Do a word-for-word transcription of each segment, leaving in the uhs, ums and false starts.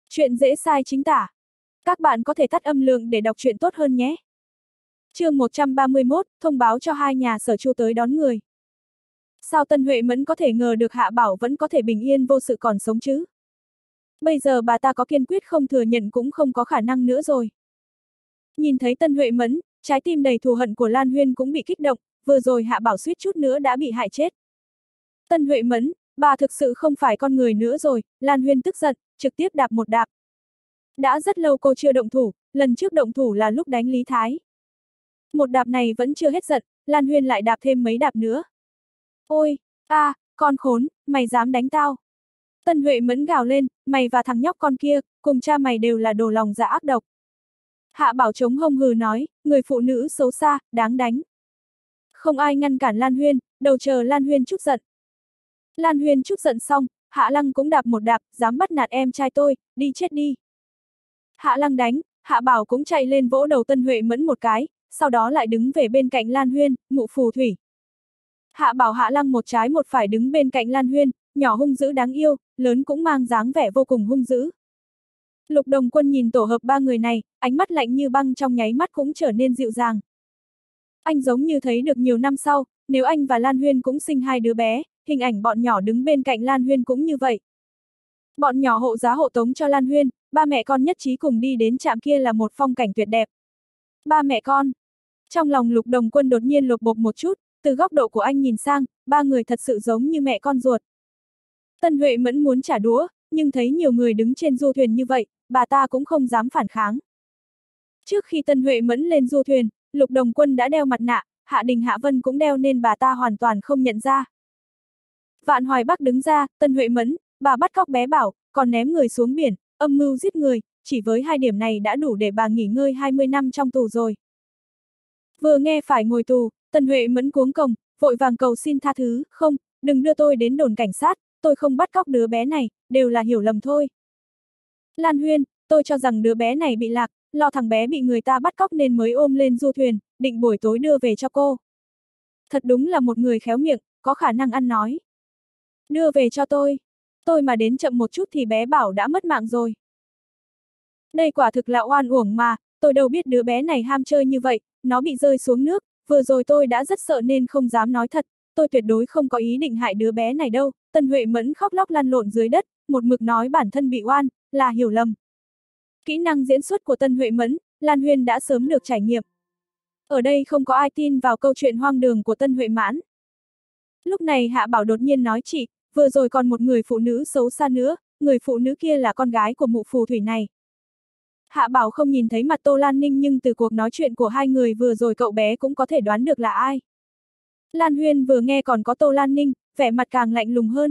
Chuyện dễ sai chính tả. Các bạn có thể tắt âm lượng để đọc truyện tốt hơn nhé. Chương một trăm ba mươi mốt, thông báo cho hai nhà Sở Chu tới đón người. Sao Tân Huệ Mẫn có thể ngờ được Hạ Bảo vẫn có thể bình yên vô sự còn sống chứ? Bây giờ bà ta có kiên quyết không thừa nhận cũng không có khả năng nữa rồi. Nhìn thấy Tân Huệ Mẫn, trái tim đầy thù hận của Lan Huyên cũng bị kích động, vừa rồi Hạ Bảo suýt chút nữa đã bị hại chết. Tân Huệ Mẫn, bà thực sự không phải con người nữa rồi, Lan Huyên tức giận, trực tiếp đạp một đạp. Đã rất lâu cô chưa động thủ, lần trước động thủ là lúc đánh Lý Thái. Một đạp này vẫn chưa hết giận, Lan Huyên lại đạp thêm mấy đạp nữa. Ôi, a, à, con khốn, mày dám đánh tao. Tân Huệ Mẫn gào lên, mày và thằng nhóc con kia, cùng cha mày đều là đồ lòng dạ ác độc. Hạ Bảo chống hông hừ nói, người phụ nữ xấu xa, đáng đánh. Không ai ngăn cản Lan Huyên, đầu chờ Lan Huyên trút giận. Lan Huyên trút giận xong, Hạ Lăng cũng đạp một đạp, dám bắt nạt em trai tôi, đi chết đi. Hạ Lăng đánh, Hạ Bảo cũng chạy lên vỗ đầu Tân Huệ Mẫn một cái, sau đó lại đứng về bên cạnh Lan Huyên, mụ phù thủy. Hạ Bảo Hạ Lăng một trái một phải đứng bên cạnh Lan Huyên, nhỏ hung dữ đáng yêu, lớn cũng mang dáng vẻ vô cùng hung dữ. Lục Đồng Quân nhìn tổ hợp ba người này, ánh mắt lạnh như băng trong nháy mắt cũng trở nên dịu dàng. Anh giống như thấy được nhiều năm sau, nếu anh và Lan Huyên cũng sinh hai đứa bé, hình ảnh bọn nhỏ đứng bên cạnh Lan Huyên cũng như vậy. Bọn nhỏ hộ giá hộ tống cho Lan Huyên, ba mẹ con nhất trí cùng đi đến trạm kia là một phong cảnh tuyệt đẹp. Ba mẹ con. Trong lòng Lục Đồng Quân đột nhiên lột bột một chút, từ góc độ của anh nhìn sang, ba người thật sự giống như mẹ con ruột. Tân Huệ Mẫn muốn trả đũa, nhưng thấy nhiều người đứng trên du thuyền như vậy, bà ta cũng không dám phản kháng. Trước khi Tân Huệ Mẫn lên du thuyền, Lục Đồng Quân đã đeo mặt nạ, Hạ Đình Hạ Vân cũng đeo nên bà ta hoàn toàn không nhận ra. Vạn Hoài Bắc đứng ra, Tân Huệ Mẫn, bà bắt cóc bé Bảo, còn ném người xuống biển, âm mưu giết người, chỉ với hai điểm này đã đủ để bà nghỉ ngơi hai mươi năm trong tù rồi. Vừa nghe phải ngồi tù, Tân Huệ Mẫn cuống cồng, vội vàng cầu xin tha thứ, không, đừng đưa tôi đến đồn cảnh sát, tôi không bắt cóc đứa bé này, đều là hiểu lầm thôi. Lan Huyên, tôi cho rằng đứa bé này bị lạc, lo thằng bé bị người ta bắt cóc nên mới ôm lên du thuyền, định buổi tối đưa về cho cô. Thật đúng là một người khéo miệng, có khả năng ăn nói. Đưa về cho tôi. Tôi mà đến chậm một chút thì bé Bảo đã mất mạng rồi. Đây quả thực là oan uổng mà, tôi đâu biết đứa bé này ham chơi như vậy, nó bị rơi xuống nước, vừa rồi tôi đã rất sợ nên không dám nói thật, tôi tuyệt đối không có ý định hại đứa bé này đâu. Tân Huệ Mẫn khóc lóc lăn lộn dưới đất, một mực nói bản thân bị oan, là hiểu lầm. Kỹ năng diễn xuất của Tân Huệ Mẫn, Lan Huyên đã sớm được trải nghiệm. Ở đây không có ai tin vào câu chuyện hoang đường của Tân Huệ Mãn. Lúc này Hạ Bảo đột nhiên nói chị, vừa rồi còn một người phụ nữ xấu xa nữa, người phụ nữ kia là con gái của mụ phù thủy này. Hạ Bảo không nhìn thấy mặt Tô Lan Ninh nhưng từ cuộc nói chuyện của hai người vừa rồi cậu bé cũng có thể đoán được là ai. Lan Huyên vừa nghe còn có Tô Lan Ninh, vẻ mặt càng lạnh lùng hơn.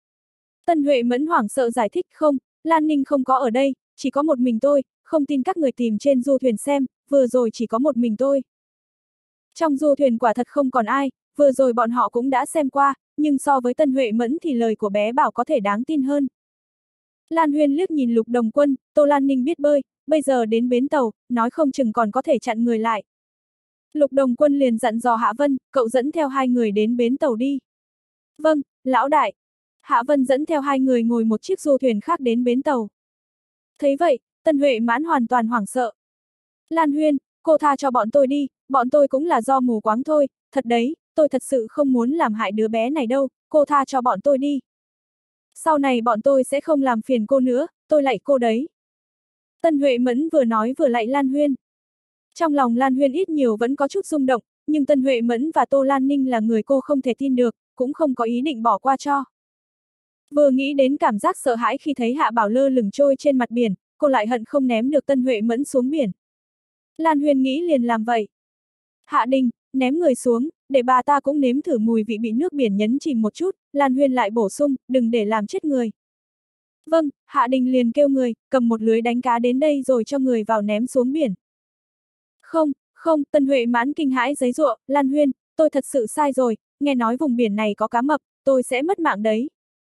Tân Huệ Mẫn hoảng sợ giải thích không, Lan Ninh không có ở đây, chỉ có một mình tôi, không tin các người tìm trên du thuyền xem, vừa rồi chỉ có một mình tôi. Trong du thuyền quả thật không còn ai, vừa rồi bọn họ cũng đã xem qua, nhưng so với Tân Huệ Mẫn thì lời của bé Bảo có thể đáng tin hơn. Lan Huyên liếc nhìn Lục Đồng Quân, Tô Lan Ninh biết bơi, bây giờ đến bến tàu, nói không chừng còn có thể chặn người lại. Lục Đồng Quân liền dặn dò Hạ Vân, cậu dẫn theo hai người đến bến tàu đi. Vâng, lão đại. Hạ Vân dẫn theo hai người ngồi một chiếc du thuyền khác đến bến tàu. Thấy vậy, Tân Huệ Mãn hoàn toàn hoảng sợ. Lan Huyên, cô tha cho bọn tôi đi, bọn tôi cũng là do mù quáng thôi, thật đấy, tôi thật sự không muốn làm hại đứa bé này đâu, cô tha cho bọn tôi đi. Sau này bọn tôi sẽ không làm phiền cô nữa, tôi lạy cô đấy. Tân Huệ Mẫn vừa nói vừa lạy Lan Huyên. Trong lòng Lan Huyên ít nhiều vẫn có chút rung động, nhưng Tân Huệ Mẫn và Tô Lan Ninh là người cô không thể tin được, cũng không có ý định bỏ qua cho. Vừa nghĩ đến cảm giác sợ hãi khi thấy Hạ Bảo lơ lửng trôi trên mặt biển, cô lại hận không ném được Tân Huệ Mẫn xuống biển. Lan Huyên nghĩ liền làm vậy. Hạ Đình, ném người xuống, để bà ta cũng nếm thử mùi vị bị nước biển nhấn chìm một chút, Lan Huyên lại bổ sung, đừng để làm chết người. Vâng, Hạ Đình liền kêu người, cầm một lưới đánh cá đến đây rồi cho người vào ném xuống biển. Không, không, Tân Huệ Mãn kinh hãi giấy giụa, Lan Huyên, tôi thật sự sai rồi, nghe nói vùng biển này có cá mập, tôi sẽ mất mạng đấy.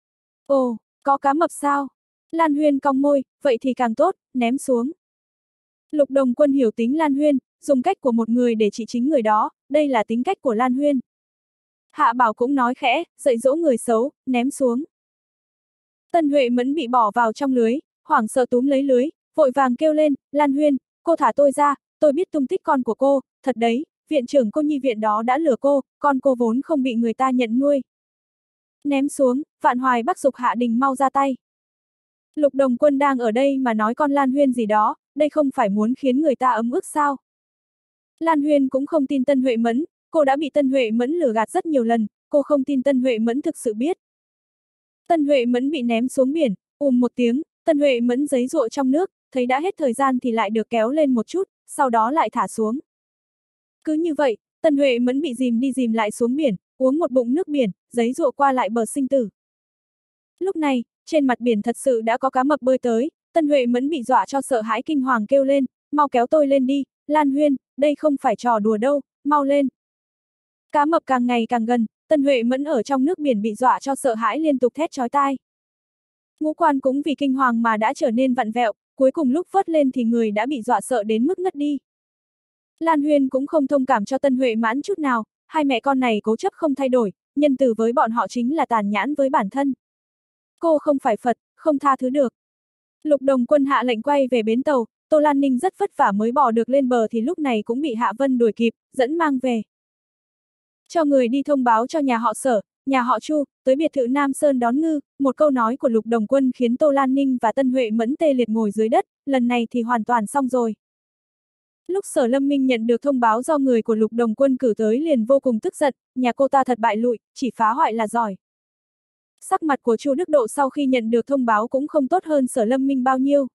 Ồ, có cá mập sao? Lan Huyên cong môi, vậy thì càng tốt, ném xuống. Lục Đồng Quân hiểu tính Lan Huyên, dùng cách của một người để trị chính người đó, đây là tính cách của Lan Huyên. Hạ Bảo cũng nói khẽ, dạy dỗ người xấu, ném xuống. Tân Huệ Mẫn bị bỏ vào trong lưới, hoảng sợ túm lấy lưới, vội vàng kêu lên, Lan Huyên, cô thả tôi ra, tôi biết tung tích con của cô, thật đấy, viện trưởng cô nhi viện đó đã lừa cô, con cô vốn không bị người ta nhận nuôi. Ném xuống, Vạn Hoài Bắc giục Hạ Đình mau ra tay. Lục Đồng Quân đang ở đây mà nói con Lan Huyên gì đó, đây không phải muốn khiến người ta ấm ức sao? Lan Huyên cũng không tin Tân Huệ Mẫn, cô đã bị Tân Huệ Mẫn lừa gạt rất nhiều lần, cô không tin Tân Huệ Mẫn thực sự biết. Tân Huệ Mẫn bị ném xuống biển, ùm một tiếng, Tân Huệ Mẫn giấy giụa trong nước, thấy đã hết thời gian thì lại được kéo lên một chút, sau đó lại thả xuống. Cứ như vậy, Tân Huệ Mẫn bị dìm đi dìm lại xuống biển, uống một bụng nước biển, giấy giụa qua lại bờ sinh tử. Lúc này, trên mặt biển thật sự đã có cá mập bơi tới, Tân Huệ Mẫn bị dọa cho sợ hãi kinh hoàng kêu lên, mau kéo tôi lên đi, Lan Huyên, đây không phải trò đùa đâu, mau lên. Cá mập càng ngày càng gần, Tân Huệ Mẫn ở trong nước biển bị dọa cho sợ hãi liên tục thét chói tai. Ngũ quan cũng vì kinh hoàng mà đã trở nên vặn vẹo, cuối cùng lúc vớt lên thì người đã bị dọa sợ đến mức ngất đi. Lan Huyên cũng không thông cảm cho Tân Huệ Mẫn chút nào, hai mẹ con này cố chấp không thay đổi, nhân từ với bọn họ chính là tàn nhẫn với bản thân. Cô không phải Phật, không tha thứ được. Lục Đồng Quân hạ lệnh quay về bến tàu, Tô Lan Ninh rất vất vả mới bò được lên bờ thì lúc này cũng bị Hạ Vân đuổi kịp, dẫn mang về. Cho người đi thông báo cho nhà họ Sở, nhà họ Chu, tới biệt thự Nam Sơn đón ngư, một câu nói của Lục Đồng Quân khiến Tô Lan Ninh và Tân Huệ Mẫn tê liệt ngồi dưới đất, lần này thì hoàn toàn xong rồi. Lúc Sở Lâm Minh nhận được thông báo do người của Lục Đồng Quân cử tới liền vô cùng tức giận, nhà cô ta thật bại lụi, chỉ phá hoại là giỏi. Sắc mặt của Chu Đức Độ sau khi nhận được thông báo cũng không tốt hơn Sở Lâm Minh bao nhiêu.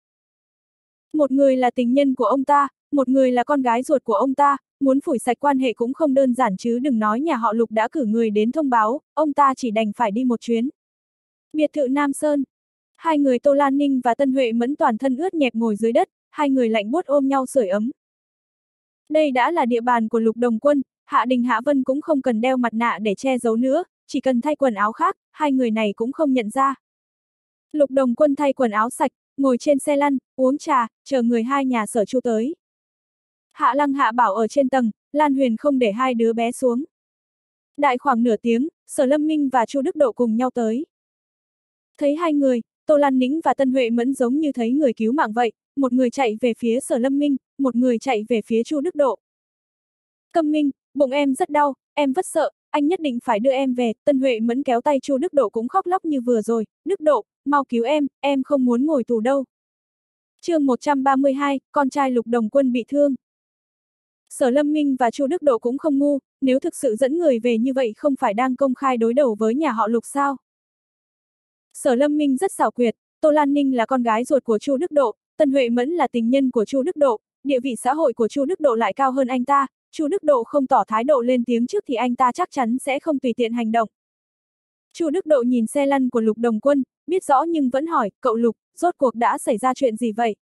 Một người là tình nhân của ông ta, một người là con gái ruột của ông ta, muốn phủi sạch quan hệ cũng không đơn giản chứ đừng nói nhà họ Lục đã cử người đến thông báo, ông ta chỉ đành phải đi một chuyến. Biệt thự Nam Sơn. Hai người Tô Lan Ninh và Tân Huệ Mẫn toàn thân ướt nhẹp ngồi dưới đất, hai người lạnh buốt ôm nhau sưởi ấm. Đây đã là địa bàn của Lục Đồng Quân, Hạ Đình Hạ Vân cũng không cần đeo mặt nạ để che giấu nữa, chỉ cần thay quần áo khác, hai người này cũng không nhận ra. Lục Đồng Quân thay quần áo sạch, ngồi trên xe lăn, uống trà, chờ người hai nhà Sở Chu tới. Hạ Lăng Hạ Bảo ở trên tầng, Lan Huyền không để hai đứa bé xuống. Đại khoảng nửa tiếng, Sở Lâm Minh và Chu Đức Độ cùng nhau tới. Thấy hai người, Tô Lan Nĩnh và Tân Huệ Mẫn giống như thấy người cứu mạng vậy, một người chạy về phía Sở Lâm Minh, một người chạy về phía Chu Đức Độ. Câm Minh, bụng em rất đau, em rất sợ, anh nhất định phải đưa em về. Tân Huệ Mẫn kéo tay Chu Đức Độ cũng khóc lóc như vừa rồi, Đức Độ, mau cứu em, em không muốn ngồi tù đâu. Chương một trăm ba mươi hai, con trai Lục Đồng Quân bị thương. Sở Lâm Minh và Chu Đức Độ cũng không ngu, nếu thực sự dẫn người về như vậy không phải đang công khai đối đầu với nhà họ Lục sao? Sở Lâm Minh rất xảo quyệt, Tô Lan Ninh là con gái ruột của Chu Đức Độ, Tân Huệ Mẫn là tình nhân của Chu Đức Độ, địa vị xã hội của Chu Đức Độ lại cao hơn anh ta, Chu Đức Độ không tỏ thái độ lên tiếng trước thì anh ta chắc chắn sẽ không tùy tiện hành động. Chu Đức Độ nhìn xe lăn của Lục Đồng Quân, biết rõ nhưng vẫn hỏi, cậu Lục, rốt cuộc đã xảy ra chuyện gì vậy?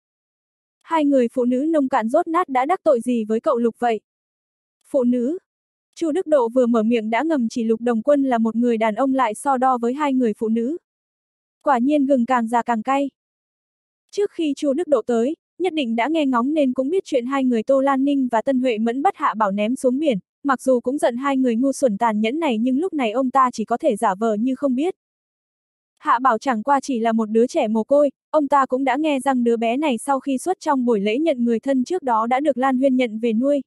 Hai người phụ nữ nông cạn rốt nát đã đắc tội gì với cậu Lục vậy? Phụ nữ? Chu Đức Độ vừa mở miệng đã ngầm chỉ Lục Đồng Quân là một người đàn ông lại so đo với hai người phụ nữ. Quả nhiên gừng càng già càng cay. Trước khi Chu Đức Độ tới, nhất định đã nghe ngóng nên cũng biết chuyện hai người Tô Lan Ninh và Tân Huệ Mẫn bắt Hạ Bảo ném xuống biển, mặc dù cũng giận hai người ngu xuẩn tàn nhẫn này nhưng lúc này ông ta chỉ có thể giả vờ như không biết. Hạ Bảo chẳng qua chỉ là một đứa trẻ mồ côi, ông ta cũng đã nghe rằng đứa bé này sau khi xuất trong buổi lễ nhận người thân trước đó đã được Lan Huyên nhận về nuôi.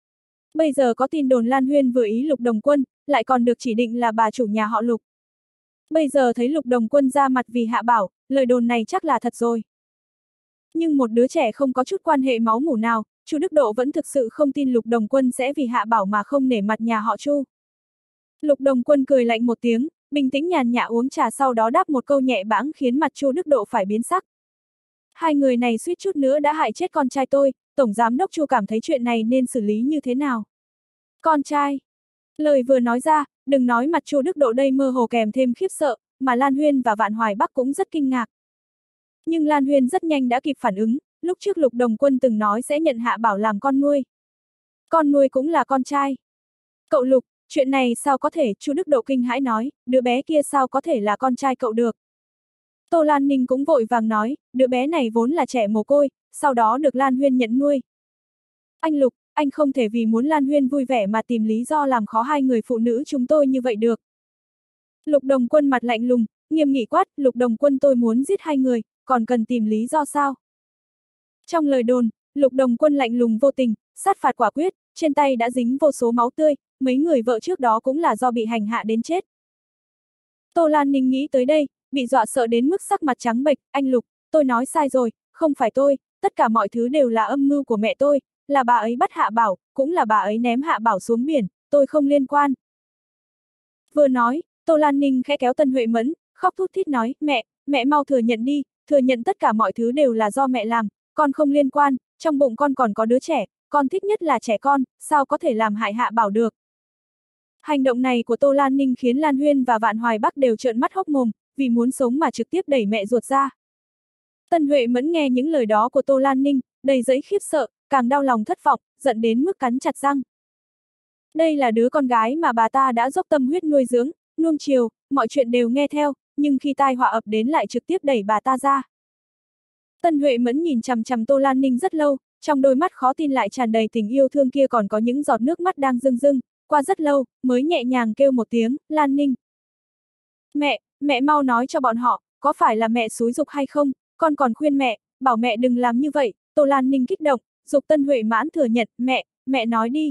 Bây giờ có tin đồn Lan Huyên vừa ý Lục Đồng Quân, lại còn được chỉ định là bà chủ nhà họ Lục. Bây giờ thấy Lục Đồng Quân ra mặt vì Hạ Bảo, lời đồn này chắc là thật rồi. Nhưng một đứa trẻ không có chút quan hệ máu mủ nào, Chu Đức Độ vẫn thực sự không tin Lục Đồng Quân sẽ vì Hạ Bảo mà không nể mặt nhà họ Chu. Lục Đồng Quân cười lạnh một tiếng, bình tĩnh nhàn nhã uống trà sau đó đáp một câu nhẹ bãng khiến mặt Chu Đức Độ phải biến sắc. Hai người này suýt chút nữa đã hại chết con trai tôi, Tổng Giám đốc Chu cảm thấy chuyện này nên xử lý như thế nào? Con trai. Lời vừa nói ra, đừng nói mặt Chu Đức Độ đây mơ hồ kèm thêm khiếp sợ, mà Lan Huyên và Vạn Hoài Bắc cũng rất kinh ngạc. Nhưng Lan Huyên rất nhanh đã kịp phản ứng, lúc trước Lục Đồng Quân từng nói sẽ nhận Hạ Bảo làm con nuôi. Con nuôi cũng là con trai. Cậu Lục, chuyện này sao có thể? Chu Đức Độ kinh hãi nói, đứa bé kia sao có thể là con trai cậu được? Tô Lan Ninh cũng vội vàng nói, đứa bé này vốn là trẻ mồ côi, sau đó được Lan Huyên nhận nuôi. Anh Lục, anh không thể vì muốn Lan Huyên vui vẻ mà tìm lý do làm khó hai người phụ nữ chúng tôi như vậy được. Lục Đồng Quân mặt lạnh lùng, nghiêm nghị quát, Lục Đồng Quân tôi muốn giết hai người, còn cần tìm lý do sao? Trong lời đồn, Lục Đồng Quân lạnh lùng vô tình, sát phạt quả quyết, trên tay đã dính vô số máu tươi, mấy người vợ trước đó cũng là do bị hành hạ đến chết. Tô Lan Ninh nghĩ tới đây, bị dọa sợ đến mức sắc mặt trắng bệch, anh Lục, tôi nói sai rồi, không phải tôi, tất cả mọi thứ đều là âm mưu của mẹ tôi, là bà ấy bắt Hạ Bảo, cũng là bà ấy ném Hạ Bảo xuống biển, tôi không liên quan. Vừa nói, Tô Lan Ninh khẽ kéo Tân Huệ Mẫn, khóc thút thít nói, mẹ, mẹ mau thừa nhận đi, thừa nhận tất cả mọi thứ đều là do mẹ làm, con không liên quan, trong bụng con còn có đứa trẻ, con thích nhất là trẻ con, sao có thể làm hại Hạ Bảo được. Hành động này của Tô Lan Ninh khiến Lan Huyên và Vạn Hoài Bắc đều trợn mắt hốc mồm, vì muốn sống mà trực tiếp đẩy mẹ ruột ra. Tân Huệ Mẫn nghe những lời đó của Tô Lan Ninh, đầy dẫy khiếp sợ, càng đau lòng thất vọng, giận đến mức cắn chặt răng. Đây là đứa con gái mà bà ta đã dốc tâm huyết nuôi dưỡng, nuông chiều, mọi chuyện đều nghe theo, nhưng khi tai họa ập đến lại trực tiếp đẩy bà ta ra. Tân Huệ Mẫn nhìn chằm chằm Tô Lan Ninh rất lâu, trong đôi mắt khó tin lại tràn đầy tình yêu thương kia còn có những giọt nước mắt đang rưng rưng, qua rất lâu, mới nhẹ nhàng kêu một tiếng, Lan Ninh. Mẹ, mẹ mau nói cho bọn họ, có phải là mẹ xúi giục hay không, con còn khuyên mẹ, bảo mẹ đừng làm như vậy, Tô Lan Ninh kích động, giục Tân Huệ Mãn thừa nhận, mẹ, mẹ nói đi.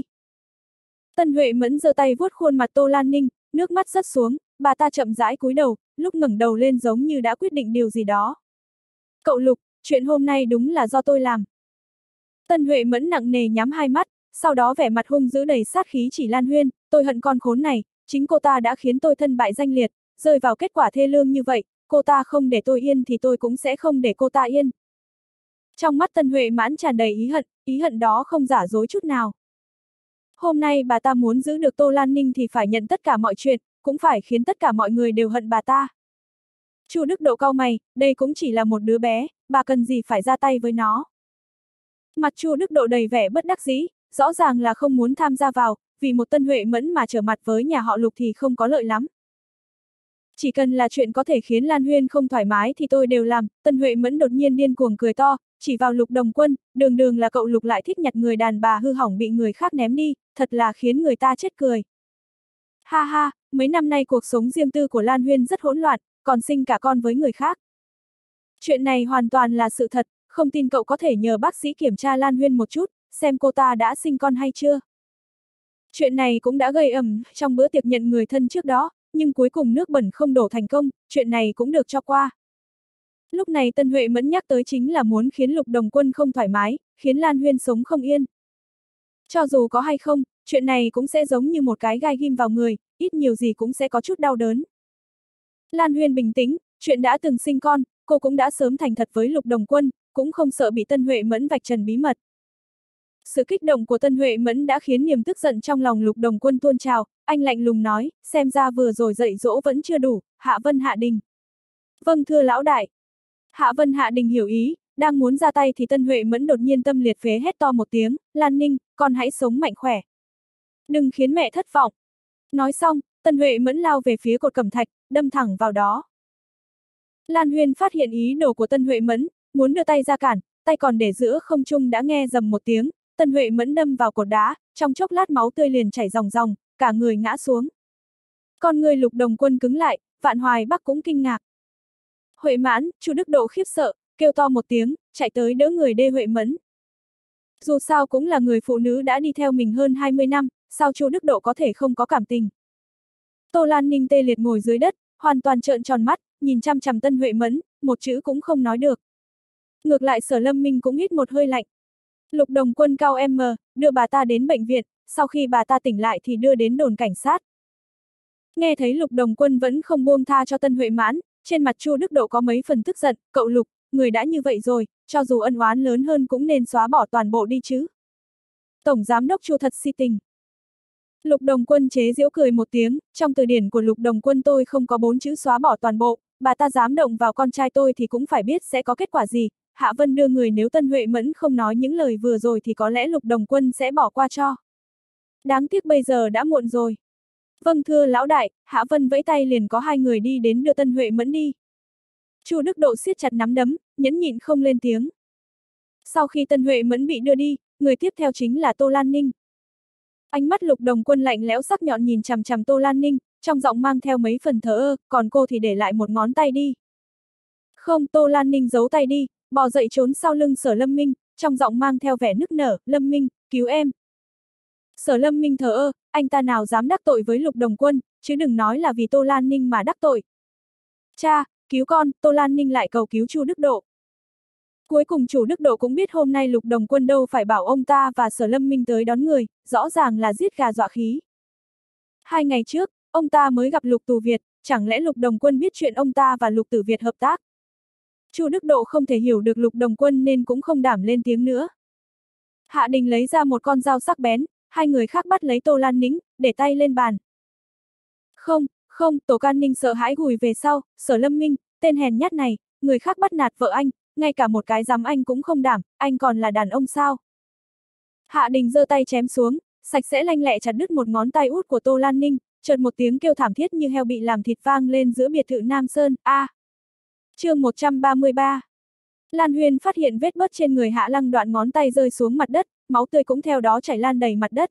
Tân Huệ Mẫn giơ tay vuốt khuôn mặt Tô Lan Ninh, nước mắt rớt xuống, bà ta chậm rãi cúi đầu, lúc ngẩng đầu lên giống như đã quyết định điều gì đó. Cậu Lục, chuyện hôm nay đúng là do tôi làm. Tân Huệ Mẫn nặng nề nhắm hai mắt, sau đó vẻ mặt hung dữ đầy sát khí chỉ Lan Huyên, tôi hận con khốn này, chính cô ta đã khiến tôi thân bại danh liệt, rơi vào kết quả thê lương như vậy, cô ta không để tôi yên thì tôi cũng sẽ không để cô ta yên. Trong mắt Tân Huệ Mãn tràn đầy ý hận, ý hận đó không giả dối chút nào. Hôm nay bà ta muốn giữ được Tô Lan Ninh thì phải nhận tất cả mọi chuyện, cũng phải khiến tất cả mọi người đều hận bà ta. Chu Đức Độ cau mày, đây cũng chỉ là một đứa bé, bà cần gì phải ra tay với nó. Mặt Chu Đức Độ đầy vẻ bất đắc dĩ, rõ ràng là không muốn tham gia vào, vì một Tân Huệ Mẫn mà trở mặt với nhà họ Lục thì không có lợi lắm. Chỉ cần là chuyện có thể khiến Lan Huyên không thoải mái thì tôi đều làm, Tân Huệ Mẫn đột nhiên điên cuồng cười to, chỉ vào Lục Đồng Quân, đường đường là cậu Lục lại thích nhặt người đàn bà hư hỏng bị người khác ném đi, thật là khiến người ta chết cười. Ha ha, mấy năm nay cuộc sống riêng tư của Lan Huyên rất hỗn loạn, còn sinh cả con với người khác. Chuyện này hoàn toàn là sự thật, không tin cậu có thể nhờ bác sĩ kiểm tra Lan Huyên một chút, xem cô ta đã sinh con hay chưa. Chuyện này cũng đã gây ầm trong bữa tiệc nhận người thân trước đó, nhưng cuối cùng nước bẩn không đổ thành công, chuyện này cũng được cho qua. Lúc này Tân Huệ Mẫn nhắc tới chính là muốn khiến Lục Đồng Quân không thoải mái, khiến Lan Huyên sống không yên. Cho dù có hay không, chuyện này cũng sẽ giống như một cái gai ghim vào người, ít nhiều gì cũng sẽ có chút đau đớn. Lan Huyên bình tĩnh, chuyện đã từng sinh con, cô cũng đã sớm thành thật với Lục Đồng Quân, cũng không sợ bị Tân Huệ Mẫn vạch trần bí mật. Sự kích động của Tân Huệ Mẫn đã khiến niềm tức giận trong lòng Lục Đồng Quân tuôn trào, anh lạnh lùng nói, xem ra vừa rồi dạy dỗ vẫn chưa đủ, Hạ Vân Hạ Đình. Vâng thưa lão đại. Hạ Vân Hạ Đình hiểu ý, đang muốn ra tay thì Tân Huệ Mẫn đột nhiên tâm liệt phế hét to một tiếng, Lan Ninh, con hãy sống mạnh khỏe. Đừng khiến mẹ thất vọng. Nói xong, Tân Huệ Mẫn lao về phía cột cẩm thạch, đâm thẳng vào đó. Lan Huyên phát hiện ý đồ của Tân Huệ Mẫn, muốn đưa tay ra cản, tay còn để giữa không trung đã nghe rầm một tiếng, Tân Huệ Mẫn đâm vào cột đá, trong chốc lát máu tươi liền chảy ròng ròng, cả người ngã xuống. Con người Lục Đồng Quân cứng lại, Vạn Hoài Bắc cũng kinh ngạc. Huệ Mãn, Chu Đức Độ khiếp sợ, kêu to một tiếng, chạy tới đỡ người đê Huệ Mẫn. Dù sao cũng là người phụ nữ đã đi theo mình hơn hai mươi năm, sao Chu Đức Độ có thể không có cảm tình. Tô Lan Ninh tê liệt ngồi dưới đất, hoàn toàn trợn tròn mắt, nhìn chăm chằm Tân Huệ Mẫn, một chữ cũng không nói được. Ngược lại Sở Lâm Minh cũng hít một hơi lạnh. Lục Đồng Quân cao em, đưa bà ta đến bệnh viện, sau khi bà ta tỉnh lại thì đưa đến đồn cảnh sát. Nghe thấy Lục Đồng Quân vẫn không buông tha cho Tân Huệ Mãn, trên mặt Chu Đức Độ có mấy phần tức giận, cậu Lục, người đã như vậy rồi, cho dù ân oán lớn hơn cũng nên xóa bỏ toàn bộ đi chứ. Tổng Giám đốc Chu thật si tình. Lục Đồng Quân chế giễu cười một tiếng, trong từ điển của Lục Đồng Quân tôi không có bốn chữ xóa bỏ toàn bộ, bà ta dám động vào con trai tôi thì cũng phải biết sẽ có kết quả gì. Hạ Vân đưa người, nếu Tân Huệ Mẫn không nói những lời vừa rồi thì có lẽ Lục Đồng Quân sẽ bỏ qua cho. Đáng tiếc bây giờ đã muộn rồi. Vâng thưa lão đại, Hạ Vân vẫy tay liền có hai người đi đến đưa Tân Huệ Mẫn đi. Chu Đức Độ siết chặt nắm đấm, nhẫn nhịn không lên tiếng. Sau khi Tân Huệ Mẫn bị đưa đi, người tiếp theo chính là Tô Lan Ninh. Ánh mắt Lục Đồng Quân lạnh lẽo sắc nhọn nhìn chằm chằm Tô Lan Ninh, trong giọng mang theo mấy phần thờ ơ, còn cô thì để lại một ngón tay đi. Không, Tô Lan Ninh giấu tay đi, bò dậy trốn sau lưng Sở Lâm Minh, trong giọng mang theo vẻ nức nở, Lâm Minh, cứu em. Sở Lâm Minh thờ ơ, anh ta nào dám đắc tội với Lục Đồng Quân, chứ đừng nói là vì Tô Lan Ninh mà đắc tội. Cha, cứu con, Tô Lan Ninh lại cầu cứu Chu Đức Độ. Cuối cùng chủ Đức Độ cũng biết hôm nay Lục Đồng Quân đâu phải bảo ông ta và Sở Lâm Minh tới đón người, rõ ràng là giết gà dọa khí. Hai ngày trước, ông ta mới gặp Lục Tù Việt, chẳng lẽ Lục Đồng Quân biết chuyện ông ta và Lục Tử Việt hợp tác? Chu Đức Độ không thể hiểu được Lục Đồng Quân nên cũng không đảm lên tiếng nữa. Hạ Đình lấy ra một con dao sắc bén, hai người khác bắt lấy Tô Lan Ninh, để tay lên bàn. Không, không, Tổ Can Ninh sợ hãi gùi về sau, Sở Lâm Minh, tên hèn nhát này, người khác bắt nạt vợ anh, ngay cả một cái dám anh cũng không đảm, anh còn là đàn ông sao? Hạ Đình giơ tay chém xuống, sạch sẽ lanh lẹ chặt đứt một ngón tay út của Tô Lan Ninh, chợt một tiếng kêu thảm thiết như heo bị làm thịt vang lên giữa biệt thự Nam Sơn, a. À. Chương một trăm ba mươi ba. Lan Huyên phát hiện vết bớt trên người Hạ Lăng, đoạn ngón tay rơi xuống mặt đất, máu tươi cũng theo đó chảy lan đầy mặt đất.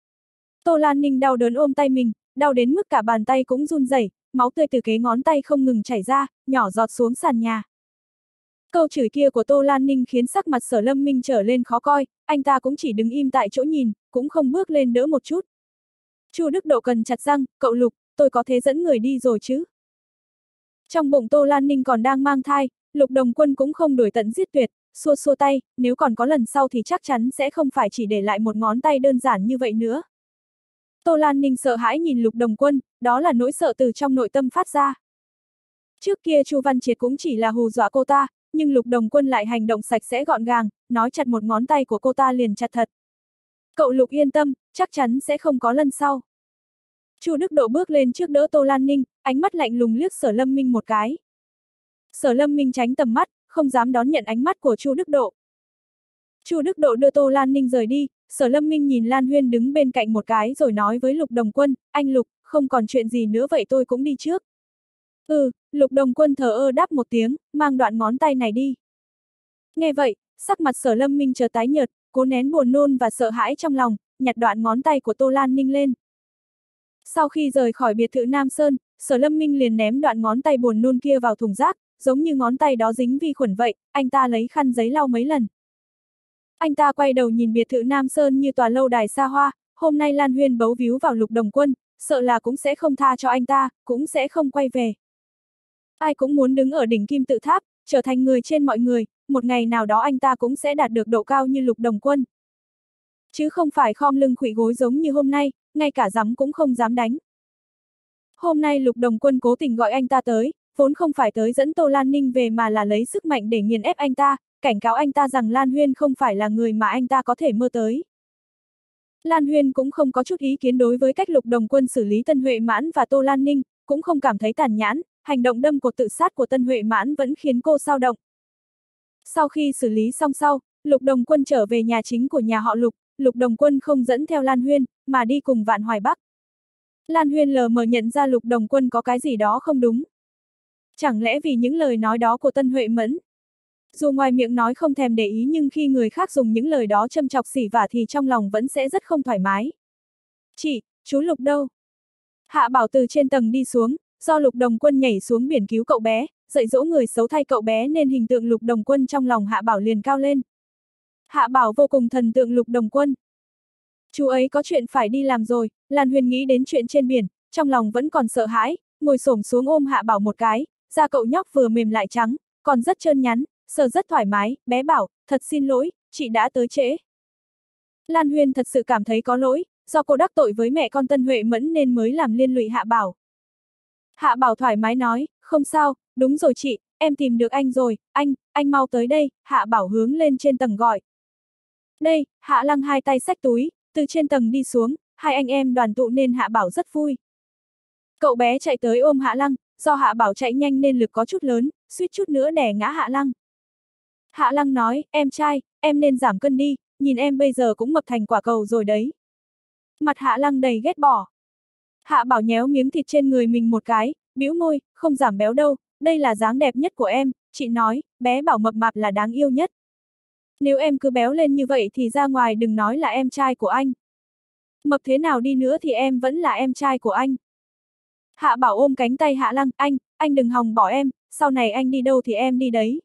Tô Lan Ninh đau đớn ôm tay mình, đau đến mức cả bàn tay cũng run rẩy, máu tươi từ kế ngón tay không ngừng chảy ra, nhỏ giọt xuống sàn nhà. Câu chửi kia của Tô Lan Ninh khiến sắc mặt Sở Lâm Minh trở lên khó coi, anh ta cũng chỉ đứng im tại chỗ nhìn, cũng không bước lên đỡ một chút. Chu Đức Độ cần chặt răng, cậu Lục, tôi có thế dẫn người đi rồi chứ? Trong bụng Tô Lan Ninh còn đang mang thai, Lục Đồng Quân cũng không đuổi tận giết tuyệt, xua xua tay, nếu còn có lần sau thì chắc chắn sẽ không phải chỉ để lại một ngón tay đơn giản như vậy nữa. Tô Lan Ninh sợ hãi nhìn Lục Đồng Quân, đó là nỗi sợ từ trong nội tâm phát ra. Trước kia Chu Văn Triệt cũng chỉ là hù dọa cô ta, nhưng Lục Đồng Quân lại hành động sạch sẽ gọn gàng, nói chặt một ngón tay của cô ta liền chặt thật. Cậu Lục yên tâm, chắc chắn sẽ không có lần sau. Chu Đức Độ bước lên trước đỡ Tô Lan Ninh, ánh mắt lạnh lùng liếc Sở Lâm Minh một cái. Sở Lâm Minh tránh tầm mắt, không dám đón nhận ánh mắt của Chu Đức Độ. Chu Đức Độ đưa Tô Lan Ninh rời đi, Sở Lâm Minh nhìn Lan Huyên đứng bên cạnh một cái rồi nói với Lục Đồng Quân, anh Lục, không còn chuyện gì nữa vậy tôi cũng đi trước. Ừ, Lục Đồng Quân thờ ơ đáp một tiếng, mang đoạn ngón tay này đi. Nghe vậy, sắc mặt Sở Lâm Minh chợt tái nhợt, cố nén buồn nôn và sợ hãi trong lòng, nhặt đoạn ngón tay của Tô Lan Ninh lên. Sau khi rời khỏi biệt thự Nam Sơn, Sở Lâm Minh liền ném đoạn ngón tay buồn nôn kia vào thùng rác, giống như ngón tay đó dính vi khuẩn vậy, anh ta lấy khăn giấy lau mấy lần. Anh ta quay đầu nhìn biệt thự Nam Sơn như tòa lâu đài xa hoa, hôm nay Lan Huyên bấu víu vào Lục Đồng Quân, sợ là cũng sẽ không tha cho anh ta, cũng sẽ không quay về. Ai cũng muốn đứng ở đỉnh kim tự tháp, trở thành người trên mọi người, một ngày nào đó anh ta cũng sẽ đạt được độ cao như Lục Đồng Quân. Chứ không phải khom lưng khuỵu gối giống như hôm nay, ngay cả dám cũng không dám đánh. Hôm nay Lục Đồng Quân cố tình gọi anh ta tới, vốn không phải tới dẫn Tô Lan Ninh về mà là lấy sức mạnh để nghiền ép anh ta, cảnh cáo anh ta rằng Lan Huyên không phải là người mà anh ta có thể mơ tới. Lan Huyên cũng không có chút ý kiến đối với cách Lục Đồng Quân xử lý Tân Huệ Mãn và Tô Lan Ninh, cũng không cảm thấy tàn nhẫn, hành động đâm cột tự sát của Tân Huệ Mãn vẫn khiến cô xao động. Sau khi xử lý xong sau, Lục Đồng Quân trở về nhà chính của nhà họ Lục, Lục Đồng Quân không dẫn theo Lan Huyên, mà đi cùng Vạn Hoài Bắc. Lan Huyên lờ mờ nhận ra Lục Đồng Quân có cái gì đó không đúng. Chẳng lẽ vì những lời nói đó của Tân Huệ Mẫn? Dù ngoài miệng nói không thèm để ý nhưng khi người khác dùng những lời đó châm chọc xỉ vả thì trong lòng vẫn sẽ rất không thoải mái. Chị, chú Lục đâu? Hạ Bảo từ trên tầng đi xuống, do Lục Đồng Quân nhảy xuống biển cứu cậu bé, dạy dỗ người xấu thay cậu bé nên hình tượng Lục Đồng Quân trong lòng Hạ Bảo liền cao lên. Hạ Bảo vô cùng thần tượng Lục Đồng Quân. Chú ấy có chuyện phải đi làm rồi, Lan Huyên nghĩ đến chuyện trên biển, trong lòng vẫn còn sợ hãi, ngồi xổm xuống ôm Hạ Bảo một cái, da cậu nhóc vừa mềm lại trắng, còn rất trơn nhắn, sờ rất thoải mái, bé bảo, thật xin lỗi, chị đã tới trễ. Lan Huyên thật sự cảm thấy có lỗi, do cô đắc tội với mẹ con Tân Huệ Mẫn nên mới làm liên lụy Hạ Bảo. Hạ Bảo thoải mái nói, không sao, đúng rồi chị, em tìm được anh rồi, anh, anh mau tới đây, Hạ Bảo hướng lên trên tầng gọi. Đây, Hạ Lăng hai tay xách túi, từ trên tầng đi xuống, hai anh em đoàn tụ nên Hạ Bảo rất vui. Cậu bé chạy tới ôm Hạ Lăng, do Hạ Bảo chạy nhanh nên lực có chút lớn, suýt chút nữa đè ngã Hạ Lăng. Hạ Lăng nói, em trai, em nên giảm cân đi, nhìn em bây giờ cũng mập thành quả cầu rồi đấy. Mặt Hạ Lăng đầy ghét bỏ. Hạ Bảo nhéo miếng thịt trên người mình một cái, bĩu môi, không giảm béo đâu, đây là dáng đẹp nhất của em, chị nói, bé Bảo mập mạp là đáng yêu nhất. Nếu em cứ béo lên như vậy thì ra ngoài đừng nói là em trai của anh. Mập thế nào đi nữa thì em vẫn là em trai của anh. Hạ Bảo ôm cánh tay Hạ Lăng, anh, anh đừng hòng bỏ em, sau này anh đi đâu thì em đi đấy.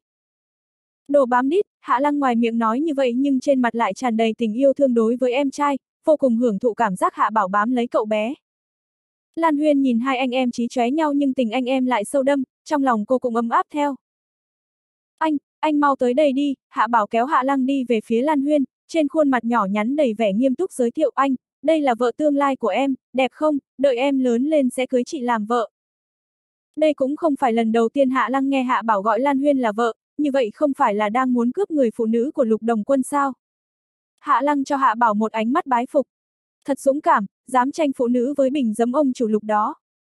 Đồ bám đít, Hạ Lăng ngoài miệng nói như vậy nhưng trên mặt lại tràn đầy tình yêu thương đối với em trai, vô cùng hưởng thụ cảm giác Hạ Bảo bám lấy cậu bé. Lan Huyên nhìn hai anh em chí chóe nhau nhưng tình anh em lại sâu đâm, trong lòng cô cũng ấm áp theo. Anh, anh mau tới đây đi, Hạ Bảo kéo Hạ Lăng đi về phía Lan Huyên, trên khuôn mặt nhỏ nhắn đầy vẻ nghiêm túc giới thiệu anh, đây là vợ tương lai của em, đẹp không, đợi em lớn lên sẽ cưới chị làm vợ. Đây cũng không phải lần đầu tiên Hạ Lăng nghe Hạ Bảo gọi Lan Huyên là vợ, như vậy không phải là đang muốn cướp người phụ nữ của Lục Đồng Quân sao? Hạ Lăng cho Hạ Bảo một ánh mắt bái phục. Thật dũng cảm, dám tranh phụ nữ với bình giấm ông chủ Lục đó.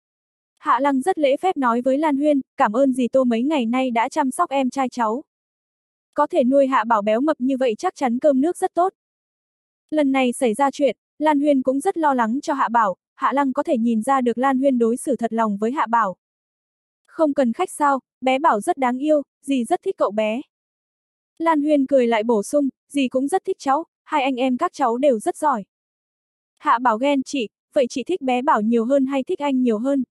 Hạ Lăng rất lễ phép nói với Lan Huyên, cảm ơn dì Tô mấy ngày nay đã chăm sóc em trai cháu. Có thể nuôi Hạ Bảo béo mập như vậy chắc chắn cơm nước rất tốt. Lần này xảy ra chuyện, Lan Huyên cũng rất lo lắng cho Hạ Bảo, Hạ Lăng có thể nhìn ra được Lan Huyên đối xử thật lòng với Hạ Bảo. Không cần khách sao, bé Bảo rất đáng yêu, dì rất thích cậu bé. Lan Huyên cười lại bổ sung, dì cũng rất thích cháu, hai anh em các cháu đều rất giỏi. Hạ Bảo ghen chị, vậy chị thích bé Bảo nhiều hơn hay thích anh nhiều hơn?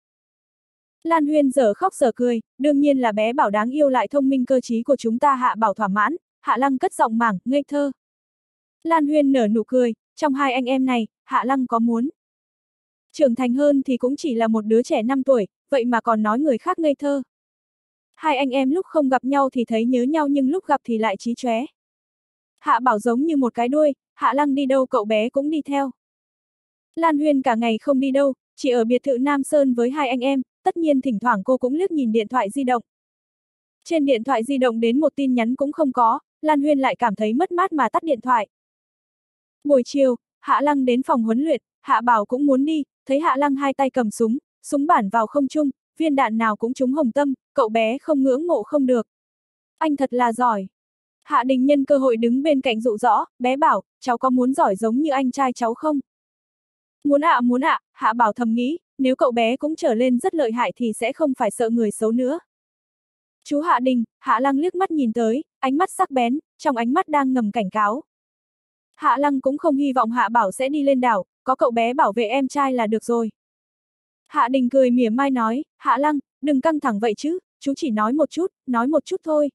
Lan Huyên dở khóc dở cười, đương nhiên là bé Bảo đáng yêu lại thông minh cơ trí của chúng ta. Hạ Bảo thỏa mãn, Hạ Lăng cất giọng mảng, ngây thơ. Lan Huyên nở nụ cười, trong hai anh em này, Hạ Lăng có muốn trưởng thành hơn thì cũng chỉ là một đứa trẻ năm tuổi, vậy mà còn nói người khác ngây thơ. Hai anh em lúc không gặp nhau thì thấy nhớ nhau nhưng lúc gặp thì lại chí chóe. Hạ Bảo giống như một cái đuôi, Hạ Lăng đi đâu cậu bé cũng đi theo. Lan Huyên cả ngày không đi đâu, chỉ ở biệt thự Nam Sơn với hai anh em, tất nhiên thỉnh thoảng cô cũng liếc nhìn điện thoại di động. Trên điện thoại di động đến một tin nhắn cũng không có, Lan Huyên lại cảm thấy mất mát mà tắt điện thoại. Buổi chiều, Hạ Lăng đến phòng huấn luyện, Hạ Bảo cũng muốn đi, thấy Hạ Lăng hai tay cầm súng, súng bản vào không trung, viên đạn nào cũng trúng hồng tâm, cậu bé không ngưỡng mộ không được. Anh thật là giỏi. Hạ Đình nhân cơ hội đứng bên cạnh dụ dõ, bé Bảo, cháu có muốn giỏi giống như anh trai cháu không? Muốn ạ à, muốn ạ, à, Hạ Bảo thầm nghĩ, nếu cậu bé cũng trở lên rất lợi hại thì sẽ không phải sợ người xấu nữa. Chú Hạ Đình, Hạ Lăng liếc mắt nhìn tới, ánh mắt sắc bén, trong ánh mắt đang ngầm cảnh cáo. Hạ Lăng cũng không hy vọng Hạ Bảo sẽ đi lên đảo, có cậu bé bảo vệ em trai là được rồi. Hạ Đình cười mỉa mai nói, Hạ Lăng, đừng căng thẳng vậy chứ, chú chỉ nói một chút, nói một chút thôi.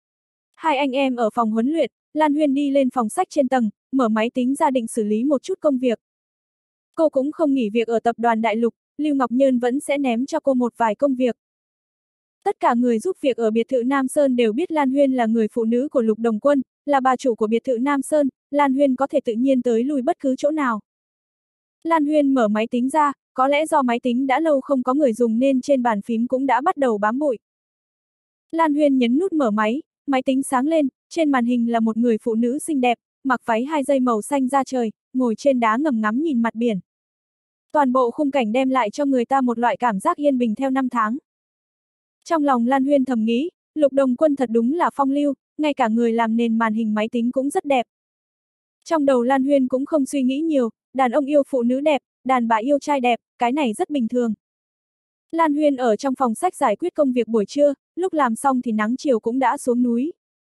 Hai anh em ở phòng huấn luyện, Lan Huyên đi lên phòng sách trên tầng, mở máy tính ra định xử lý một chút công việc. Cô cũng không nghỉ việc ở tập đoàn Đại Lục, Lưu Ngọc Nhơn vẫn sẽ ném cho cô một vài công việc. Tất cả người giúp việc ở biệt thự Nam Sơn đều biết Lan Huyên là người phụ nữ của Lục Đồng Quân, là bà chủ của biệt thự Nam Sơn, Lan Huyên có thể tự nhiên tới lui bất cứ chỗ nào. Lan Huyên mở máy tính ra, có lẽ do máy tính đã lâu không có người dùng nên trên bàn phím cũng đã bắt đầu bám bụi. Lan Huyên nhấn nút mở máy, máy tính sáng lên, trên màn hình là một người phụ nữ xinh đẹp, mặc váy hai dây màu xanh da trời, ngồi trên đá ngầm ngắm nhìn mặt biển. Toàn bộ khung cảnh đem lại cho người ta một loại cảm giác yên bình theo năm tháng. Trong lòng Lan Huyên thầm nghĩ, Lục Đồng Quân thật đúng là phong lưu, ngay cả người làm nền màn hình máy tính cũng rất đẹp. Trong đầu Lan Huyên cũng không suy nghĩ nhiều, đàn ông yêu phụ nữ đẹp, đàn bà yêu trai đẹp, cái này rất bình thường. Lan Huyên ở trong phòng sách giải quyết công việc buổi trưa, lúc làm xong thì nắng chiều cũng đã xuống núi.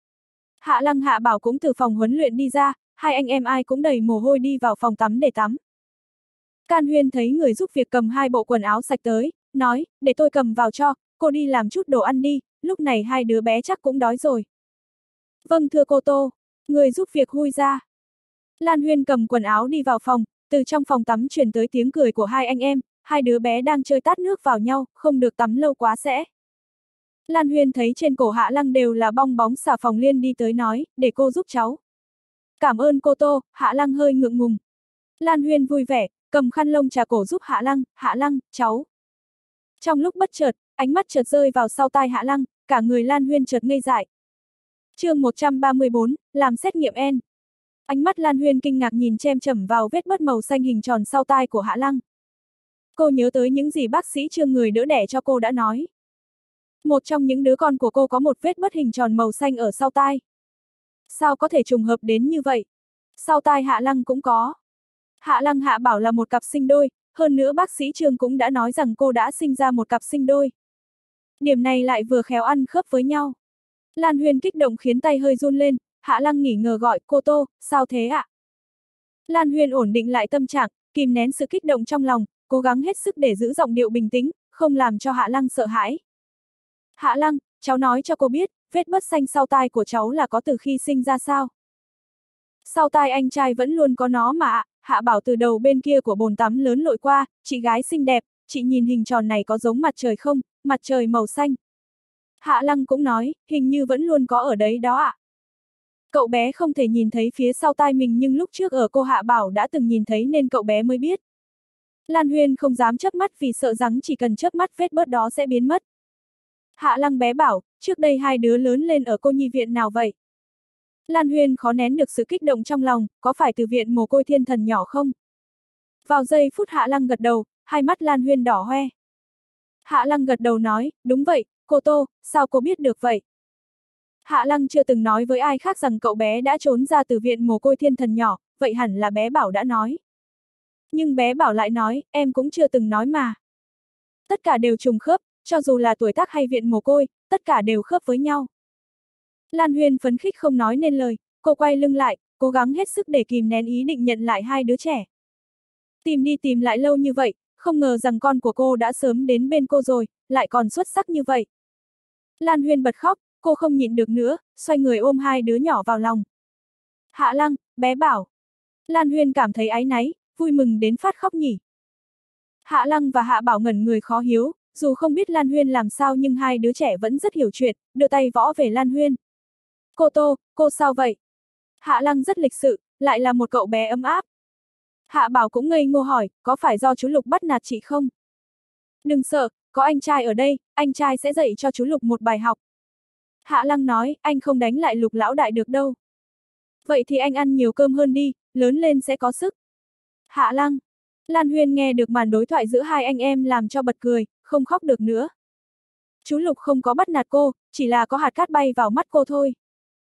Hạ Lăng Hạ Bảo cũng từ phòng huấn luyện đi ra, hai anh em ai cũng đầy mồ hôi đi vào phòng tắm để tắm. Can Huyên thấy người giúp việc cầm hai bộ quần áo sạch tới, nói, để tôi cầm vào cho, cô đi làm chút đồ ăn đi, lúc này hai đứa bé chắc cũng đói rồi. Vâng thưa cô Tô, người giúp việc hui ra. Lan Huyên cầm quần áo đi vào phòng, từ trong phòng tắm truyền tới tiếng cười của hai anh em, hai đứa bé đang chơi tát nước vào nhau, không được tắm lâu quá sẽ. Lan Huyên thấy trên cổ Hạ Lăng đều là bong bóng xà phòng liên đi tới nói, để cô giúp cháu. Cảm ơn cô Tô, Hạ Lăng hơi ngượng ngùng. Lan Huyên vui vẻ, cầm khăn lông trà cổ giúp Hạ Lăng, Hạ Lăng, cháu. Trong lúc bất chợt, ánh mắt chợt rơi vào sau tai Hạ Lăng, cả người Lan Huyên chợt ngây dại. Chương một trăm ba mươi bốn, làm xét nghiệm N. Ánh mắt Lan Huyên kinh ngạc nhìn chêm chẩm vào vết bớt màu xanh hình tròn sau tai của Hạ Lăng. Cô nhớ tới những gì bác sĩ Trương người đỡ đẻ cho cô đã nói. Một trong những đứa con của cô có một vết bớt hình tròn màu xanh ở sau tai. Sao có thể trùng hợp đến như vậy? Sau tai Hạ Lăng cũng có. Hạ Lăng Hạ Bảo là một cặp sinh đôi, hơn nữa bác sĩ Trương cũng đã nói rằng cô đã sinh ra một cặp sinh đôi. Điểm này lại vừa khéo ăn khớp với nhau. Lan Huyên kích động khiến tay hơi run lên, Hạ Lăng nghỉ ngờ gọi, cô Tô, sao thế ạ? Lan Huyên ổn định lại tâm trạng, kìm nén sự kích động trong lòng, cố gắng hết sức để giữ giọng điệu bình tĩnh, không làm cho Hạ Lăng sợ hãi. Hạ Lăng, cháu nói cho cô biết, vết bớt xanh sau tai của cháu là có từ khi sinh ra sao? Sau tai anh trai vẫn luôn có nó mà ạ. Hạ Bảo từ đầu bên kia của bồn tắm lớn lội qua, chị gái xinh đẹp, chị nhìn hình tròn này có giống mặt trời không, mặt trời màu xanh. Hạ Lăng cũng nói, hình như vẫn luôn có ở đấy đó ạ. Cậu bé không thể nhìn thấy phía sau tai mình nhưng lúc trước ở cô Hạ Bảo đã từng nhìn thấy nên cậu bé mới biết. Lan Huyên không dám chớp mắt vì sợ rằng chỉ cần chớp mắt vết bớt đó sẽ biến mất. Hạ Lăng bé bảo, trước đây hai đứa lớn lên ở cô nhi viện nào vậy? Lan Huyên khó nén được sự kích động trong lòng, có phải từ viện mồ côi thiên thần nhỏ không? Vào giây phút Hạ Lăng gật đầu, hai mắt Lan Huyên đỏ hoe. Hạ Lăng gật đầu nói, đúng vậy, cô Tô, sao cô biết được vậy? Hạ Lăng chưa từng nói với ai khác rằng cậu bé đã trốn ra từ viện mồ côi thiên thần nhỏ, vậy hẳn là bé Bảo đã nói. Nhưng bé Bảo lại nói, em cũng chưa từng nói mà. Tất cả đều trùng khớp, cho dù là tuổi tác hay viện mồ côi, tất cả đều khớp với nhau. Lan Huyên phấn khích không nói nên lời, cô quay lưng lại, cố gắng hết sức để kìm nén ý định nhận lại hai đứa trẻ. Tìm đi tìm lại lâu như vậy, không ngờ rằng con của cô đã sớm đến bên cô rồi, lại còn xuất sắc như vậy. Lan Huyên bật khóc, cô không nhịn được nữa, xoay người ôm hai đứa nhỏ vào lòng. Hạ Lăng, bé Bảo. Lan Huyên cảm thấy áy náy, vui mừng đến phát khóc nhỉ. Hạ Lăng và Hạ Bảo ngẩn người khó hiếu, dù không biết Lan Huyên làm sao nhưng hai đứa trẻ vẫn rất hiểu chuyện, đưa tay võ về Lan Huyên. Cô Tô, cô sao vậy? Hạ Lăng rất lịch sự, lại là một cậu bé ấm áp. Hạ Bảo cũng ngây ngô hỏi, có phải do chú Lục bắt nạt chị không? Đừng sợ, có anh trai ở đây, anh trai sẽ dạy cho chú Lục một bài học. Hạ Lăng nói, anh không đánh lại Lục lão đại được đâu. Vậy thì anh ăn nhiều cơm hơn đi, lớn lên sẽ có sức. Hạ Lăng. Lan Huyên nghe được màn đối thoại giữa hai anh em làm cho bật cười, không khóc được nữa. Chú Lục không có bắt nạt cô, chỉ là có hạt cát bay vào mắt cô thôi.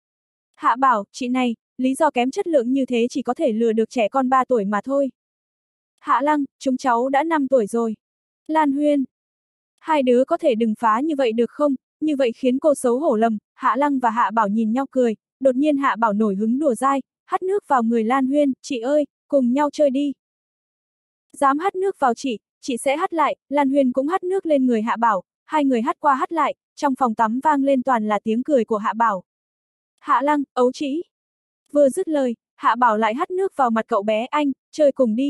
Hạ Bảo, chị này, lý do kém chất lượng như thế chỉ có thể lừa được trẻ con ba tuổi mà thôi. Hạ Lăng, chúng cháu đã năm tuổi rồi. Lan Huyên. Hai đứa có thể đừng phá như vậy được không, như vậy khiến cô xấu hổ lầm. Hạ Lăng và Hạ Bảo nhìn nhau cười, đột nhiên Hạ Bảo nổi hứng đùa dai, hắt nước vào người Lan Huyên, chị ơi, cùng nhau chơi đi. Dám hắt nước vào chị, chị sẽ hắt lại, Lan Huyên cũng hắt nước lên người Hạ Bảo, hai người hắt qua hắt lại, trong phòng tắm vang lên toàn là tiếng cười của Hạ Bảo. Hạ Lăng, ấu trĩ. Vừa dứt lời, Hạ Bảo lại hắt nước vào mặt cậu bé, anh, chơi cùng đi.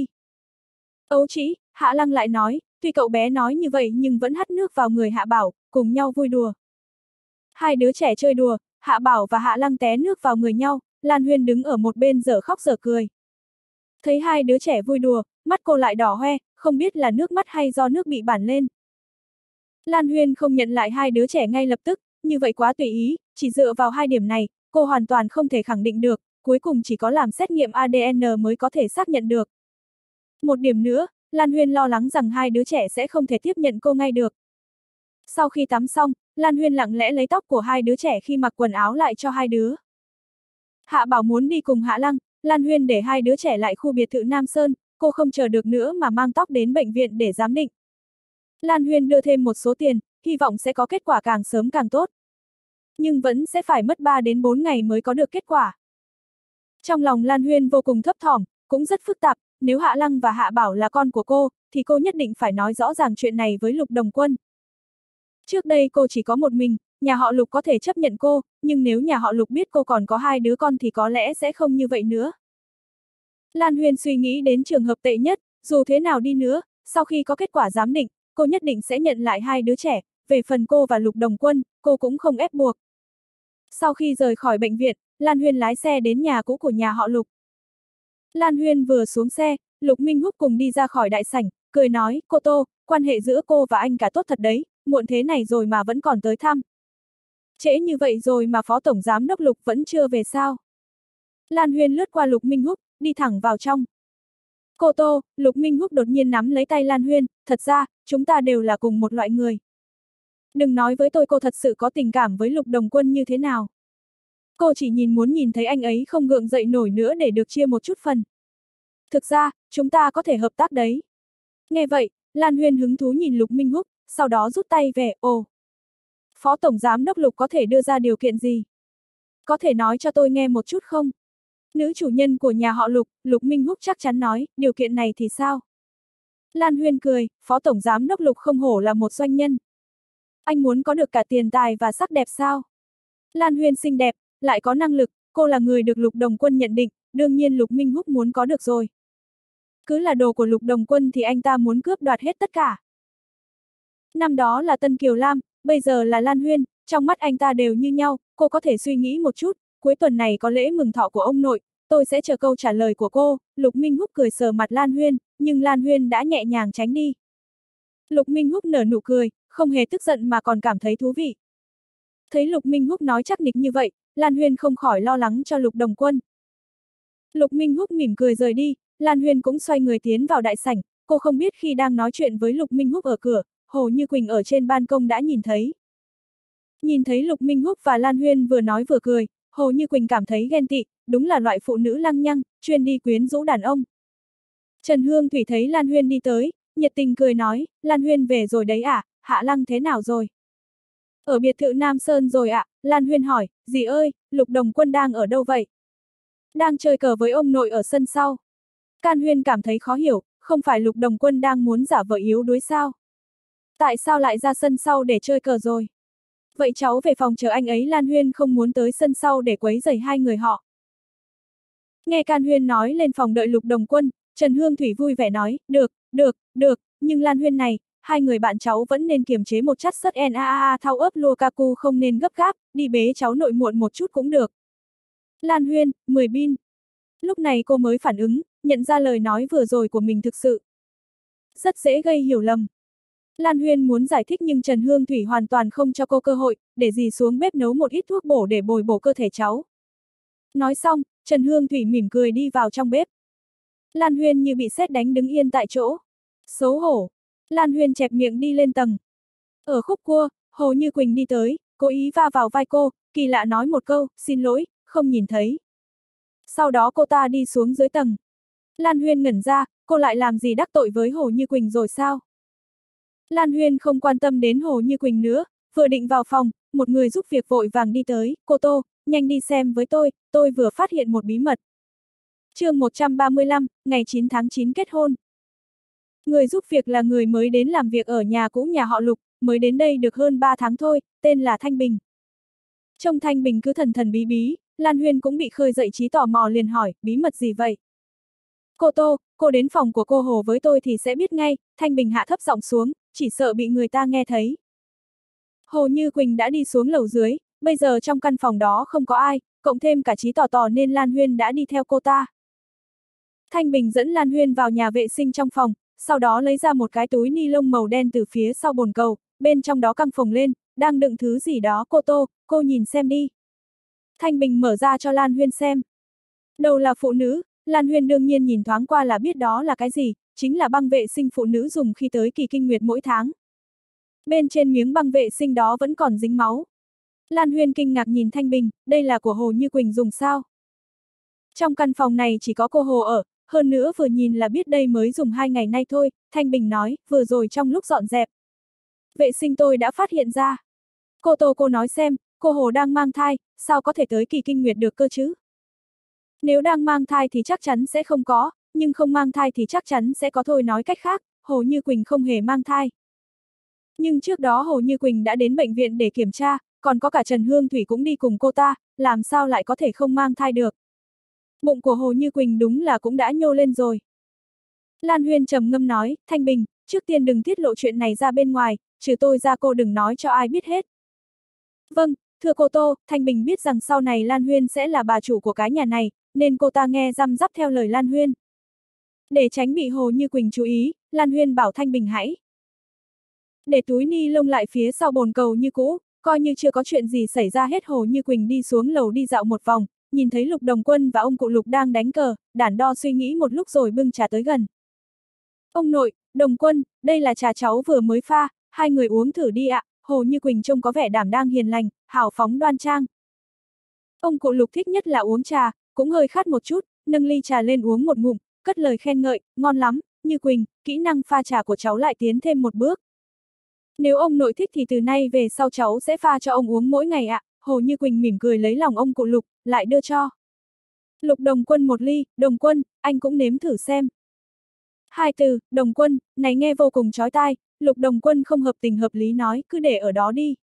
Ấu trĩ, Hạ Lăng lại nói, tuy cậu bé nói như vậy nhưng vẫn hắt nước vào người Hạ Bảo, cùng nhau vui đùa. Hai đứa trẻ chơi đùa, Hạ Bảo và Hạ Lăng té nước vào người nhau, Lan Huyên đứng ở một bên dở khóc dở cười. Thấy hai đứa trẻ vui đùa, mắt cô lại đỏ hoe, không biết là nước mắt hay do nước bị bản lên. Lan Huyên không nhận lại hai đứa trẻ ngay lập tức, như vậy quá tùy ý, chỉ dựa vào hai điểm này, cô hoàn toàn không thể khẳng định được, cuối cùng chỉ có làm xét nghiệm a đê en mới có thể xác nhận được. Một điểm nữa, Lan Huyên lo lắng rằng hai đứa trẻ sẽ không thể tiếp nhận cô ngay được. Sau khi tắm xong, Lan Huyên lặng lẽ lấy tóc của hai đứa trẻ khi mặc quần áo lại cho hai đứa. Hạ Bảo muốn đi cùng Hạ Lăng, Lan Huyên để hai đứa trẻ lại khu biệt thự Nam Sơn, cô không chờ được nữa mà mang tóc đến bệnh viện để giám định. Lan Huyên đưa thêm một số tiền, hy vọng sẽ có kết quả càng sớm càng tốt. Nhưng vẫn sẽ phải mất ba đến bốn ngày mới có được kết quả. Trong lòng Lan Huyên vô cùng thấp thỏm, cũng rất phức tạp, nếu Hạ Lăng và Hạ Bảo là con của cô, thì cô nhất định phải nói rõ ràng chuyện này với Lục Đồng Quân. Trước đây cô chỉ có một mình, nhà họ Lục có thể chấp nhận cô, nhưng nếu nhà họ Lục biết cô còn có hai đứa con thì có lẽ sẽ không như vậy nữa. Lan Huyên suy nghĩ đến trường hợp tệ nhất, dù thế nào đi nữa, sau khi có kết quả giám định, cô nhất định sẽ nhận lại hai đứa trẻ, về phần cô và Lục Đồng Quân, cô cũng không ép buộc. Sau khi rời khỏi bệnh viện, Lan Huyên lái xe đến nhà cũ của nhà họ Lục. Lan Huyên vừa xuống xe, Lục Minh Húc cùng đi ra khỏi đại sảnh, cười nói, cô Tô, quan hệ giữa cô và anh cả tốt thật đấy, muộn thế này rồi mà vẫn còn tới thăm. Trễ như vậy rồi mà Phó Tổng Giám đốc Lục vẫn chưa về sao? Lan Huyên lướt qua Lục Minh Húc, đi thẳng vào trong. Cô Tô, Lục Minh Húc đột nhiên nắm lấy tay Lan Huyên, thật ra, chúng ta đều là cùng một loại người. Đừng nói với tôi cô thật sự có tình cảm với Lục Đồng Quân như thế nào. Cô chỉ nhìn muốn nhìn thấy anh ấy không gượng dậy nổi nữa để được chia một chút phần. Thực ra, chúng ta có thể hợp tác đấy. Nghe vậy, Lan Huyên hứng thú nhìn Lục Minh Húc, sau đó rút tay về, ồ. Phó Tổng Giám đốc Lục có thể đưa ra điều kiện gì? Có thể nói cho tôi nghe một chút không? Nữ chủ nhân của nhà họ Lục, Lục Minh Húc chắc chắn nói, điều kiện này thì sao? Lan Huyên cười, Phó Tổng Giám đốc Lục không hổ là một doanh nhân. Anh muốn có được cả tiền tài và sắc đẹp sao? Lan Huyên xinh đẹp, lại có năng lực, cô là người được Lục Đồng Quân nhận định, đương nhiên Lục Minh Húc muốn có được rồi. Cứ là đồ của Lục Đồng Quân thì anh ta muốn cướp đoạt hết tất cả. Năm đó là Tân Kiều Lam, bây giờ là Lan Huyên, trong mắt anh ta đều như nhau, cô có thể suy nghĩ một chút, cuối tuần này có lễ mừng thọ của ông nội, tôi sẽ chờ câu trả lời của cô. Lục Minh Húc cười sờ mặt Lan Huyên, nhưng Lan Huyên đã nhẹ nhàng tránh đi. Lục Minh Húc nở nụ cười, không hề tức giận mà còn cảm thấy thú vị. Thấy Lục Minh Húc nói chắc nịch như vậy, Lan Huyên không khỏi lo lắng cho Lục Đồng Quân. Lục Minh Húc mỉm cười rời đi, Lan Huyên cũng xoay người tiến vào đại sảnh, cô không biết khi đang nói chuyện với Lục Minh Húc ở cửa, Hồ Như Quỳnh ở trên ban công đã nhìn thấy. Nhìn thấy Lục Minh Húc và Lan Huyên vừa nói vừa cười, Hồ Như Quỳnh cảm thấy ghen tị, đúng là loại phụ nữ lăng nhăng, chuyên đi quyến rũ đàn ông. Trần Hương Thủy thấy Lan Huyên đi tới, nhiệt tình cười nói, Lan Huyên về rồi đấy à, Hạ Lăng thế nào rồi? Ở biệt thự Nam Sơn rồi ạ, à? Lan Huyên hỏi, dì ơi, Lục Đồng Quân đang ở đâu vậy? Đang chơi cờ với ông nội ở sân sau. Can Huyên cảm thấy khó hiểu, không phải Lục Đồng Quân đang muốn giả vờ yếu đuối sao? Tại sao lại ra sân sau để chơi cờ rồi? Vậy cháu về phòng chờ anh ấy. Lan Huyên không muốn tới sân sau để quấy rầy hai người họ. Nghe Can Huyên nói lên phòng đợi Lục Đồng Quân, Trần Hương Thủy vui vẻ nói, được, được, được, nhưng Lan Huyên này, hai người bạn cháu vẫn nên kiềm chế một chút sất naa thao ấp Lukaku không nên gấp gáp, đi bế cháu nội muộn một chút cũng được. Lan Huyên, mười bin. Lúc này cô mới phản ứng, nhận ra lời nói vừa rồi của mình thực sự rất dễ gây hiểu lầm. Lan Huyên muốn giải thích nhưng Trần Hương Thủy hoàn toàn không cho cô cơ hội, để dì xuống bếp nấu một ít thuốc bổ để bồi bổ cơ thể cháu. Nói xong, Trần Hương Thủy mỉm cười đi vào trong bếp. Lan Huyên như bị sét đánh đứng yên tại chỗ. Xấu hổ. Lan Huyên chẹp miệng đi lên tầng. Ở khúc cua, Hồ Như Quỳnh đi tới, cố ý va vào vai cô, kỳ lạ nói một câu, xin lỗi, không nhìn thấy. Sau đó cô ta đi xuống dưới tầng. Lan Huyên ngẩn ra, cô lại làm gì đắc tội với Hồ Như Quỳnh rồi sao? Lan Huyên không quan tâm đến Hồ Như Quỳnh nữa, vừa định vào phòng, một người giúp việc vội vàng đi tới, cô Tô, nhanh đi xem với tôi, tôi vừa phát hiện một bí mật. Chương một trăm ba mươi lăm, ngày chín tháng chín kết hôn. Người giúp việc là người mới đến làm việc ở nhà cũ nhà họ Lục, mới đến đây được hơn ba tháng thôi, tên là Thanh Bình. Trông Thanh Bình cứ thần thần bí bí, Lan Huyên cũng bị khơi dậy trí tò mò liền hỏi, bí mật gì vậy? Cô Tô, cô đến phòng của cô Hồ với tôi thì sẽ biết ngay, Thanh Bình hạ thấp giọng xuống, chỉ sợ bị người ta nghe thấy. Hồ Như Quỳnh đã đi xuống lầu dưới, bây giờ trong căn phòng đó không có ai, cộng thêm cả Trí Tò Tò nên Lan Huyên đã đi theo cô ta. Thanh Bình dẫn Lan Huyên vào nhà vệ sinh trong phòng, sau đó lấy ra một cái túi ni lông màu đen từ phía sau bồn cầu, bên trong đó căng phồng lên, đang đựng thứ gì đó. Cô Tô, cô nhìn xem đi. Thanh Bình mở ra cho Lan Huyên xem. Đầu là phụ nữ, Lan Huyên đương nhiên nhìn thoáng qua là biết đó là cái gì, chính là băng vệ sinh phụ nữ dùng khi tới kỳ kinh nguyệt mỗi tháng. Bên trên miếng băng vệ sinh đó vẫn còn dính máu. Lan Huyên kinh ngạc nhìn Thanh Bình, đây là của Hồ Như Quỳnh dùng sao? Trong căn phòng này chỉ có cô Hồ ở, hơn nữa vừa nhìn là biết đây mới dùng hai ngày nay thôi, Thanh Bình nói, vừa rồi trong lúc dọn dẹp. Vệ sinh tôi đã phát hiện ra. Cô Tô cô nói xem, cô Hồ đang mang thai, sao có thể tới kỳ kinh nguyệt được cơ chứ? Nếu đang mang thai thì chắc chắn sẽ không có, nhưng không mang thai thì chắc chắn sẽ có thôi. Nói cách khác, Hồ Như Quỳnh không hề mang thai. Nhưng trước đó Hồ Như Quỳnh đã đến bệnh viện để kiểm tra, còn có cả Trần Hương Thủy cũng đi cùng cô ta, làm sao lại có thể không mang thai được. Bụng của Hồ Như Quỳnh đúng là cũng đã nhô lên rồi. Lan Huyên trầm ngâm nói, Thanh Bình, trước tiên đừng tiết lộ chuyện này ra bên ngoài, trừ tôi ra cô đừng nói cho ai biết hết. Vâng, thưa cô Tô, Thanh Bình biết rằng sau này Lan Huyên sẽ là bà chủ của cái nhà này, nên cô ta nghe răm rắp theo lời Lan Huyên. Để tránh bị Hồ Như Quỳnh chú ý, Lan Huyên bảo Thanh Bình hãy để túi ni lông lại phía sau bồn cầu như cũ, coi như chưa có chuyện gì xảy ra hết. Hồ Như Quỳnh đi xuống lầu đi dạo một vòng, nhìn thấy Lục Đồng Quân và ông cụ Lục đang đánh cờ, đắn đo suy nghĩ một lúc rồi bưng trà tới gần. Ông nội, Đồng Quân, đây là trà cháu vừa mới pha, hai người uống thử đi ạ. Hồ Như Quỳnh trông có vẻ đảm đang hiền lành, hào phóng đoan trang. Ông cụ Lục thích nhất là uống trà, cũng hơi khát một chút, nâng ly trà lên uống một ngụm, cất lời khen ngợi, ngon lắm, Như Quỳnh, kỹ năng pha trà của cháu lại tiến thêm một bước. Nếu ông nội thích thì từ nay về sau cháu sẽ pha cho ông uống mỗi ngày ạ. Hồ Như Quỳnh mỉm cười lấy lòng ông cụ Lục, lại đưa cho Lục Đồng Quân một ly. Đồng Quân, anh cũng nếm thử xem. Hai từ, Đồng Quân, này nghe vô cùng chói tai, Lục Đồng Quân không hợp tình hợp lý nói, cứ để ở đó đi.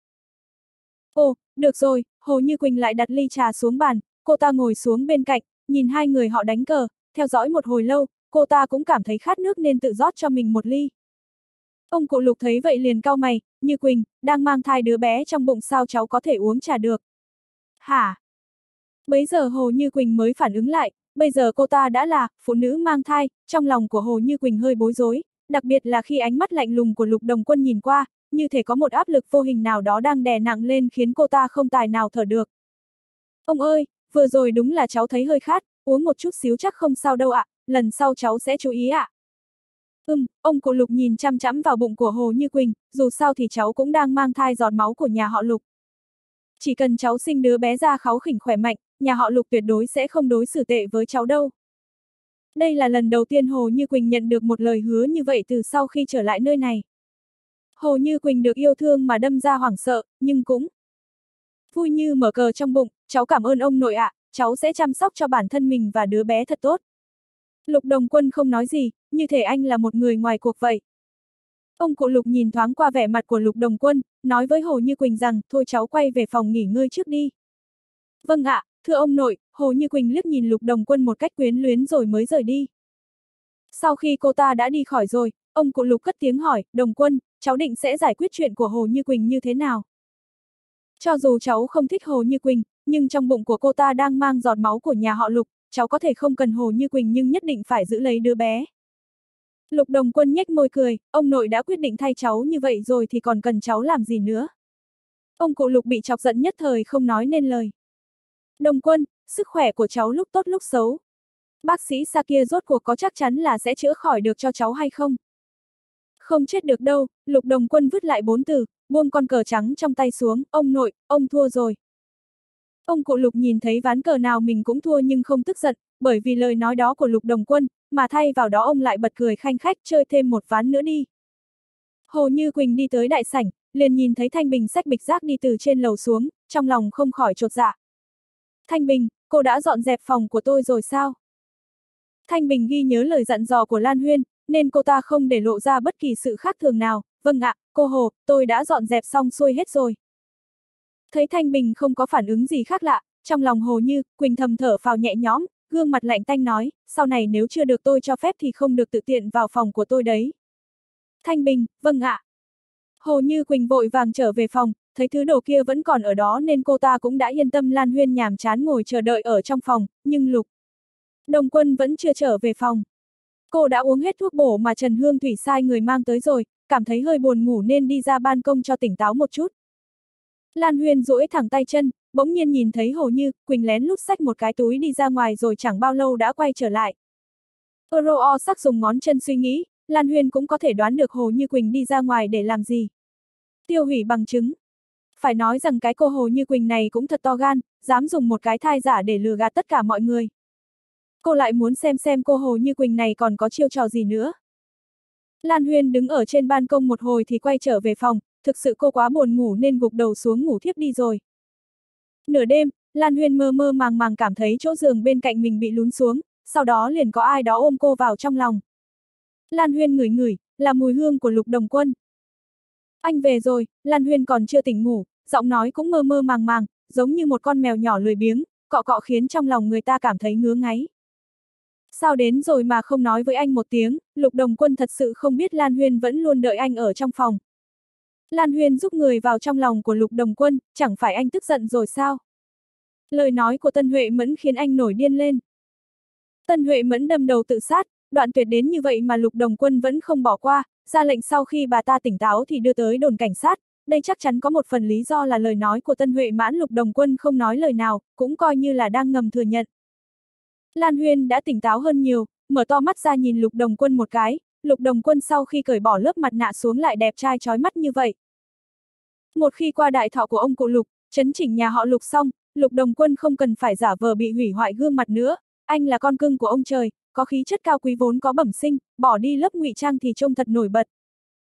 Ồ, được rồi, Hồ Như Quỳnh lại đặt ly trà xuống bàn, cô ta ngồi xuống bên cạnh, nhìn hai người họ đánh cờ, theo dõi một hồi lâu, cô ta cũng cảm thấy khát nước nên tự rót cho mình một ly. Ông cụ Lục thấy vậy liền cau mày, Như Quỳnh, đang mang thai đứa bé trong bụng sao cháu có thể uống trà được? Hả? Bấy giờ Hồ Như Quỳnh mới phản ứng lại, bây giờ cô ta đã là phụ nữ mang thai, trong lòng của Hồ Như Quỳnh hơi bối rối, đặc biệt là khi ánh mắt lạnh lùng của Lục Đồng Quân nhìn qua, như thể có một áp lực vô hình nào đó đang đè nặng lên khiến cô ta không tài nào thở được. Ông ơi, vừa rồi đúng là cháu thấy hơi khát, uống một chút xíu chắc không sao đâu ạ, lần sau cháu sẽ chú ý ạ. Ừm, ông cụ Lục nhìn chăm chăm vào bụng của Hồ Như Quỳnh, dù sao thì cháu cũng đang mang thai giọt máu của nhà họ Lục. Chỉ cần cháu sinh đứa bé ra kháu khỉnh khỏe mạnh, nhà họ Lục tuyệt đối sẽ không đối xử tệ với cháu đâu. Đây là lần đầu tiên Hồ Như Quỳnh nhận được một lời hứa như vậy từ sau khi trở lại nơi này. Hồ Như Quỳnh được yêu thương mà đâm ra hoảng sợ, nhưng cũng vui như mở cờ trong bụng, cháu cảm ơn ông nội ạ, cháu sẽ chăm sóc cho bản thân mình và đứa bé thật tốt. Lục Đồng Quân không nói gì, như thể anh là một người ngoài cuộc vậy. Ông cụ Lục nhìn thoáng qua vẻ mặt của Lục Đồng Quân, nói với Hồ Như Quỳnh rằng, thôi cháu quay về phòng nghỉ ngơi trước đi. Vâng ạ, thưa ông nội, Hồ Như Quỳnh liếc nhìn Lục Đồng Quân một cách quyến luyến rồi mới rời đi. Sau khi cô ta đã đi khỏi rồi, ông cụ Lục cất tiếng hỏi, Đồng Quân, cháu định sẽ giải quyết chuyện của Hồ Như Quỳnh như thế nào? Cho dù cháu không thích Hồ Như Quỳnh, nhưng trong bụng của cô ta đang mang giọt máu của nhà họ Lục, cháu có thể không cần Hồ Như Quỳnh nhưng nhất định phải giữ lấy đứa bé. Lục Đồng Quân nhếch môi cười, ông nội đã quyết định thay cháu như vậy rồi thì còn cần cháu làm gì nữa. Ông cụ Lục bị chọc giận nhất thời không nói nên lời. Đồng Quân, sức khỏe của cháu lúc tốt lúc xấu. Bác sĩ xa kia rốt cuộc có chắc chắn là sẽ chữa khỏi được cho cháu hay không? Không chết được đâu, Lục Đồng Quân vứt lại bốn từ, buông con cờ trắng trong tay xuống, ông nội, ông thua rồi. Ông cụ Lục nhìn thấy ván cờ nào mình cũng thua nhưng không tức giận, bởi vì lời nói đó của Lục Đồng Quân, mà thay vào đó ông lại bật cười khanh khách, chơi thêm một ván nữa đi. Hồ Như Quỳnh đi tới đại sảnh, liền nhìn thấy Thanh Bình xách bịch rác đi từ trên lầu xuống, trong lòng không khỏi chột dạ. Thanh Bình, cô đã dọn dẹp phòng của tôi rồi sao? Thanh Bình ghi nhớ lời dặn dò của Lan Huyên, nên cô ta không để lộ ra bất kỳ sự khác thường nào. Vâng ạ, cô Hồ, tôi đã dọn dẹp xong xuôi hết rồi. Thấy Thanh Bình không có phản ứng gì khác lạ, trong lòng Hồ Như Quỳnh thầm thở phào nhẹ nhõm, gương mặt lạnh tanh nói, sau này nếu chưa được tôi cho phép thì không được tự tiện vào phòng của tôi đấy. Thanh Bình, vâng ạ. Hồ Như Quỳnh vội vàng trở về phòng, thấy thứ đồ kia vẫn còn ở đó nên cô ta cũng đã yên tâm. Lan Huyên nhàm chán ngồi chờ đợi ở trong phòng, nhưng Lục Đồng Quân vẫn chưa trở về phòng. Cô đã uống hết thuốc bổ mà Trần Hương Thủy sai người mang tới rồi, cảm thấy hơi buồn ngủ nên đi ra ban công cho tỉnh táo một chút. Lan Huyên duỗi thẳng tay chân, bỗng nhiên nhìn thấy Hồ Như Quỳnh lén lút xách một cái túi đi ra ngoài rồi chẳng bao lâu đã quay trở lại. Euro sắc dùng ngón chân suy nghĩ, Lan Huyên cũng có thể đoán được Hồ Như Quỳnh đi ra ngoài để làm gì. Tiêu hủy bằng chứng. Phải nói rằng cái cô Hồ Như Quỳnh này cũng thật to gan, dám dùng một cái thai giả để lừa gạt tất cả mọi người. Cô lại muốn xem xem cô Hồ Như Quỳnh này còn có chiêu trò gì nữa. Lan Huyên đứng ở trên ban công một hồi thì quay trở về phòng, thực sự cô quá buồn ngủ nên gục đầu xuống ngủ thiếp đi rồi. Nửa đêm, Lan Huyên mơ mơ màng màng cảm thấy chỗ giường bên cạnh mình bị lún xuống, sau đó liền có ai đó ôm cô vào trong lòng. Lan Huyên ngửi ngửi, là mùi hương của Lục Đồng Quân. Anh về rồi, Lan Huyên còn chưa tỉnh ngủ, giọng nói cũng mơ mơ màng màng, giống như một con mèo nhỏ lười biếng, cọ cọ khiến trong lòng người ta cảm thấy ngứa ngáy. Sao đến rồi mà không nói với anh một tiếng, Lục Đồng Quân thật sự không biết Lan Huyên vẫn luôn đợi anh ở trong phòng. Lan Huyên giúp người vào trong lòng của Lục Đồng Quân, chẳng phải anh tức giận rồi sao? Lời nói của Tân Huệ Mẫn khiến anh nổi điên lên. Tân Huệ Mẫn đâm đầu tự sát, đoạn tuyệt đến như vậy mà Lục Đồng Quân vẫn không bỏ qua, ra lệnh sau khi bà ta tỉnh táo thì đưa tới đồn cảnh sát. Đây chắc chắn có một phần lý do là lời nói của Tân Huệ Mãn. Lục Đồng Quân không nói lời nào, cũng coi như là đang ngầm thừa nhận. Lan Huyên đã tỉnh táo hơn nhiều, mở to mắt ra nhìn Lục Đồng Quân một cái, Lục Đồng Quân sau khi cởi bỏ lớp mặt nạ xuống lại đẹp trai chói mắt như vậy. Một khi qua đại thọ của ông cụ Lục, chấn chỉnh nhà họ Lục xong, Lục Đồng Quân không cần phải giả vờ bị hủy hoại gương mặt nữa, anh là con cưng của ông trời, có khí chất cao quý vốn có bẩm sinh, bỏ đi lớp ngụy trang thì trông thật nổi bật.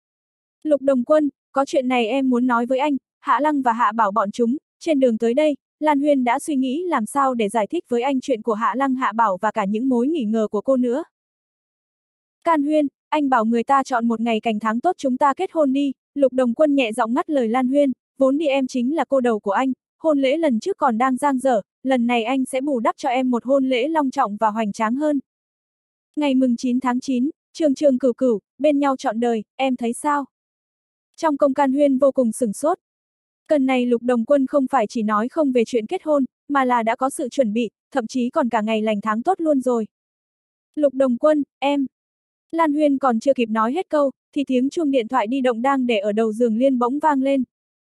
Lục Đồng Quân, có chuyện này em muốn nói với anh, Hạ Lăng và Hạ Bảo bọn chúng, trên đường tới đây, Lan Huyên đã suy nghĩ làm sao để giải thích với anh chuyện của Hạ Lăng Hạ Bảo và cả những mối nghi ngờ của cô nữa. Can Huyên, anh bảo người ta chọn một ngày cành tháng tốt chúng ta kết hôn đi, Lục Đồng Quân nhẹ giọng ngắt lời Lan Huyên, vốn đi em chính là cô đầu của anh, hôn lễ lần trước còn đang dang dở, lần này anh sẽ bù đắp cho em một hôn lễ long trọng và hoành tráng hơn. Ngày mừng chín tháng chín, trường trường cửu cửu, bên nhau trọn đời, em thấy sao? Trong công can Huyên vô cùng sửng sốt. Cần này Lục Đồng Quân không phải chỉ nói không về chuyện kết hôn, mà là đã có sự chuẩn bị, thậm chí còn cả ngày lành tháng tốt luôn rồi. Lục Đồng Quân, em. Lan Huyên còn chưa kịp nói hết câu, thì tiếng chuông điện thoại di động đang để ở đầu giường Liên bỗng vang lên.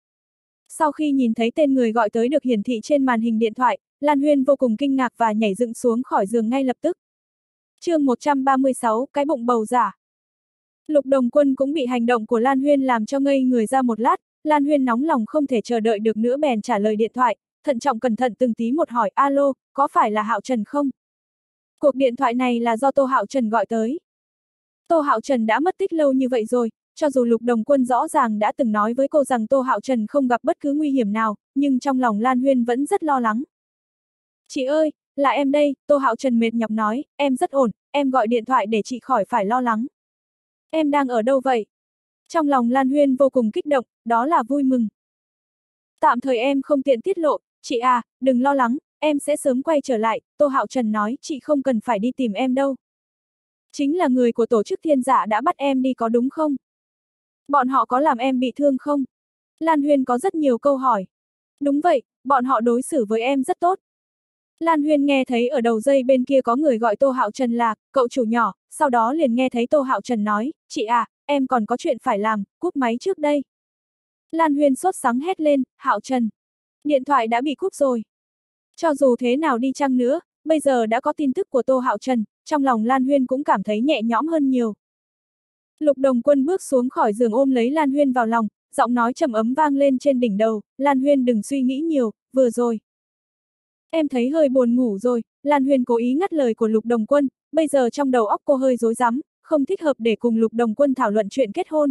Sau khi nhìn thấy tên người gọi tới được hiển thị trên màn hình điện thoại, Lan Huyên vô cùng kinh ngạc và nhảy dựng xuống khỏi giường ngay lập tức. Chương một trăm ba mươi sáu, cái bụng bầu giả. Lục Đồng Quân cũng bị hành động của Lan Huyên làm cho ngây người ra một lát, Lan Huyên nóng lòng không thể chờ đợi được nữa bèn trả lời điện thoại, thận trọng cẩn thận từng tí một hỏi, alo, có phải là Hạo Trần không? Cuộc điện thoại này là do Tô Hạo Trần gọi tới. Tô Hạo Trần đã mất tích lâu như vậy rồi, cho dù Lục Đồng Quân rõ ràng đã từng nói với cô rằng Tô Hạo Trần không gặp bất cứ nguy hiểm nào, nhưng trong lòng Lan Huyên vẫn rất lo lắng. Chị ơi, là em đây, Tô Hạo Trần mệt nhọc nói, em rất ổn, em gọi điện thoại để chị khỏi phải lo lắng. Em đang ở đâu vậy? Trong lòng Lan Huyên vô cùng kích động, đó là vui mừng. Tạm thời em không tiện tiết lộ, chị à, đừng lo lắng, em sẽ sớm quay trở lại, Tô Hạo Trần nói, chị không cần phải đi tìm em đâu. Chính là người của tổ chức Thiên Dạ đã bắt em đi có đúng không? Bọn họ có làm em bị thương không? Lan Huyên có rất nhiều câu hỏi. Đúng vậy, bọn họ đối xử với em rất tốt. Lan Huyên nghe thấy ở đầu dây bên kia có người gọi Tô Hạo Trần là cậu chủ nhỏ, sau đó liền nghe thấy Tô Hạo Trần nói, chị à, em còn có chuyện phải làm, cúp máy trước đây. Lan Huyên sốt sắng hét lên, Hạo Trần. Điện thoại đã bị cúp rồi. Cho dù thế nào đi chăng nữa, bây giờ đã có tin tức của Tô Hạo Trần, trong lòng Lan Huyên cũng cảm thấy nhẹ nhõm hơn nhiều. Lục Đồng Quân bước xuống khỏi giường ôm lấy Lan Huyên vào lòng, giọng nói trầm ấm vang lên trên đỉnh đầu, Lan Huyên đừng suy nghĩ nhiều, vừa rồi. Em thấy hơi buồn ngủ rồi, Lan Huyên cố ý ngắt lời của Lục Đồng Quân, bây giờ trong đầu óc cô hơi rối rắm, không thích hợp để cùng Lục Đồng Quân thảo luận chuyện kết hôn.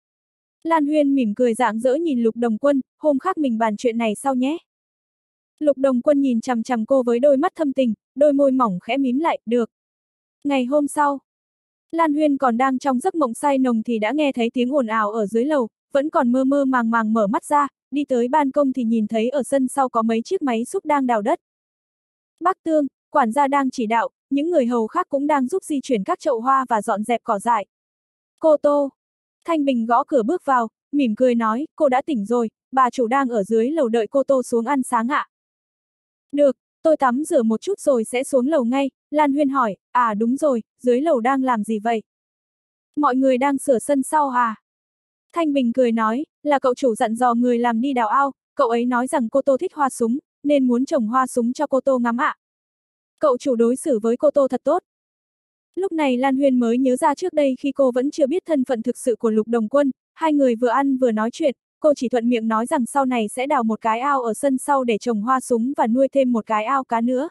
Lan Huyên mỉm cười rạng rỡ nhìn Lục Đồng Quân, hôm khác mình bàn chuyện này sau nhé. Lục Đồng Quân nhìn chằm chằm cô với đôi mắt thâm tình, đôi môi mỏng khẽ mím lại, được. Ngày hôm sau, Lan Huyên còn đang trong giấc mộng say nồng thì đã nghe thấy tiếng ồn ào ở dưới lầu, vẫn còn mơ mơ màng màng mở mắt ra, đi tới ban công thì nhìn thấy ở sân sau có mấy chiếc máy xúc đang đào đất. Bác Tương, quản gia đang chỉ đạo, những người hầu khác cũng đang giúp di chuyển các chậu hoa và dọn dẹp cỏ dại. Cô Tô. Thanh Bình gõ cửa bước vào, mỉm cười nói, cô đã tỉnh rồi, bà chủ đang ở dưới lầu đợi cô Tô xuống ăn sáng ạ. Được, tôi tắm rửa một chút rồi sẽ xuống lầu ngay, Lan Huyên hỏi, à đúng rồi, dưới lầu đang làm gì vậy? Mọi người đang sửa sân sau à? Thanh Bình cười nói, là cậu chủ dặn dò người làm đi đào ao, cậu ấy nói rằng cô Tô thích hoa súng, nên muốn trồng hoa súng cho cô Tô ngắm ạ. Cậu chủ đối xử với cô Tô thật tốt. Lúc này Lan Huyên mới nhớ ra trước đây khi cô vẫn chưa biết thân phận thực sự của Lục Đồng Quân, hai người vừa ăn vừa nói chuyện, cô chỉ thuận miệng nói rằng sau này sẽ đào một cái ao ở sân sau để trồng hoa súng và nuôi thêm một cái ao cá nữa.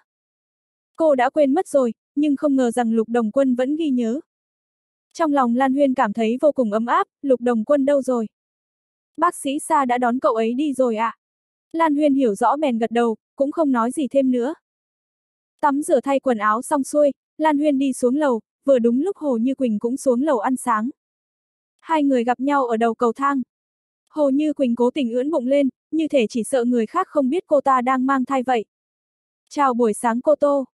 Cô đã quên mất rồi, nhưng không ngờ rằng Lục Đồng Quân vẫn ghi nhớ. Trong lòng Lan Huyên cảm thấy vô cùng ấm áp, Lục Đồng Quân đâu rồi? Bác sĩ Sa đã đón cậu ấy đi rồi ạ. À? Lan Huyên hiểu rõ bèn gật đầu, cũng không nói gì thêm nữa. Tắm rửa thay quần áo xong xuôi, Lan Huyên đi xuống lầu, vừa đúng lúc Hồ Như Quỳnh cũng xuống lầu ăn sáng. Hai người gặp nhau ở đầu cầu thang. Hồ Như Quỳnh cố tình ưỡn bụng lên, như thể chỉ sợ người khác không biết cô ta đang mang thai vậy. Chào buổi sáng cô Tô.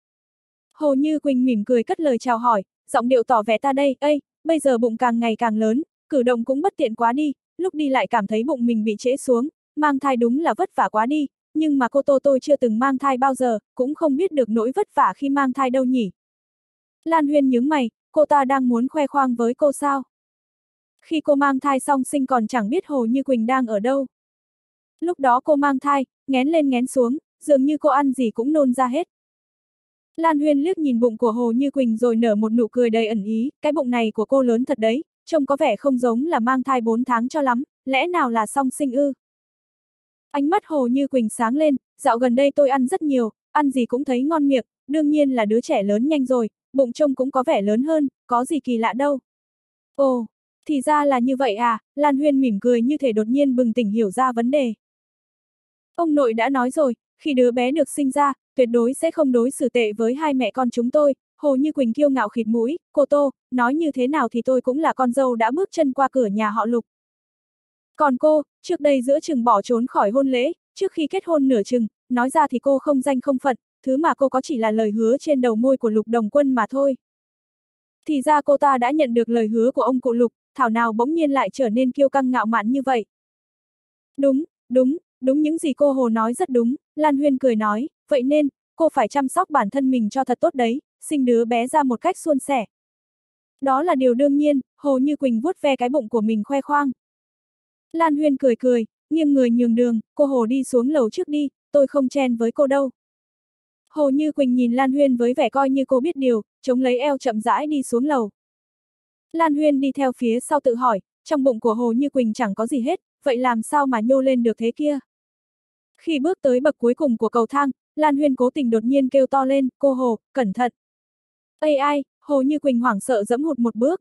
Hồ Như Quỳnh mỉm cười cất lời chào hỏi, giọng điệu tỏ vẻ ta đây, ây, bây giờ bụng càng ngày càng lớn, cử động cũng bất tiện quá đi, lúc đi lại cảm thấy bụng mình bị trễ xuống, mang thai đúng là vất vả quá đi, nhưng mà cô Tô tôi chưa từng mang thai bao giờ, cũng không biết được nỗi vất vả khi mang thai đâu nhỉ. Lan Huyên nhướng mày, cô ta đang muốn khoe khoang với cô sao? Khi cô mang thai xong sinh còn chẳng biết Hồ Như Quỳnh đang ở đâu. Lúc đó cô mang thai, nghén lên nghén xuống, dường như cô ăn gì cũng nôn ra hết. Lan Huyên liếc nhìn bụng của Hồ Như Quỳnh rồi nở một nụ cười đầy ẩn ý, cái bụng này của cô lớn thật đấy, trông có vẻ không giống là mang thai bốn tháng cho lắm, lẽ nào là song sinh ư? Ánh mắt Hồ Như Quỳnh sáng lên, dạo gần đây tôi ăn rất nhiều, ăn gì cũng thấy ngon miệng, đương nhiên là đứa trẻ lớn nhanh rồi, bụng trông cũng có vẻ lớn hơn, có gì kỳ lạ đâu. Ồ, thì ra là như vậy à, Lan Huyên mỉm cười như thể đột nhiên bừng tỉnh hiểu ra vấn đề. Ông nội đã nói rồi, khi đứa bé được sinh ra, tuyệt đối sẽ không đối xử tệ với hai mẹ con chúng tôi, Hồ Như Quỳnh kiêu ngạo khịt mũi, cô Tô, nói như thế nào thì tôi cũng là con dâu đã bước chân qua cửa nhà họ Lục. Còn cô, trước đây giữa chừng bỏ trốn khỏi hôn lễ, trước khi kết hôn nửa chừng, nói ra thì cô không danh không phận, thứ mà cô có chỉ là lời hứa trên đầu môi của Lục Đồng Quân mà thôi. Thì ra cô ta đã nhận được lời hứa của ông cụ Lục, thảo nào bỗng nhiên lại trở nên kiêu căng ngạo mạn như vậy. Đúng, đúng, đúng những gì cô Hồ nói rất đúng, Lan Huyên cười nói, vậy nên, cô phải chăm sóc bản thân mình cho thật tốt đấy, sinh đứa bé ra một cách suôn sẻ. Đó là điều đương nhiên, Hồ Như Quỳnh vuốt ve cái bụng của mình khoe khoang. Lan Huyên cười cười, nghiêng người nhường đường, cô Hồ đi xuống lầu trước đi, tôi không chen với cô đâu. Hồ Như Quỳnh nhìn Lan Huyên với vẻ coi như cô biết điều, chống lấy eo chậm rãi đi xuống lầu. Lan Huyên đi theo phía sau tự hỏi, trong bụng của Hồ Như Quỳnh chẳng có gì hết, vậy làm sao mà nhô lên được thế kia? Khi bước tới bậc cuối cùng của cầu thang, Lan Huyên cố tình đột nhiên kêu to lên, cô Hồ, cẩn thận. Ây ai, Hồ Như Quỳnh hoảng sợ giẫm hụt một bước.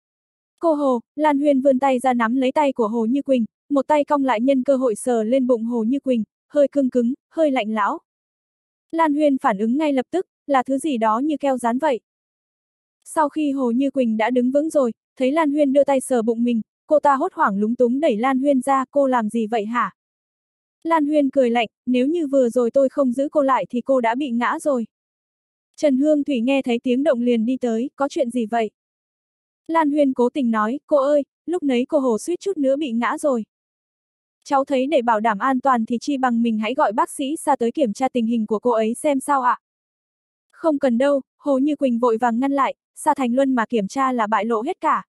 Cô Hồ, Lan Huyên vươn tay ra nắm lấy tay của Hồ Như Quỳnh, một tay cong lại nhân cơ hội sờ lên bụng Hồ Như Quỳnh, hơi cứng cứng, hơi lạnh lẽo. Lan Huyên phản ứng ngay lập tức, là thứ gì đó như keo dán vậy. Sau khi Hồ Như Quỳnh đã đứng vững rồi, thấy Lan Huyên đưa tay sờ bụng mình, cô ta hốt hoảng lúng túng đẩy Lan Huyên ra, cô làm gì vậy hả? Lan Huyên cười lạnh, nếu như vừa rồi tôi không giữ cô lại thì cô đã bị ngã rồi. Trần Hương Thủy nghe thấy tiếng động liền đi tới, có chuyện gì vậy? Lan Huyên cố tình nói, cô ơi, lúc nấy cô Hồ suýt chút nữa bị ngã rồi. Cháu thấy để bảo đảm an toàn thì chi bằng mình hãy gọi bác sĩ Sa tới kiểm tra tình hình của cô ấy xem sao ạ. Không cần đâu, Hồ Như Quỳnh vội vàng ngăn lại, Sa Thành Luân mà kiểm tra là bại lộ hết cả.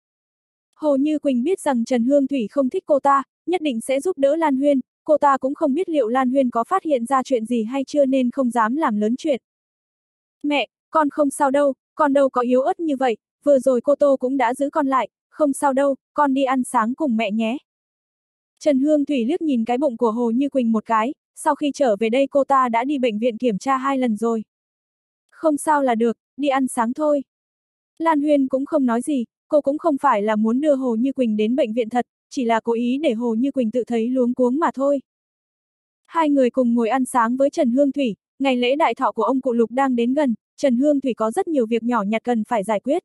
Hồ Như Quỳnh biết rằng Trần Hương Thủy không thích cô ta, nhất định sẽ giúp đỡ Lan Huyên, cô ta cũng không biết liệu Lan Huyên có phát hiện ra chuyện gì hay chưa nên không dám làm lớn chuyện. Mẹ, con không sao đâu, con đâu có yếu ớt như vậy, vừa rồi cô Tô cũng đã giữ con lại, không sao đâu, con đi ăn sáng cùng mẹ nhé. Trần Hương Thủy liếc nhìn cái bụng của Hồ Như Quỳnh một cái, sau khi trở về đây cô ta đã đi bệnh viện kiểm tra hai lần rồi. Không sao là được, đi ăn sáng thôi. Lan Huyên cũng không nói gì, cô cũng không phải là muốn đưa Hồ Như Quỳnh đến bệnh viện thật, chỉ là cố ý để Hồ Như Quỳnh tự thấy luống cuống mà thôi. Hai người cùng ngồi ăn sáng với Trần Hương Thủy, ngày lễ đại thọ của ông cụ Lục đang đến gần, Trần Hương Thủy có rất nhiều việc nhỏ nhặt cần phải giải quyết.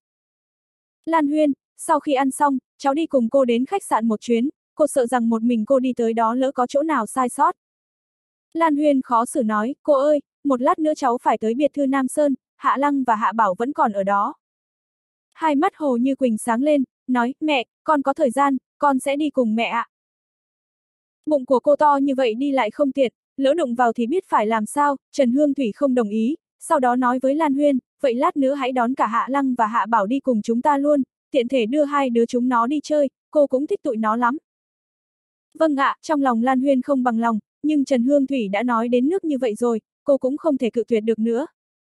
Lan Huyên, sau khi ăn xong, cháu đi cùng cô đến khách sạn một chuyến, cô sợ rằng một mình cô đi tới đó lỡ có chỗ nào sai sót. Lan Huyên khó xử nói, cô ơi, một lát nữa cháu phải tới biệt thư Nam Sơn, Hạ Lăng và Hạ Bảo vẫn còn ở đó. Hai mắt Hồ Như Quỳnh sáng lên, nói, mẹ, con có thời gian, con sẽ đi cùng mẹ ạ. Bụng của cô to như vậy đi lại không tiện, lỡ đụng vào thì biết phải làm sao, Trần Hương Thủy không đồng ý, sau đó nói với Lan Huyên, vậy lát nữa hãy đón cả Hạ Lăng và Hạ Bảo đi cùng chúng ta luôn, tiện thể đưa hai đứa chúng nó đi chơi, cô cũng thích tụi nó lắm. Vâng ạ, trong lòng Lan Huyên không bằng lòng, nhưng Trần Hương Thủy đã nói đến nước như vậy rồi, cô cũng không thể cự tuyệt được nữa.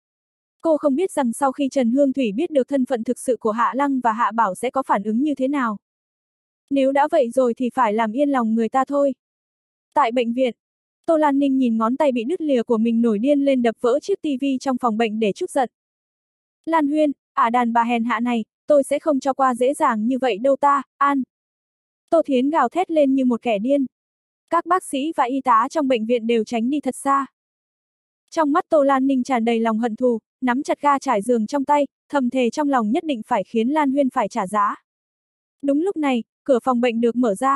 Cô không biết rằng sau khi Trần Hương Thủy biết được thân phận thực sự của Hạ Lăng và Hạ Bảo sẽ có phản ứng như thế nào. Nếu đã vậy rồi thì phải làm yên lòng người ta thôi. Tại bệnh viện, Tô Lan Ninh nhìn ngón tay bị đứt lìa của mình nổi điên lên đập vỡ chiếc tivi trong phòng bệnh để trút giận. Lan Huyên, ả đàn bà hèn hạ này, tôi sẽ không cho qua dễ dàng như vậy đâu ta, An. Tô Thiến gào thét lên như một kẻ điên. Các bác sĩ và y tá trong bệnh viện đều tránh đi thật xa. Trong mắt Tô Lan Ninh tràn đầy lòng hận thù, nắm chặt ga trải giường trong tay, thầm thề trong lòng nhất định phải khiến Lan Huyên phải trả giá. Đúng lúc này, cửa phòng bệnh được mở ra.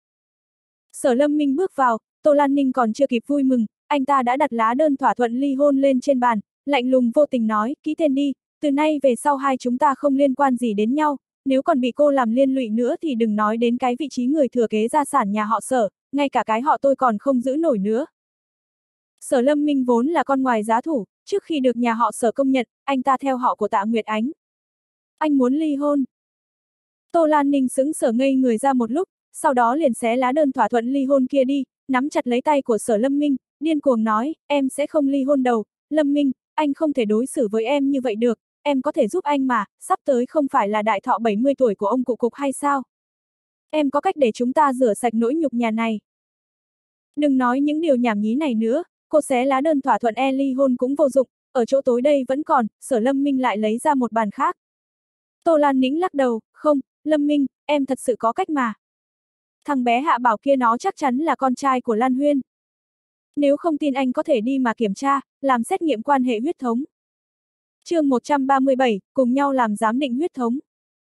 Sở Lâm Minh bước vào, Tô Lan Ninh còn chưa kịp vui mừng, anh ta đã đặt lá đơn thỏa thuận ly hôn lên trên bàn, lạnh lùng vô tình nói, ký tên đi, từ nay về sau hai chúng ta không liên quan gì đến nhau, nếu còn bị cô làm liên lụy nữa thì đừng nói đến cái vị trí người thừa kế gia sản nhà họ Sở, ngay cả cái họ tôi còn không giữ nổi nữa. Sở Lâm Minh vốn là con ngoài giá thủ, trước khi được nhà họ Sở công nhận, anh ta theo họ của Tạ Nguyệt Ánh. Anh muốn ly hôn. Tô Lan Ninh sững sờ ngây người ra một lúc, sau đó liền xé lá đơn thỏa thuận ly hôn kia đi, nắm chặt lấy tay của Sở Lâm Minh, điên cuồng nói, em sẽ không ly hôn đâu, Lâm Minh, anh không thể đối xử với em như vậy được, em có thể giúp anh mà, sắp tới không phải là đại thọ bảy mươi tuổi của ông cụ Cục hay sao? Em có cách để chúng ta rửa sạch nỗi nhục nhà này. Đừng nói những điều nhảm nhí này nữa, cô xé lá đơn thỏa thuận e ly hôn cũng vô dụng, ở chỗ tối đây vẫn còn, Sở Lâm Minh lại lấy ra một bàn khác. Tô Lan Nĩnh lắc đầu, không, Lâm Minh, em thật sự có cách mà. Thằng bé Hạ Bảo kia nó chắc chắn là con trai của Lan Huyên. Nếu không tin anh có thể đi mà kiểm tra, làm xét nghiệm quan hệ huyết thống. Chương một trăm ba mươi bảy, cùng nhau làm giám định huyết thống.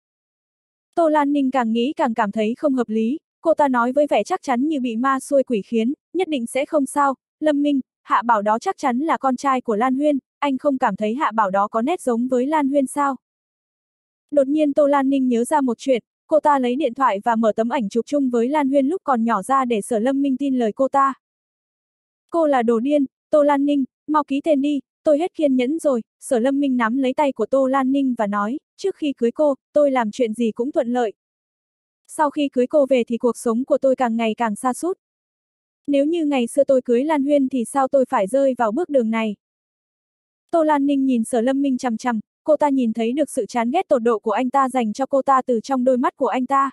Tô Lan Ninh càng nghĩ càng cảm thấy không hợp lý, cô ta nói với vẻ chắc chắn như bị ma xuôi quỷ khiến, nhất định sẽ không sao, Lâm Minh, Hạ Bảo đó chắc chắn là con trai của Lan Huyên, anh không cảm thấy Hạ Bảo đó có nét giống với Lan Huyên sao? Đột nhiên Tô Lan Ninh nhớ ra một chuyện, cô ta lấy điện thoại và mở tấm ảnh chụp chung với Lan Huyên lúc còn nhỏ ra để Sở Lâm Minh tin lời cô ta. Cô là đồ điên, Tô Lan Ninh, mau ký tên đi, tôi hết kiên nhẫn rồi, Sở Lâm Minh nắm lấy tay của Tô Lan Ninh và nói, trước khi cưới cô, tôi làm chuyện gì cũng thuận lợi. Sau khi cưới cô về thì cuộc sống của tôi càng ngày càng sa sút. Nếu như ngày xưa tôi cưới Lan Huyên thì sao tôi phải rơi vào bước đường này? Tô Lan Ninh nhìn Sở Lâm Minh chằm chằm, cô ta nhìn thấy được sự chán ghét tột độ của anh ta dành cho cô ta từ trong đôi mắt của anh ta.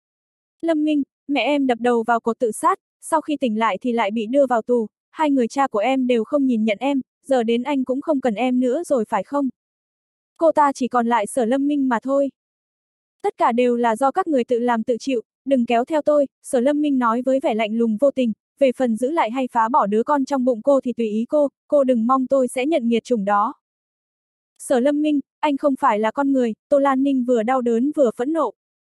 Lâm Minh, mẹ em đập đầu vào cột tự sát, sau khi tỉnh lại thì lại bị đưa vào tù, hai người cha của em đều không nhìn nhận em, giờ đến anh cũng không cần em nữa rồi phải không? Cô ta chỉ còn lại Sở Lâm Minh mà thôi. Tất cả đều là do các người tự làm tự chịu, đừng kéo theo tôi, Sở Lâm Minh nói với vẻ lạnh lùng vô tình, về phần giữ lại hay phá bỏ đứa con trong bụng cô thì tùy ý cô, cô đừng mong tôi sẽ nhận nghiệt chủng đó. Sở Lâm Minh, anh không phải là con người, Tô Lan Ninh vừa đau đớn vừa phẫn nộ.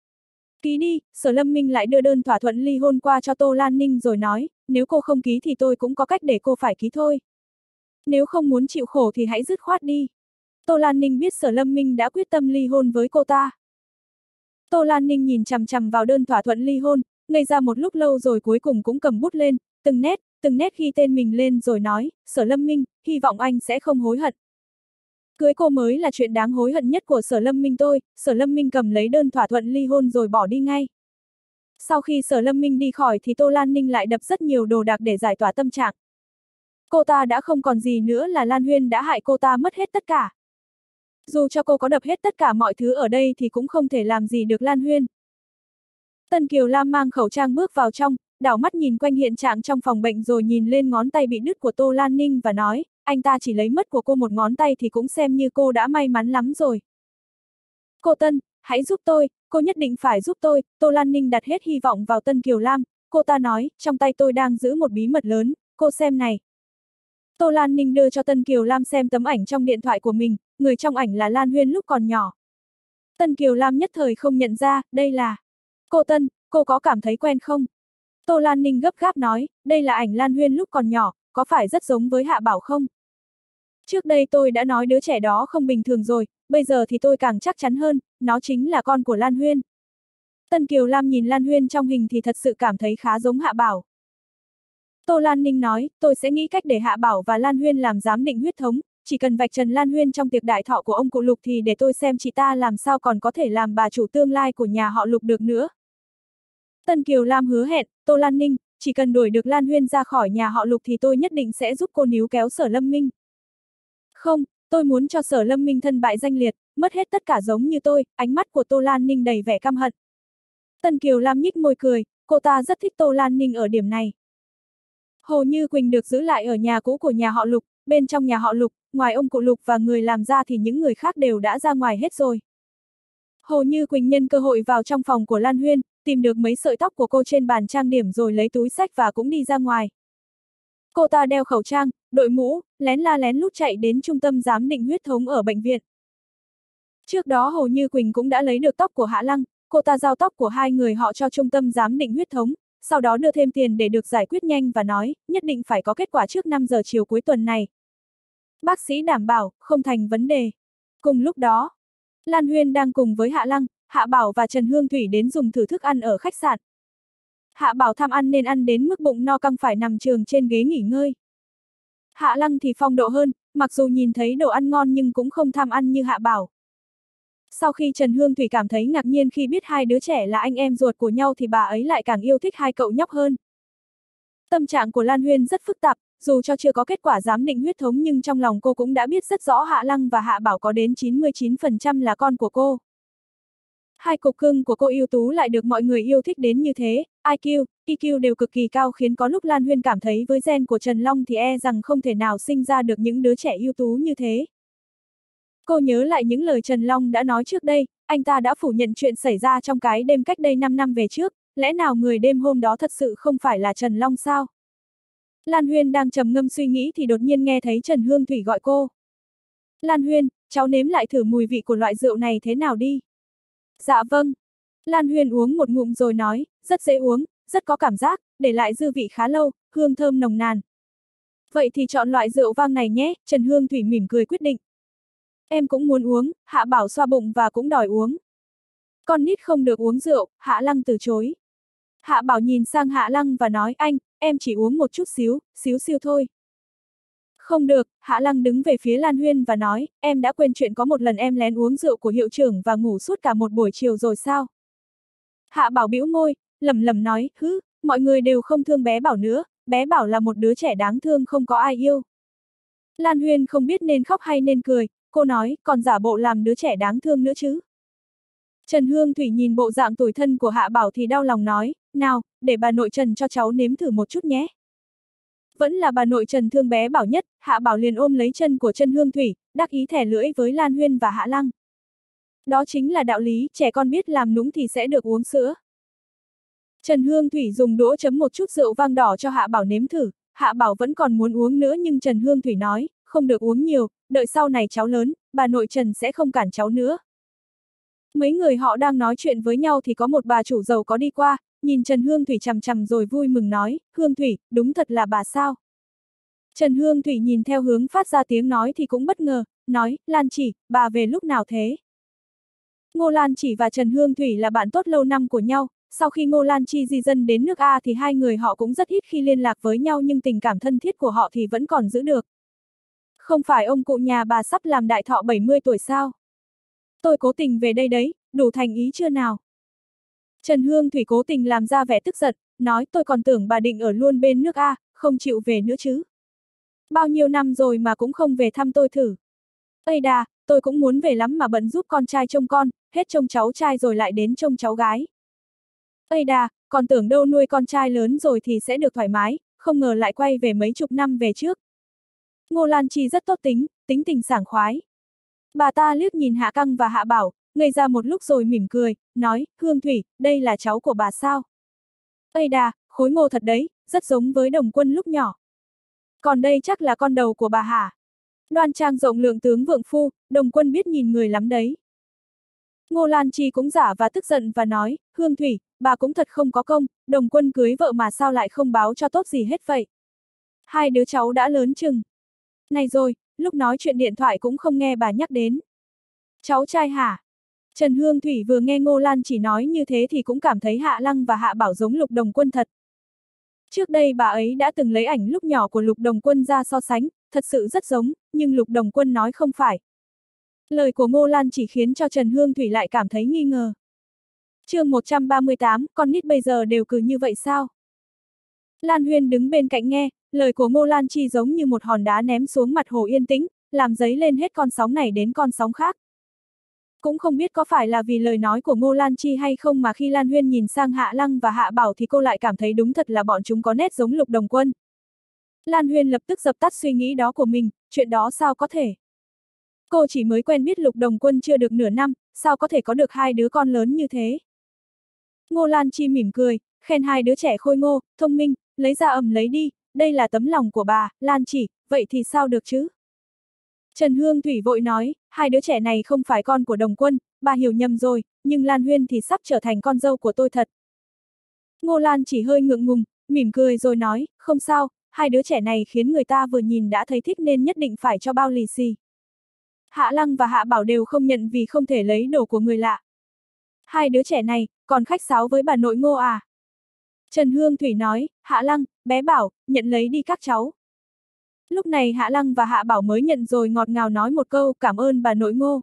Ký đi, Sở Lâm Minh lại đưa đơn thỏa thuận ly hôn qua cho Tô Lan Ninh rồi nói, nếu cô không ký thì tôi cũng có cách để cô phải ký thôi. Nếu không muốn chịu khổ thì hãy dứt khoát đi. Tô Lan Ninh biết Sở Lâm Minh đã quyết tâm ly hôn với cô ta. Tô Lan Ninh nhìn chằm chằm vào đơn thỏa thuận ly hôn, ngây ra một lúc lâu rồi cuối cùng cũng cầm bút lên, từng nét, từng nét ghi tên mình lên rồi nói, Sở Lâm Minh, hy vọng anh sẽ không hối hận. Cưới cô mới là chuyện đáng hối hận nhất của Sở Lâm Minh tôi, Sở Lâm Minh cầm lấy đơn thỏa thuận ly hôn rồi bỏ đi ngay. Sau khi Sở Lâm Minh đi khỏi thì Tô Lan Ninh lại đập rất nhiều đồ đạc để giải tỏa tâm trạng. Cô ta đã không còn gì nữa là Lan Huyên đã hại cô ta mất hết tất cả. Dù cho cô có đập hết tất cả mọi thứ ở đây thì cũng không thể làm gì được Lan Huyên. Tân Kiều Lam mang khẩu trang bước vào trong, đảo mắt nhìn quanh hiện trạng trong phòng bệnh rồi nhìn lên ngón tay bị đứt của Tô Lan Ninh và nói, anh ta chỉ lấy mất của cô một ngón tay thì cũng xem như cô đã may mắn lắm rồi. Cô Tân, hãy giúp tôi, cô nhất định phải giúp tôi, Tô Lan Ninh đặt hết hy vọng vào Tân Kiều Lam, cô ta nói, trong tay tôi đang giữ một bí mật lớn, cô xem này. Tô Lan Ninh đưa cho Tân Kiều Lam xem tấm ảnh trong điện thoại của mình, người trong ảnh là Lan Huyên lúc còn nhỏ. Tân Kiều Lam nhất thời không nhận ra, đây là... Cô Tân, cô có cảm thấy quen không? Tô Lan Ninh gấp gáp nói, đây là ảnh Lan Huyên lúc còn nhỏ, có phải rất giống với Hạ Bảo không? Trước đây tôi đã nói đứa trẻ đó không bình thường rồi, bây giờ thì tôi càng chắc chắn hơn, nó chính là con của Lan Huyên. Tân Kiều Lam nhìn Lan Huyên trong hình thì thật sự cảm thấy khá giống Hạ Bảo. Tô Lan Ninh nói, tôi sẽ nghĩ cách để Hạ Bảo và Lan Huyên làm giám định huyết thống, chỉ cần vạch trần Lan Huyên trong tiệc đại thọ của ông cụ Lục thì để tôi xem chị ta làm sao còn có thể làm bà chủ tương lai của nhà họ Lục được nữa. Tân Kiều Lam hứa hẹn, Tô Lan Ninh, chỉ cần đuổi được Lan Huyên ra khỏi nhà họ Lục thì tôi nhất định sẽ giúp cô níu kéo Sở Lâm Minh. Không, tôi muốn cho Sở Lâm Minh thân bại danh liệt, mất hết tất cả giống như tôi, ánh mắt của Tô Lan Ninh đầy vẻ căm hận. Tân Kiều Lam nhích môi cười, cô ta rất thích Tô Lan Ninh ở điểm này. Hồ Như Quỳnh được giữ lại ở nhà cũ của nhà họ Lục, bên trong nhà họ Lục, ngoài ông cụ Lục và người làm ra thì những người khác đều đã ra ngoài hết rồi. Hồ Như Quỳnh nhân cơ hội vào trong phòng của Lan Huyên, tìm được mấy sợi tóc của cô trên bàn trang điểm rồi lấy túi xách và cũng đi ra ngoài. Cô ta đeo khẩu trang, đội mũ, lén la lén lút chạy đến trung tâm giám định huyết thống ở bệnh viện. Trước đó Hồ Như Quỳnh cũng đã lấy được tóc của Hạ Lăng, cô ta giao tóc của hai người họ cho trung tâm giám định huyết thống, sau đó đưa thêm tiền để được giải quyết nhanh và nói, nhất định phải có kết quả trước năm giờ chiều cuối tuần này. Bác sĩ đảm bảo, không thành vấn đề. Cùng lúc đó, Lan Huyên đang cùng với Hạ Lăng, Hạ Bảo và Trần Hương Thủy đến dùng thử thức ăn ở khách sạn. Hạ Bảo tham ăn nên ăn đến mức bụng no căng phải nằm trường trên ghế nghỉ ngơi. Hạ Lăng thì phong độ hơn, mặc dù nhìn thấy đồ ăn ngon nhưng cũng không tham ăn như Hạ Bảo. Sau khi Trần Hương Thủy cảm thấy ngạc nhiên khi biết hai đứa trẻ là anh em ruột của nhau thì bà ấy lại càng yêu thích hai cậu nhóc hơn. Tâm trạng của Lan Huyên rất phức tạp, dù cho chưa có kết quả giám định huyết thống nhưng trong lòng cô cũng đã biết rất rõ Hạ Lăng và Hạ Bảo có đến chín mươi chín phần trăm là con của cô. Hai cục cưng của cô ưu tú lại được mọi người yêu thích đến như thế, i kiu, i kiu đều cực kỳ cao khiến có lúc Lan Huyên cảm thấy với gen của Trần Long thì e rằng không thể nào sinh ra được những đứa trẻ ưu tú như thế. Cô nhớ lại những lời Trần Long đã nói trước đây, anh ta đã phủ nhận chuyện xảy ra trong cái đêm cách đây năm năm về trước, lẽ nào người đêm hôm đó thật sự không phải là Trần Long sao? Lan Huyên đang trầm ngâm suy nghĩ thì đột nhiên nghe thấy Trần Hương Thủy gọi cô. Lan Huyên, cháu nếm lại thử mùi vị của loại rượu này thế nào đi. Dạ vâng. Lan Huyên uống một ngụm rồi nói, rất dễ uống, rất có cảm giác, để lại dư vị khá lâu, hương thơm nồng nàn. Vậy thì chọn loại rượu vang này nhé, Trần Hương Thủy mỉm cười quyết định. Em cũng muốn uống, Hạ Bảo xoa bụng và cũng đòi uống. Con nít không được uống rượu, Hạ Lăng từ chối. Hạ Bảo nhìn sang Hạ Lăng và nói, anh, em chỉ uống một chút xíu, xíu xiu thôi. Không được, Hạ Lăng đứng về phía Lan Huyên và nói, em đã quên chuyện có một lần em lén uống rượu của hiệu trưởng và ngủ suốt cả một buổi chiều rồi sao? Hạ Bảo bĩu môi, lẩm lẩm nói, hứ, mọi người đều không thương bé Bảo nữa, bé Bảo là một đứa trẻ đáng thương không có ai yêu. Lan Huyên không biết nên khóc hay nên cười, cô nói, còn giả bộ làm đứa trẻ đáng thương nữa chứ. Trần Hương Thủy nhìn bộ dạng tủi thân của Hạ Bảo thì đau lòng nói, nào, để bà nội Trần cho cháu nếm thử một chút nhé. Vẫn là bà nội Trần thương bé Bảo nhất, Hạ Bảo liền ôm lấy chân của Trần Hương Thủy, đắc ý thẻ lưỡi với Lan Huyên và Hạ Lăng. Đó chính là đạo lý, trẻ con biết làm nũng thì sẽ được uống sữa. Trần Hương Thủy dùng đũa chấm một chút rượu vang đỏ cho Hạ Bảo nếm thử, Hạ Bảo vẫn còn muốn uống nữa nhưng Trần Hương Thủy nói, không được uống nhiều, đợi sau này cháu lớn, bà nội Trần sẽ không cản cháu nữa. Mấy người họ đang nói chuyện với nhau thì có một bà chủ giàu có đi qua, nhìn Trần Hương Thủy chằm chằm rồi vui mừng nói, Hương Thủy, đúng thật là bà sao? Trần Hương Thủy nhìn theo hướng phát ra tiếng nói thì cũng bất ngờ, nói, Lan Chỉ, bà về lúc nào thế? Ngô Lan Chỉ và Trần Hương Thủy là bạn tốt lâu năm của nhau, sau khi Ngô Lan Chi di dân đến nước A thì hai người họ cũng rất ít khi liên lạc với nhau nhưng tình cảm thân thiết của họ thì vẫn còn giữ được. Không phải ông cụ nhà bà sắp làm đại thọ bảy mươi tuổi sao? Tôi cố tình về đây đấy, đủ thành ý chưa nào? Trần Hương Thủy cố tình làm ra vẻ tức giận, nói tôi còn tưởng bà định ở luôn bên nước A, không chịu về nữa chứ. Bao nhiêu năm rồi mà cũng không về thăm tôi thử. Ây đà, tôi cũng muốn về lắm mà bận giúp con trai trông con, hết trông cháu trai rồi lại đến trông cháu gái. Ây đà, còn tưởng đâu nuôi con trai lớn rồi thì sẽ được thoải mái, không ngờ lại quay về mấy chục năm về trước. Ngô Lan Chi rất tốt tính, tính tình sảng khoái. Bà ta liếc nhìn Hạ Căng và Hạ Bảo, ngây ra một lúc rồi mỉm cười, nói, Hương Thủy, đây là cháu của bà sao? Ây đà, khối ngô thật đấy, rất giống với Đồng Quân lúc nhỏ. Còn đây chắc là con đầu của bà hả? Đoan trang rộng lượng tướng vượng phu, Đồng Quân biết nhìn người lắm đấy. Ngô Lan Chi cũng giả và tức giận và nói, Hương Thủy, bà cũng thật không có công, Đồng Quân cưới vợ mà sao lại không báo cho tốt gì hết vậy? Hai đứa cháu đã lớn chừng. Này rồi, lúc nói chuyện điện thoại cũng không nghe bà nhắc đến. Cháu trai hả? Trần Hương Thủy vừa nghe Ngô Lan Chỉ nói như thế thì cũng cảm thấy Hạ Lăng và Hạ Bảo giống Lục Đồng Quân thật. Trước đây bà ấy đã từng lấy ảnh lúc nhỏ của Lục Đồng Quân ra so sánh, thật sự rất giống, nhưng Lục Đồng Quân nói không phải. Lời của Ngô Lan chỉ khiến cho Trần Hương Thủy lại cảm thấy nghi ngờ. chương một trăm ba mươi tám, con nít bây giờ đều cứ như vậy sao? Lan Huyên đứng bên cạnh nghe, lời của Ngô Lan Chi giống như một hòn đá ném xuống mặt hồ yên tĩnh, làm dấy lên hết con sóng này đến con sóng khác. Cũng không biết có phải là vì lời nói của Ngô Lan Chi hay không mà khi Lan Huyên nhìn sang Hạ Lăng và Hạ Bảo thì cô lại cảm thấy đúng thật là bọn chúng có nét giống Lục Đồng Quân. Lan Huyên lập tức dập tắt suy nghĩ đó của mình, chuyện đó sao có thể? Cô chỉ mới quen biết Lục Đồng Quân chưa được nửa năm, sao có thể có được hai đứa con lớn như thế? Ngô Lan Chi mỉm cười, khen hai đứa trẻ khôi ngô, thông minh, lấy ra ầm lấy đi, đây là tấm lòng của bà, Lan Chỉ, vậy thì sao được chứ? Trần Hương Thủy vội nói, hai đứa trẻ này không phải con của Đồng Quân, bà hiểu nhầm rồi, nhưng Lan Huyên thì sắp trở thành con dâu của tôi thật. Ngô Lan chỉ hơi ngượng ngùng, mỉm cười rồi nói, không sao, hai đứa trẻ này khiến người ta vừa nhìn đã thấy thích nên nhất định phải cho bao lì xì. Hạ Lăng và Hạ Bảo đều không nhận vì không thể lấy đồ của người lạ. Hai đứa trẻ này, còn khách sáo với bà nội Ngô à? Trần Hương Thủy nói, Hạ Lăng, bé Bảo, nhận lấy đi các cháu. Lúc này Hạ Lăng và Hạ Bảo mới nhận rồi ngọt ngào nói một câu cảm ơn bà nội Ngô.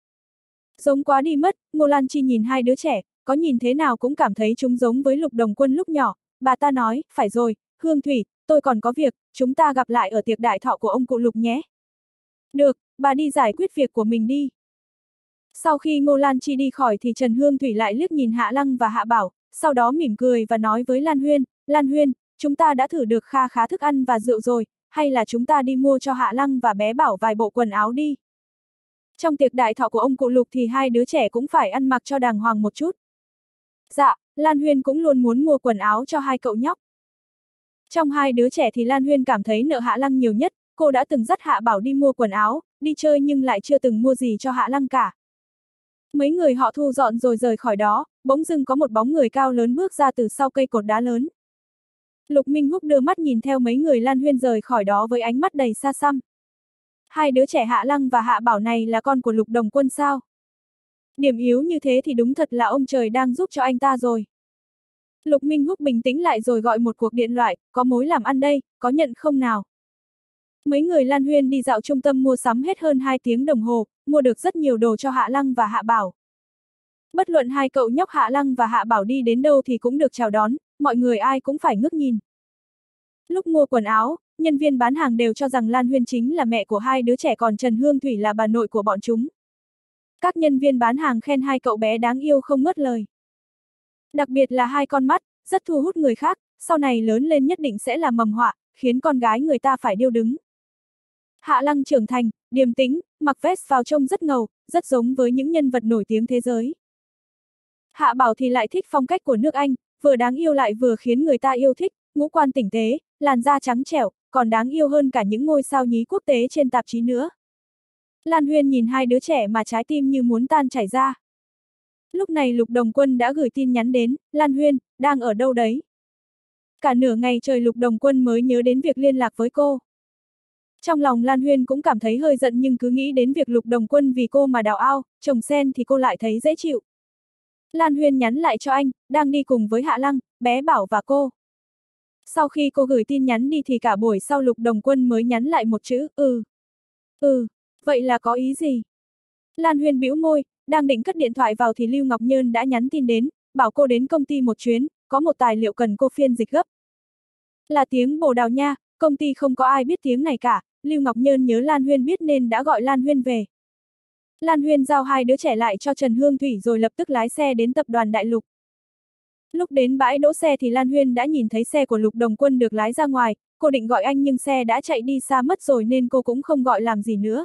Giống quá đi mất, Ngô Lan Chi nhìn hai đứa trẻ, có nhìn thế nào cũng cảm thấy chúng giống với Lục Đồng Quân lúc nhỏ. Bà ta nói, phải rồi, Hương Thủy, tôi còn có việc, chúng ta gặp lại ở tiệc đại thọ của ông cụ Lục nhé. Được, bà đi giải quyết việc của mình đi. Sau khi Ngô Lan Chi đi khỏi thì Trần Hương Thủy lại liếc nhìn Hạ Lăng và Hạ Bảo, sau đó mỉm cười và nói với Lan Huyên, Lan Huyên, chúng ta đã thử được kha khá thức ăn và rượu rồi, hay là chúng ta đi mua cho Hạ Lăng và bé Bảo vài bộ quần áo đi. Trong tiệc đại thọ của ông cụ Lục thì hai đứa trẻ cũng phải ăn mặc cho đàng hoàng một chút. Dạ, Lan Huyên cũng luôn muốn mua quần áo cho hai cậu nhóc. Trong hai đứa trẻ thì Lan Huyên cảm thấy nợ Hạ Lăng nhiều nhất, cô đã từng dắt Hạ Bảo đi mua quần áo, đi chơi nhưng lại chưa từng mua gì cho Hạ Lăng cả. Mấy người họ thu dọn rồi rời khỏi đó, bỗng dưng có một bóng người cao lớn bước ra từ sau cây cột đá lớn. Lục Minh Húc đưa mắt nhìn theo mấy người Lan Huyên rời khỏi đó với ánh mắt đầy xa xăm. Hai đứa trẻ Hạ Lăng và Hạ Bảo này là con của Lục Đồng Quân sao? Điểm yếu như thế thì đúng thật là ông trời đang giúp cho anh ta rồi. Lục Minh Húc bình tĩnh lại rồi gọi một cuộc điện thoại, có mối làm ăn đây, có nhận không nào? Mấy người Lan Huyên đi dạo trung tâm mua sắm hết hơn hai tiếng đồng hồ, mua được rất nhiều đồ cho Hạ Lăng và Hạ Bảo. Bất luận hai cậu nhóc Hạ Lăng và Hạ Bảo đi đến đâu thì cũng được chào đón, mọi người ai cũng phải ngước nhìn. Lúc mua quần áo, nhân viên bán hàng đều cho rằng Lan Huyên chính là mẹ của hai đứa trẻ còn Trần Hương Thủy là bà nội của bọn chúng. Các nhân viên bán hàng khen hai cậu bé đáng yêu không ngớt lời. Đặc biệt là hai con mắt, rất thu hút người khác, sau này lớn lên nhất định sẽ là mầm họa, khiến con gái người ta phải điêu đứng. Hạ Lăng trưởng thành, điềm tĩnh, mặc vest vào trông rất ngầu, rất giống với những nhân vật nổi tiếng thế giới. Hạ Bảo thì lại thích phong cách của nước Anh, vừa đáng yêu lại vừa khiến người ta yêu thích, ngũ quan tinh tế, làn da trắng trẻo, còn đáng yêu hơn cả những ngôi sao nhí quốc tế trên tạp chí nữa. Lan Huyên nhìn hai đứa trẻ mà trái tim như muốn tan chảy ra. Lúc này Lục Đồng Quân đã gửi tin nhắn đến, Lan Huyên, đang ở đâu đấy? Cả nửa ngày trời Lục Đồng Quân mới nhớ đến việc liên lạc với cô. Trong lòng Lan Huyên cũng cảm thấy hơi giận nhưng cứ nghĩ đến việc Lục Đồng Quân vì cô mà đào ao, trồng sen thì cô lại thấy dễ chịu. Lan Huyên nhắn lại cho anh, đang đi cùng với Hạ Lăng, bé Bảo và cô. Sau khi cô gửi tin nhắn đi thì cả buổi sau Lục Đồng Quân mới nhắn lại một chữ, ừ. Ừ, vậy là có ý gì? Lan Huyên bĩu môi, đang định cất điện thoại vào thì Lưu Ngọc Nhơn đã nhắn tin đến, bảo cô đến công ty một chuyến, có một tài liệu cần cô phiên dịch gấp. Là tiếng Bồ Đào Nha, công ty không có ai biết tiếng này cả, Lưu Ngọc Nhơn nhớ Lan Huyên biết nên đã gọi Lan Huyên về. Lan Huyên giao hai đứa trẻ lại cho Trần Hương Thủy rồi lập tức lái xe đến tập đoàn Đại Lục. Lúc đến bãi đỗ xe thì Lan Huyên đã nhìn thấy xe của Lục Đồng Quân được lái ra ngoài, cô định gọi anh nhưng xe đã chạy đi xa mất rồi nên cô cũng không gọi làm gì nữa.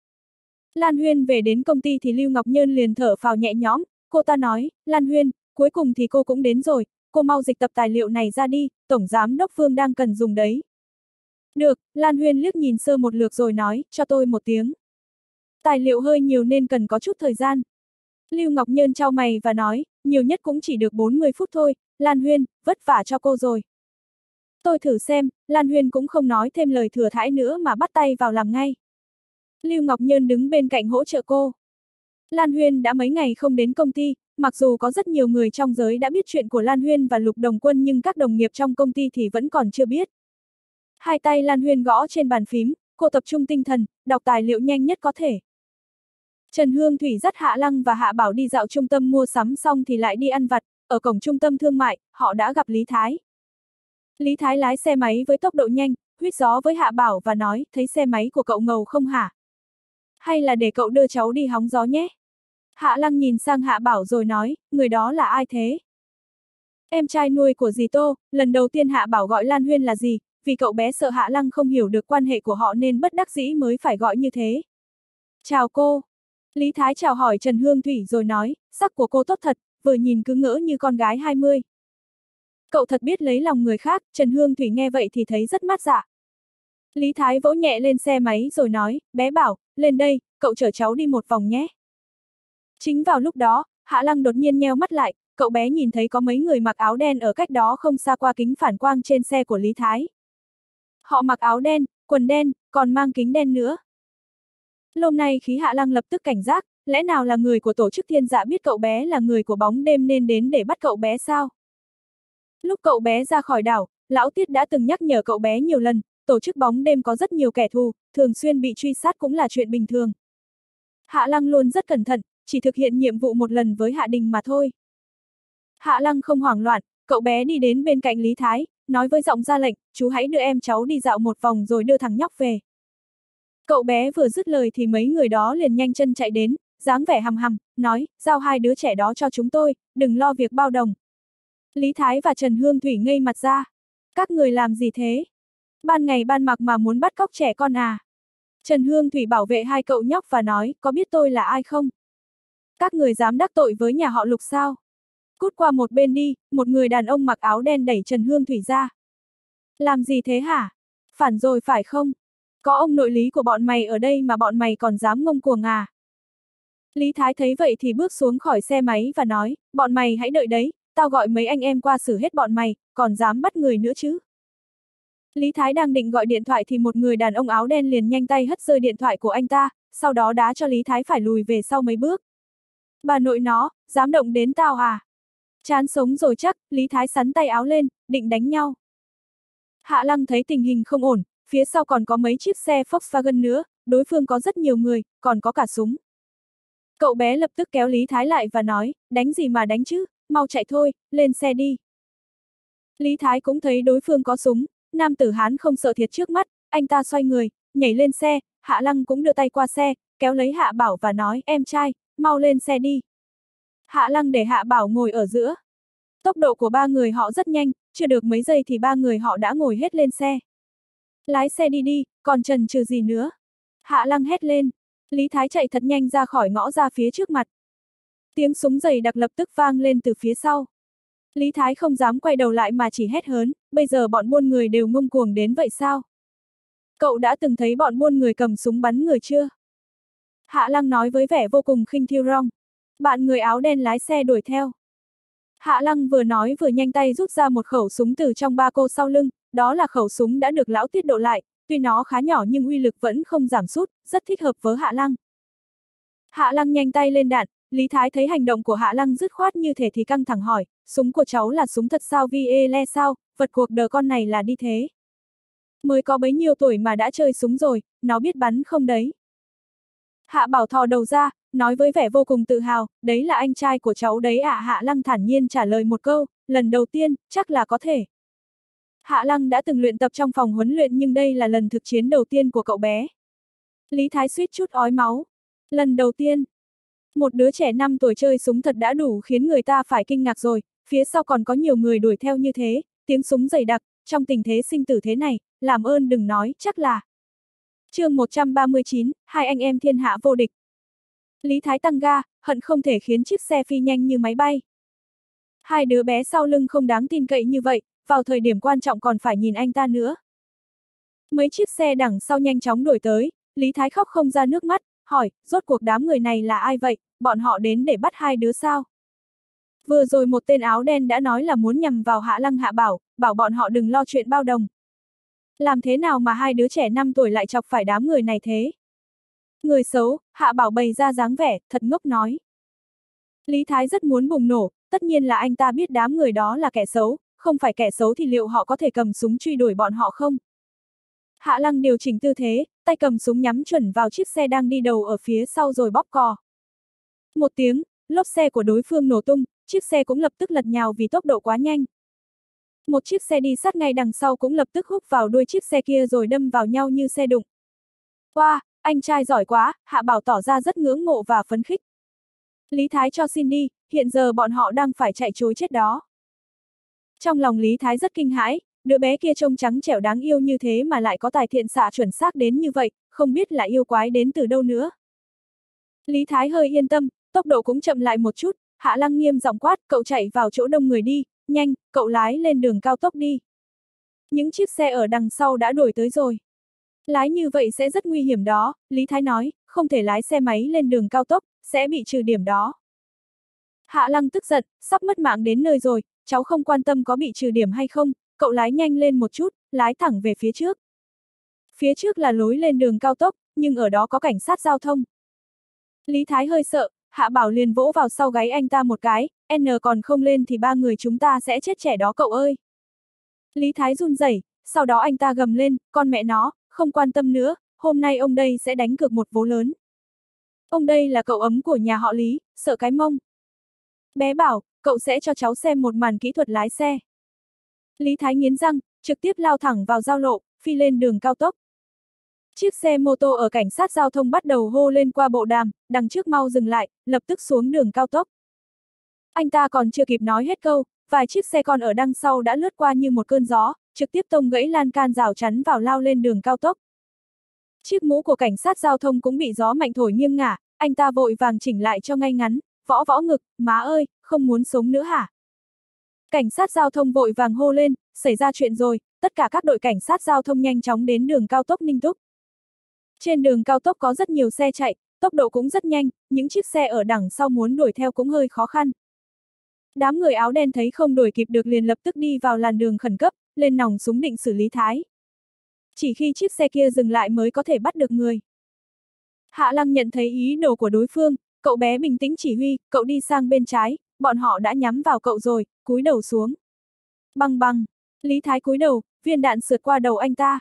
Lan Huyên về đến công ty thì Lưu Ngọc Nhơn liền thở phào nhẹ nhõm, cô ta nói, Lan Huyên, cuối cùng thì cô cũng đến rồi, cô mau dịch tập tài liệu này ra đi, Tổng Giám đốc Phương đang cần dùng đấy. Được, Lan Huyên liếc nhìn sơ một lượt rồi nói, cho tôi một tiếng. Tài liệu hơi nhiều nên cần có chút thời gian. Lưu Ngọc Nhơn chau mày và nói, nhiều nhất cũng chỉ được bốn mươi phút thôi, Lan Huyên, vất vả cho cô rồi. Tôi thử xem, Lan Huyên cũng không nói thêm lời thừa thãi nữa mà bắt tay vào làm ngay. Lưu Ngọc Nhơn đứng bên cạnh hỗ trợ cô. Lan Huyên đã mấy ngày không đến công ty, mặc dù có rất nhiều người trong giới đã biết chuyện của Lan Huyên và Lục Đồng Quân nhưng các đồng nghiệp trong công ty thì vẫn còn chưa biết. Hai tay Lan Huyên gõ trên bàn phím, cô tập trung tinh thần, đọc tài liệu nhanh nhất có thể. Trần Hương Thủy dắt Hạ Lăng và Hạ Bảo đi dạo trung tâm mua sắm xong thì lại đi ăn vặt, ở cổng trung tâm thương mại, họ đã gặp Lý Thái. Lý Thái lái xe máy với tốc độ nhanh, huýt gió với Hạ Bảo và nói, thấy xe máy của cậu ngầu không hả? Hay là để cậu đưa cháu đi hóng gió nhé? Hạ Lăng nhìn sang Hạ Bảo rồi nói, người đó là ai thế? Em trai nuôi của dì Tô, lần đầu tiên Hạ Bảo gọi Lan Huyên là gì, vì cậu bé sợ Hạ Lăng không hiểu được quan hệ của họ nên bất đắc dĩ mới phải gọi như thế. Chào cô. Lý Thái chào hỏi Trần Hương Thủy rồi nói, sắc của cô tốt thật, vừa nhìn cứ ngỡ như con gái hai mươi. Cậu thật biết lấy lòng người khác, Trần Hương Thủy nghe vậy thì thấy rất mát dạ. Lý Thái vỗ nhẹ lên xe máy rồi nói, bé Bảo, lên đây, cậu chở cháu đi một vòng nhé. Chính vào lúc đó, Hạ Lăng đột nhiên nheo mắt lại, cậu bé nhìn thấy có mấy người mặc áo đen ở cách đó không xa qua kính phản quang trên xe của Lý Thái. Họ mặc áo đen, quần đen, còn mang kính đen nữa. Lúc này khí Hạ Lăng lập tức cảnh giác, lẽ nào là người của tổ chức Thiên Dạ biết cậu bé là người của bóng đêm nên đến để bắt cậu bé sao? Lúc cậu bé ra khỏi đảo, Lão Tiết đã từng nhắc nhở cậu bé nhiều lần, tổ chức bóng đêm có rất nhiều kẻ thù, thường xuyên bị truy sát cũng là chuyện bình thường. Hạ Lăng luôn rất cẩn thận, chỉ thực hiện nhiệm vụ một lần với Hạ Đình mà thôi. Hạ Lăng không hoảng loạn, cậu bé đi đến bên cạnh Lý Thái, nói với giọng ra lệnh, chú hãy đưa em cháu đi dạo một vòng rồi đưa thằng nhóc về. Cậu bé vừa dứt lời thì mấy người đó liền nhanh chân chạy đến, dáng vẻ hằm hằm, nói, giao hai đứa trẻ đó cho chúng tôi, đừng lo việc bao đồng. Lý Thái và Trần Hương Thủy ngây mặt ra. Các người làm gì thế? Ban ngày ban mặt mà muốn bắt cóc trẻ con à? Trần Hương Thủy bảo vệ hai cậu nhóc và nói, có biết tôi là ai không? Các người dám đắc tội với nhà họ Lục sao? Cút qua một bên đi, một người đàn ông mặc áo đen đẩy Trần Hương Thủy ra. Làm gì thế hả? Phản rồi phải không? Có ông nội Lý của bọn mày ở đây mà bọn mày còn dám ngông cuồng à? Lý Thái thấy vậy thì bước xuống khỏi xe máy và nói, bọn mày hãy đợi đấy, tao gọi mấy anh em qua xử hết bọn mày, còn dám bắt người nữa chứ? Lý Thái đang định gọi điện thoại thì một người đàn ông áo đen liền nhanh tay hất rơi điện thoại của anh ta, sau đó đá cho Lý Thái phải lùi về sau mấy bước. Bà nội nó, dám động đến tao à? Chán sống rồi chắc, Lý Thái sắn tay áo lên, định đánh nhau. Hạ Lăng thấy tình hình không ổn, phía sau còn có mấy chiếc xe Volkswagen nữa, đối phương có rất nhiều người, còn có cả súng. Cậu bé lập tức kéo Lý Thái lại và nói, đánh gì mà đánh chứ, mau chạy thôi, lên xe đi. Lý Thái cũng thấy đối phương có súng, nam tử Hán không sợ thiệt trước mắt, anh ta xoay người, nhảy lên xe, Hạ Lăng cũng đưa tay qua xe, kéo lấy Hạ Bảo và nói, em trai, mau lên xe đi. Hạ Lăng để Hạ Bảo ngồi ở giữa. Tốc độ của ba người họ rất nhanh, chưa được mấy giây thì ba người họ đã ngồi hết lên xe. Lái xe đi đi, còn chần chừ gì nữa. Hạ Lăng hét lên. Lý Thái chạy thật nhanh ra khỏi ngõ ra phía trước mặt. Tiếng súng dày đặc lập tức vang lên từ phía sau. Lý Thái không dám quay đầu lại mà chỉ hét hớn, bây giờ bọn buôn người đều ngông cuồng đến vậy sao? Cậu đã từng thấy bọn buôn người cầm súng bắn người chưa? Hạ Lăng nói với vẻ vô cùng khinh thiêu rong. Bạn người áo đen lái xe đuổi theo. Hạ Lăng vừa nói vừa nhanh tay rút ra một khẩu súng từ trong ba cô sau lưng, đó là khẩu súng đã được lão Tiết độ lại, tuy nó khá nhỏ nhưng uy lực vẫn không giảm sút, rất thích hợp với Hạ Lăng. Hạ Lăng nhanh tay lên đạn, Lý Thái thấy hành động của Hạ Lăng dứt khoát như thể thì căng thẳng hỏi, súng của cháu là súng thật sao vie le sao, vật cuộc đời con này là đi thế. Mới có bấy nhiêu tuổi mà đã chơi súng rồi, nó biết bắn không đấy. Hạ Bảo thò đầu ra, nói với vẻ vô cùng tự hào, đấy là anh trai của cháu đấy ạ. À, Hạ Lăng thản nhiên trả lời một câu, lần đầu tiên, chắc là có thể. Hạ Lăng đã từng luyện tập trong phòng huấn luyện nhưng đây là lần thực chiến đầu tiên của cậu bé. Lý Thái suýt chút ói máu. Lần đầu tiên, một đứa trẻ năm tuổi chơi súng thật đã đủ khiến người ta phải kinh ngạc rồi, phía sau còn có nhiều người đuổi theo như thế, tiếng súng dày đặc, trong tình thế sinh tử thế này, làm ơn đừng nói, chắc là. Chương một trăm ba mươi chín, hai anh em thiên hạ vô địch. Lý Thái tăng ga, hận không thể khiến chiếc xe phi nhanh như máy bay. Hai đứa bé sau lưng không đáng tin cậy như vậy, vào thời điểm quan trọng còn phải nhìn anh ta nữa. Mấy chiếc xe đằng sau nhanh chóng đuổi tới, Lý Thái khóc không ra nước mắt, hỏi, rốt cuộc đám người này là ai vậy, bọn họ đến để bắt hai đứa sao? Vừa rồi một tên áo đen đã nói là muốn nhằm vào Hạ Lăng Hạ Bảo, bảo bọn họ đừng lo chuyện bao đồng. Làm thế nào mà hai đứa trẻ năm tuổi lại chọc phải đám người này thế? Người xấu, Hạ Bảo bày ra dáng vẻ, thật ngốc nói. Lý Thái rất muốn bùng nổ, tất nhiên là anh ta biết đám người đó là kẻ xấu, không phải kẻ xấu thì liệu họ có thể cầm súng truy đuổi bọn họ không? Hạ Lăng điều chỉnh tư thế, tay cầm súng nhắm chuẩn vào chiếc xe đang đi đầu ở phía sau rồi bóp cò. Một tiếng, lốp xe của đối phương nổ tung, chiếc xe cũng lập tức lật nhào vì tốc độ quá nhanh. Một chiếc xe đi sát ngay đằng sau cũng lập tức húc vào đuôi chiếc xe kia rồi đâm vào nhau như xe đụng. Wow, anh trai giỏi quá, Hạ Bảo tỏ ra rất ngưỡng mộ và phấn khích. Lý Thái cho xin đi, hiện giờ bọn họ đang phải chạy trối chết đó. Trong lòng Lý Thái rất kinh hãi, đứa bé kia trông trắng trẻo đáng yêu như thế mà lại có tài thiện xạ chuẩn xác đến như vậy, không biết là yêu quái đến từ đâu nữa. Lý Thái hơi yên tâm, tốc độ cũng chậm lại một chút, Hạ Lăng nghiêm giọng quát, cậu chạy vào chỗ đông người đi, nhanh, cậu lái lên đường cao tốc đi. Những chiếc xe ở đằng sau đã đuổi tới rồi. Lái như vậy sẽ rất nguy hiểm đó, Lý Thái nói, không thể lái xe máy lên đường cao tốc, sẽ bị trừ điểm đó. Hạ Lăng tức giận, sắp mất mạng đến nơi rồi, cháu không quan tâm có bị trừ điểm hay không, cậu lái nhanh lên một chút, lái thẳng về phía trước. Phía trước là lối lên đường cao tốc, nhưng ở đó có cảnh sát giao thông. Lý Thái hơi sợ, Hạ Bảo liền vỗ vào sau gáy anh ta một cái, N còn không lên thì ba người chúng ta sẽ chết trẻ đó cậu ơi. Lý Thái run rẩy, sau đó anh ta gầm lên, con mẹ nó, không quan tâm nữa, hôm nay ông đây sẽ đánh cược một vố lớn. Ông đây là cậu ấm của nhà họ Lý, sợ cái mông. Bé bảo, cậu sẽ cho cháu xem một màn kỹ thuật lái xe. Lý Thái nghiến răng, trực tiếp lao thẳng vào giao lộ, phi lên đường cao tốc. Chiếc xe mô tô ở cảnh sát giao thông bắt đầu hô lên qua bộ đàm, đằng trước mau dừng lại, lập tức xuống đường cao tốc. Anh ta còn chưa kịp nói hết câu, vài chiếc xe con ở đằng sau đã lướt qua như một cơn gió, trực tiếp tông gãy lan can rào chắn vào lao lên đường cao tốc. Chiếc mũ của cảnh sát giao thông cũng bị gió mạnh thổi nghiêng ngả, anh ta vội vàng chỉnh lại cho ngay ngắn, võ võ ngực, má ơi, không muốn sống nữa hả? Cảnh sát giao thông vội vàng hô lên, xảy ra chuyện rồi, tất cả các đội cảnh sát giao thông nhanh chóng đến đường cao tốc Ninh Túc. Trên đường cao tốc có rất nhiều xe chạy, tốc độ cũng rất nhanh, những chiếc xe ở đằng sau muốn đuổi theo cũng hơi khó khăn. Đám người áo đen thấy không đuổi kịp được liền lập tức đi vào làn đường khẩn cấp, lên nòng súng định xử lý Thái. Chỉ khi chiếc xe kia dừng lại mới có thể bắt được người. Hạ Lăng nhận thấy ý đồ của đối phương, cậu bé bình tĩnh chỉ huy, cậu đi sang bên trái, bọn họ đã nhắm vào cậu rồi, cúi đầu xuống. Băng băng, Lý Thái cúi đầu, viên đạn sượt qua đầu anh ta.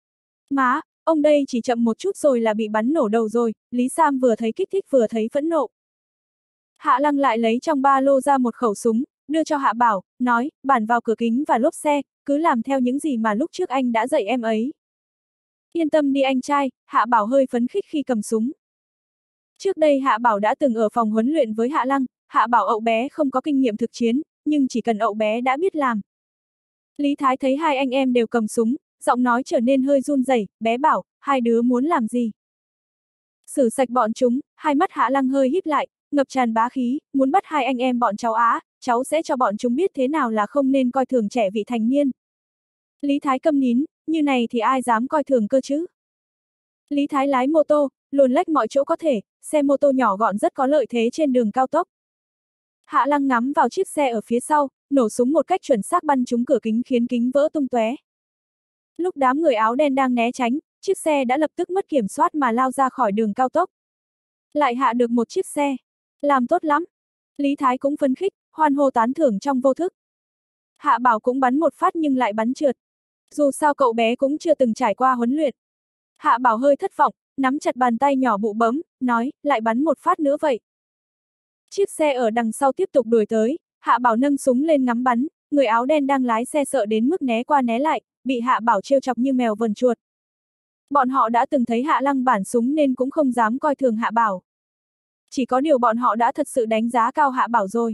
Má, ông đây chỉ chậm một chút rồi là bị bắn nổ đầu rồi, Lý Sam vừa thấy kích thích vừa thấy phẫn nộ. Hạ Lăng lại lấy trong ba lô ra một khẩu súng, đưa cho Hạ Bảo, nói, bản vào cửa kính và lốp xe, cứ làm theo những gì mà lúc trước anh đã dạy em ấy. Yên tâm đi anh trai, Hạ Bảo hơi phấn khích khi cầm súng. Trước đây Hạ Bảo đã từng ở phòng huấn luyện với Hạ Lăng, Hạ Bảo ậu bé không có kinh nghiệm thực chiến, nhưng chỉ cần ậu bé đã biết làm. Lý Thái thấy hai anh em đều cầm súng, giọng nói trở nên hơi run rẩy, bé bảo, hai đứa muốn làm gì? Xử sạch bọn chúng, hai mắt Hạ Lăng hơi híp lại, ngập tràn bá khí, muốn bắt hai anh em bọn cháu á, cháu sẽ cho bọn chúng biết thế nào là không nên coi thường trẻ vị thành niên. Lý Thái câm nín, như này thì ai dám coi thường cơ chứ? Lý Thái lái mô tô, luồn lách mọi chỗ có thể, xe mô tô nhỏ gọn rất có lợi thế trên đường cao tốc. Hạ Lăng ngắm vào chiếc xe ở phía sau, nổ súng một cách chuẩn xác bắn trúng cửa kính khiến kính vỡ tung tóe. Lúc đám người áo đen đang né tránh, chiếc xe đã lập tức mất kiểm soát mà lao ra khỏi đường cao tốc. Lại hạ được một chiếc xe. Làm tốt lắm. Lý Thái cũng phấn khích, hoan hô tán thưởng trong vô thức. Hạ Bảo cũng bắn một phát nhưng lại bắn trượt. Dù sao cậu bé cũng chưa từng trải qua huấn luyện. Hạ Bảo hơi thất vọng, nắm chặt bàn tay nhỏ bụ bấm, nói, lại bắn một phát nữa vậy. Chiếc xe ở đằng sau tiếp tục đuổi tới, Hạ Bảo nâng súng lên ngắm bắn, người áo đen đang lái xe sợ đến mức né qua né lại, bị Hạ Bảo trêu chọc như mèo vờn chuột. Bọn họ đã từng thấy Hạ Lăng bản súng nên cũng không dám coi thường Hạ Bảo. Chỉ có điều bọn họ đã thật sự đánh giá cao Hạ Bảo rồi.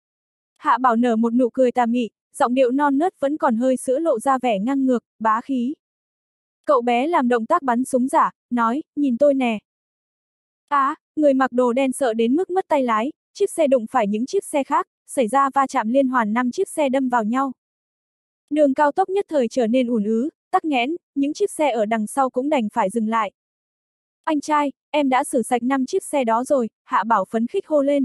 Hạ Bảo nở một nụ cười tà mị, giọng điệu non nớt vẫn còn hơi sữa lộ ra vẻ ngang ngược, bá khí. Cậu bé làm động tác bắn súng giả, nói, nhìn tôi nè. Á, à, người mặc đồ đen sợ đến mức mất tay lái, chiếc xe đụng phải những chiếc xe khác, xảy ra va chạm liên hoàn năm chiếc xe đâm vào nhau. Đường cao tốc nhất thời trở nên ùn ứ, tắc nghẽn, những chiếc xe ở đằng sau cũng đành phải dừng lại. Anh trai, em đã xử sạch năm chiếc xe đó rồi, Hạ Bảo phấn khích hô lên.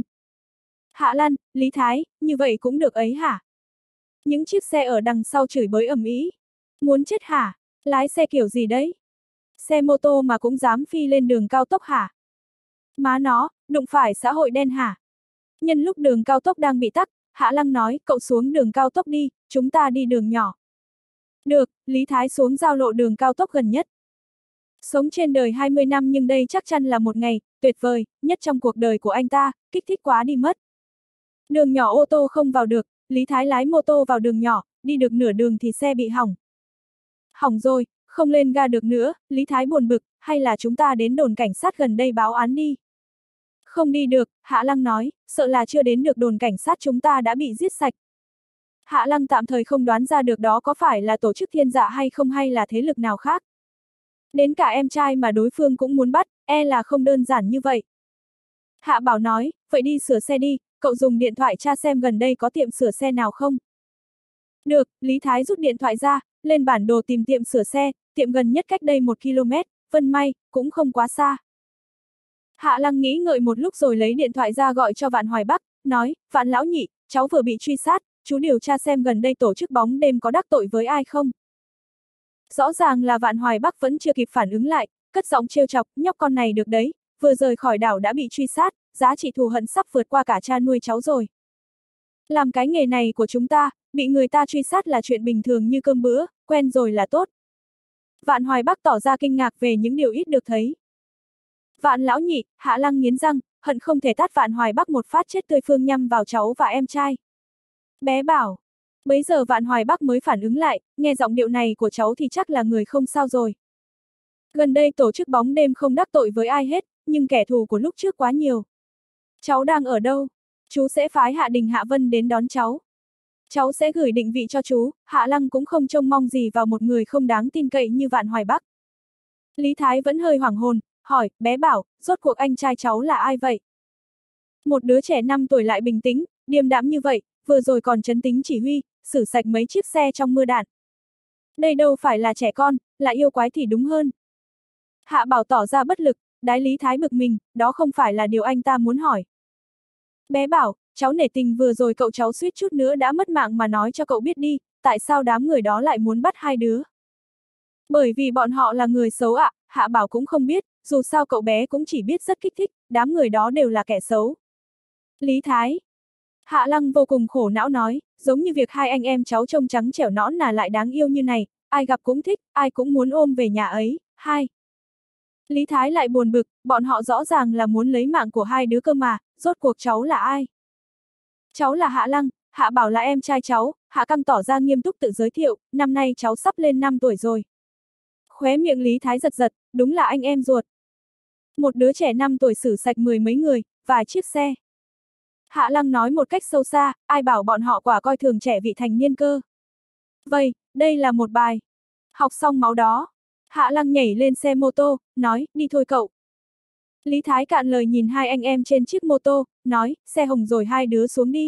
Hạ Lan, Lý Thái, như vậy cũng được ấy hả? Những chiếc xe ở đằng sau chửi bới ầm ĩ. Muốn chết hả? Lái xe kiểu gì đấy? Xe mô tô mà cũng dám phi lên đường cao tốc hả? Má nó, đụng phải xã hội đen hả? Nhân lúc đường cao tốc đang bị tắc, Hạ Lăng nói, cậu xuống đường cao tốc đi, chúng ta đi đường nhỏ. Được, Lý Thái xuống giao lộ đường cao tốc gần nhất. Sống trên đời hai mươi năm nhưng đây chắc chắn là một ngày tuyệt vời nhất trong cuộc đời của anh ta, kích thích quá đi mất. Đường nhỏ ô tô không vào được, Lý Thái lái mô tô vào đường nhỏ, đi được nửa đường thì xe bị hỏng. Hỏng rồi, không lên ga được nữa, Lý Thái buồn bực, hay là chúng ta đến đồn cảnh sát gần đây báo án đi. Không đi được, Hạ Lăng nói, sợ là chưa đến được đồn cảnh sát chúng ta đã bị giết sạch. Hạ Lăng tạm thời không đoán ra được đó có phải là tổ chức thiên dạ hay không hay là thế lực nào khác. Đến cả em trai mà đối phương cũng muốn bắt, e là không đơn giản như vậy. Hạ Bảo nói, vậy đi sửa xe đi, cậu dùng điện thoại tra xem gần đây có tiệm sửa xe nào không. Được, Lý Thái rút điện thoại ra, lên bản đồ tìm tiệm sửa xe, tiệm gần nhất cách đây một ki lô mét, Vân May, cũng không quá xa. Hạ Lăng nghĩ ngợi một lúc rồi lấy điện thoại ra gọi cho Vạn Hoài Bắc, nói, Vạn lão nhị, cháu vừa bị truy sát, chú điều tra xem gần đây tổ chức bóng đêm có đắc tội với ai không. Rõ ràng là Vạn Hoài Bắc vẫn chưa kịp phản ứng lại, cất giọng trêu chọc, nhóc con này được đấy, vừa rời khỏi đảo đã bị truy sát, giá trị thù hận sắp vượt qua cả cha nuôi cháu rồi. Làm cái nghề này của chúng ta, bị người ta truy sát là chuyện bình thường như cơm bữa, quen rồi là tốt. Vạn Hoài Bắc tỏ ra kinh ngạc về những điều ít được thấy. Vạn lão nhị, Hạ Lăng nghiến răng, hận không thể tát Vạn Hoài Bắc một phát chết tươi phương nhăm vào cháu và em trai. Bé bảo. Bấy giờ Vạn Hoài Bắc mới phản ứng lại, nghe giọng điệu này của cháu thì chắc là người không sao rồi. Gần đây tổ chức bóng đêm không đắc tội với ai hết, nhưng kẻ thù của lúc trước quá nhiều. Cháu đang ở đâu? Chú sẽ phái Hạ Đình Hạ Vân đến đón cháu. Cháu sẽ gửi định vị cho chú, Hạ Lăng cũng không trông mong gì vào một người không đáng tin cậy như Vạn Hoài Bắc. Lý Thái vẫn hơi hoảng hồn, hỏi, bé bảo, rốt cuộc anh trai cháu là ai vậy? Một đứa trẻ năm tuổi lại bình tĩnh, điềm đạm như vậy, vừa rồi còn trấn tĩnh chỉ huy, xử sạch mấy chiếc xe trong mưa đạn. Đây đâu phải là trẻ con, là yêu quái thì đúng hơn. Hạ Bảo tỏ ra bất lực, đái Lý Thái bực mình, đó không phải là điều anh ta muốn hỏi. Bé Bảo, cháu nể tình vừa rồi cậu cháu suýt chút nữa đã mất mạng mà nói cho cậu biết đi, tại sao đám người đó lại muốn bắt hai đứa? Bởi vì bọn họ là người xấu ạ, à, Hạ Bảo cũng không biết, dù sao cậu bé cũng chỉ biết rất kích thích, đám người đó đều là kẻ xấu. Lý Thái. Hạ Lăng vô cùng khổ não nói, giống như việc hai anh em cháu trông trắng trẻo nõn nà lại đáng yêu như này, ai gặp cũng thích, ai cũng muốn ôm về nhà ấy, hai. Lý Thái lại buồn bực, bọn họ rõ ràng là muốn lấy mạng của hai đứa cơ mà, rốt cuộc cháu là ai? Cháu là Hạ Lăng, Hạ Bảo là em trai cháu, Hạ Căng tỏ ra nghiêm túc tự giới thiệu, năm nay cháu sắp lên năm tuổi rồi. Khóe miệng Lý Thái giật giật, đúng là anh em ruột. Một đứa trẻ năm tuổi xử sạch mười mấy người, vài chiếc xe. Hạ Lăng nói một cách sâu xa, ai bảo bọn họ quả coi thường trẻ vị thành niên cơ. Vậy, đây là một bài. Học xong máu đó. Hạ Lăng nhảy lên xe mô tô, nói, đi thôi cậu. Lý Thái cạn lời nhìn hai anh em trên chiếc mô tô, nói, xe hồng rồi hai đứa xuống đi.